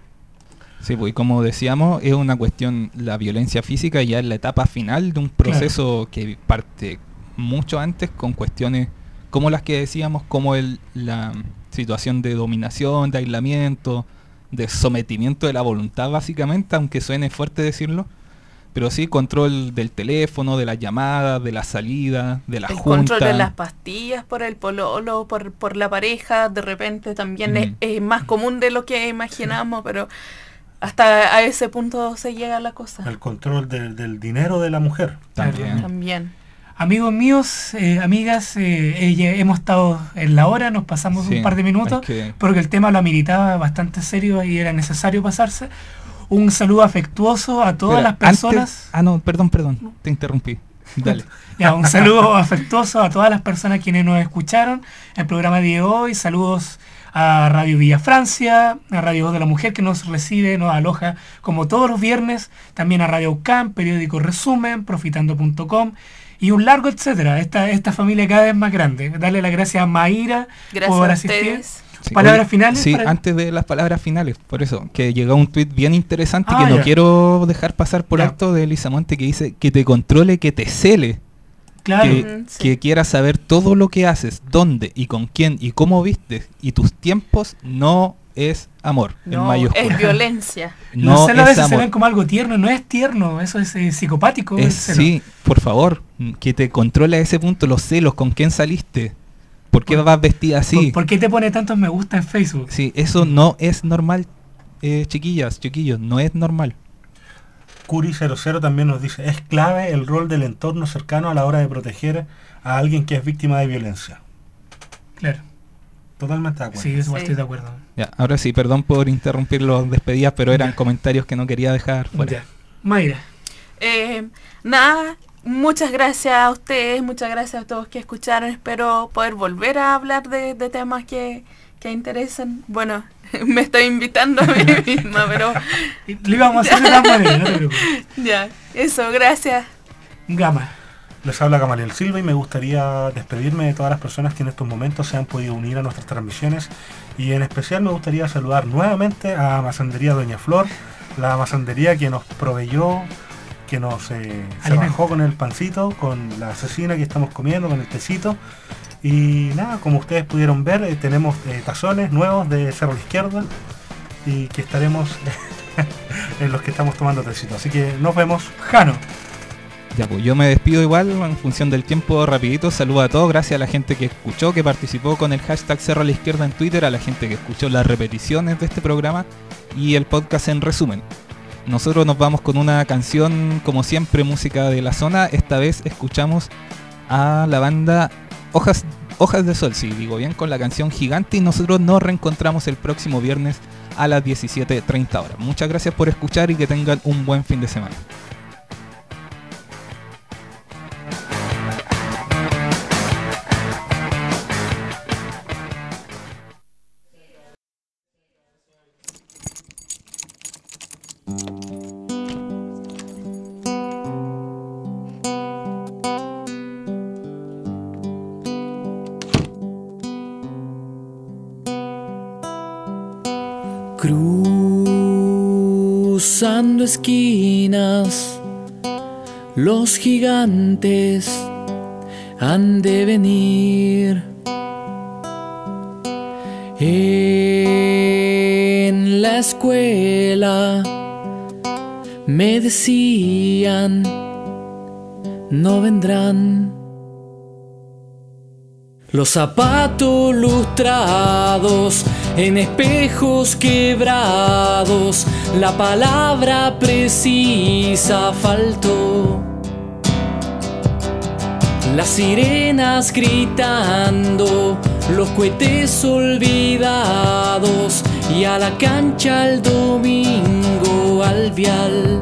Sí, pues como decíamos, es una cuestión, la violencia física ya es la etapa final de un proceso claro. que parte mucho antes con cuestiones como las que decíamos, como el, la situación de dominación, de aislamiento, de sometimiento de la voluntad básicamente, aunque suene fuerte decirlo, pero sí control del teléfono, de las llamadas, de la salida, de la el junta. Control de las pastillas por el pololo, por, por la pareja, de repente también mm. es, es más común de lo que imaginamos, sí. pero... hasta a ese punto se llega la cosa. El control de, del dinero de la mujer. También. También. Amigos míos, eh, amigas, eh, eh, hemos estado en la hora, nos pasamos sí, un par de minutos, que... porque el tema lo ameritaba bastante serio y era necesario pasarse. Un saludo afectuoso a todas Pero las personas... Antes... Ah, no, perdón, perdón, no. te interrumpí. Dale. Ya, un saludo afectuoso a todas las personas quienes nos escucharon el programa de hoy. Saludos a Radio Villa Francia, a Radio Voz de la Mujer, que nos recibe, nos aloja como todos los viernes, también a Radio U C A M, Periódico Resumen, Profitando punto com y un largo etcétera. Esta, esta familia cada vez más grande. Darle las gracias a Mayra gracias por a asistir. Sí, palabras oye, finales. Sí, para... antes de las palabras finales, por eso, que llegó un tuit bien interesante ah, que ya. no quiero dejar pasar por ya. alto de Elisa Monte, que dice que te controle, que te cele. Claro. Que, mm, sí. que quieras saber todo lo que haces, dónde y con quién y cómo vistes y tus tiempos no es amor, no, en mayúscula. es violencia. No Los celos a veces amor. se ven como algo tierno, no es tierno, eso es eh, psicopático. Es, sí, por favor, que te controle a ese punto los celos, con quién saliste, por qué por, vas vestida así. Por, ¿Por qué te pone tantos me gusta en Facebook? Sí, eso no es normal, eh, chiquillas, chiquillos, no es normal. Curi cero cero también nos dice, es clave el rol del entorno cercano a la hora de proteger a alguien que es víctima de violencia. Claro. Totalmente de acuerdo. Sí, eso sí. estoy de acuerdo. Ya, ahora sí, perdón por interrumpir los despedidas, pero eran ya. comentarios que no quería dejar fuera. Ya. Mayra. Eh, nada, muchas gracias a ustedes, muchas gracias a todos que escucharon. Espero poder volver a hablar de, de temas que, que interesan. Bueno, me estoy invitando a mí misma, pero... Lo íbamos a hacer de todas maneras, no te preocupes. Ya, eso, gracias. Gama. Les habla Gamaliel Silva y me gustaría despedirme de todas las personas que en estos momentos se han podido unir a nuestras transmisiones y en especial me gustaría saludar nuevamente a Masandería Doña Flor, la masandería que nos proveyó, que nos eh, se bajó con el pancito, con la cecina que estamos comiendo, con el tecito. Y nada, como ustedes pudieron ver, eh, tenemos eh, tazones nuevos de Cerro a la Izquierda y que estaremos en los que estamos tomando tecito. Así que nos vemos. Jano. Ya, pues yo me despido igual en función del tiempo rapidito. Saludo a todos, gracias a la gente que escuchó, que participó con el hashtag Cerro a la Izquierda en Twitter, a la gente que escuchó las repeticiones de este programa y el podcast en resumen. Nosotros nos vamos con una canción, como siempre, música de la zona. Esta vez escuchamos a la banda Hojas, Hojas de Sol, sí, digo bien, con la canción Gigante, y nosotros nos reencontramos el próximo viernes a las diecisiete treinta horas. Muchas gracias por escuchar y que tengan un buen fin de semana. Cruzando esquinas, los gigantes han de venir. En la escuela me decían, no vendrán. Los zapatos lustrados en espejos quebrados, la palabra precisa faltó. Las sirenas gritando, los cohetes olvidados, y a la cancha el domingo al vial.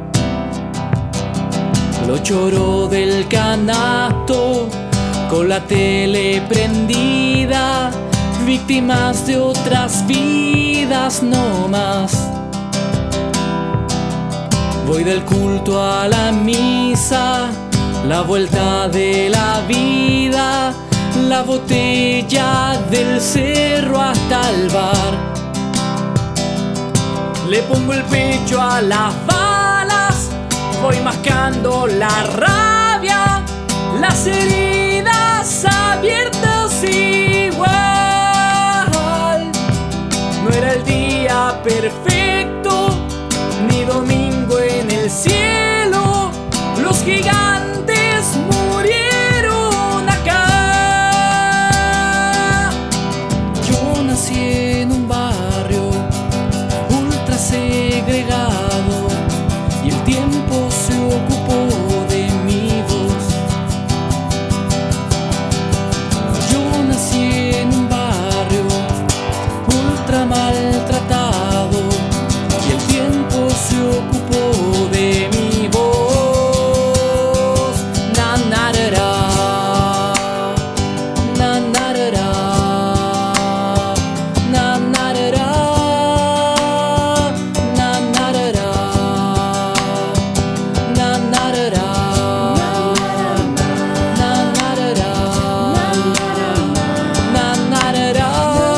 Lo choró del canasto con la tele prendida, víctimas de otras vidas no más. Voy del culto a la misa, la vuelta de la vida, la botella del cerro hasta el bar. Le pongo el pecho a las balas, voy mascando la rabia, las heridas abiertas igual. No era el día perfecto, ni domingo en el cielo, los gigantes murieron acá. Yo nací en un barrio ultra segregado, y el tiempo se ocupó de mi voz. Yo nací en un barrio ultra maltratado, y el tiempo se ocupó de mi voz. Na na ra ra, na na ra ra, na na ra ra, na na ra ra, na na ra ra, na na ra ra, na na ra ra.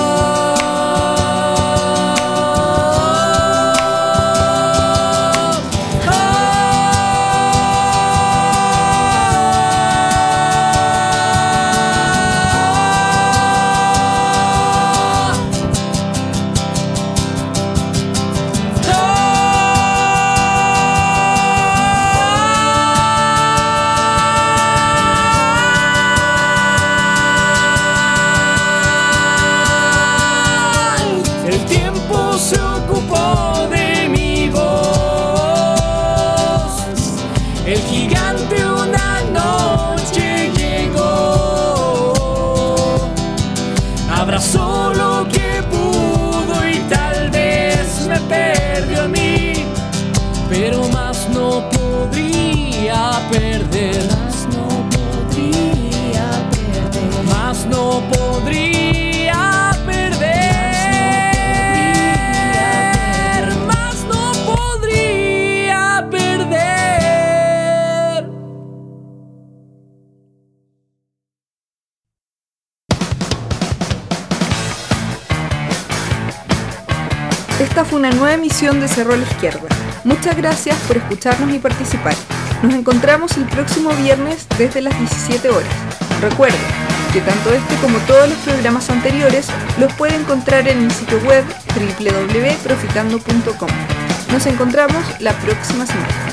El tiempo se ocupó de mi voz. El gigante una noche llegó, abrazó lo que pudo y tal vez me perdió a mí, pero más no podría perder. Más no podría perder. Más no podría perder. Más no podría perder. Esta fue una nueva emisión de Cerro a la Izquierda. Muchas gracias por escucharnos y participar. Nos encontramos el próximo viernes desde las diecisiete horas. Recuerden que tanto este como todos los programas anteriores los puede encontrar en el sitio web doble u doble u doble u punto profitando punto com. Nos encontramos la próxima semana.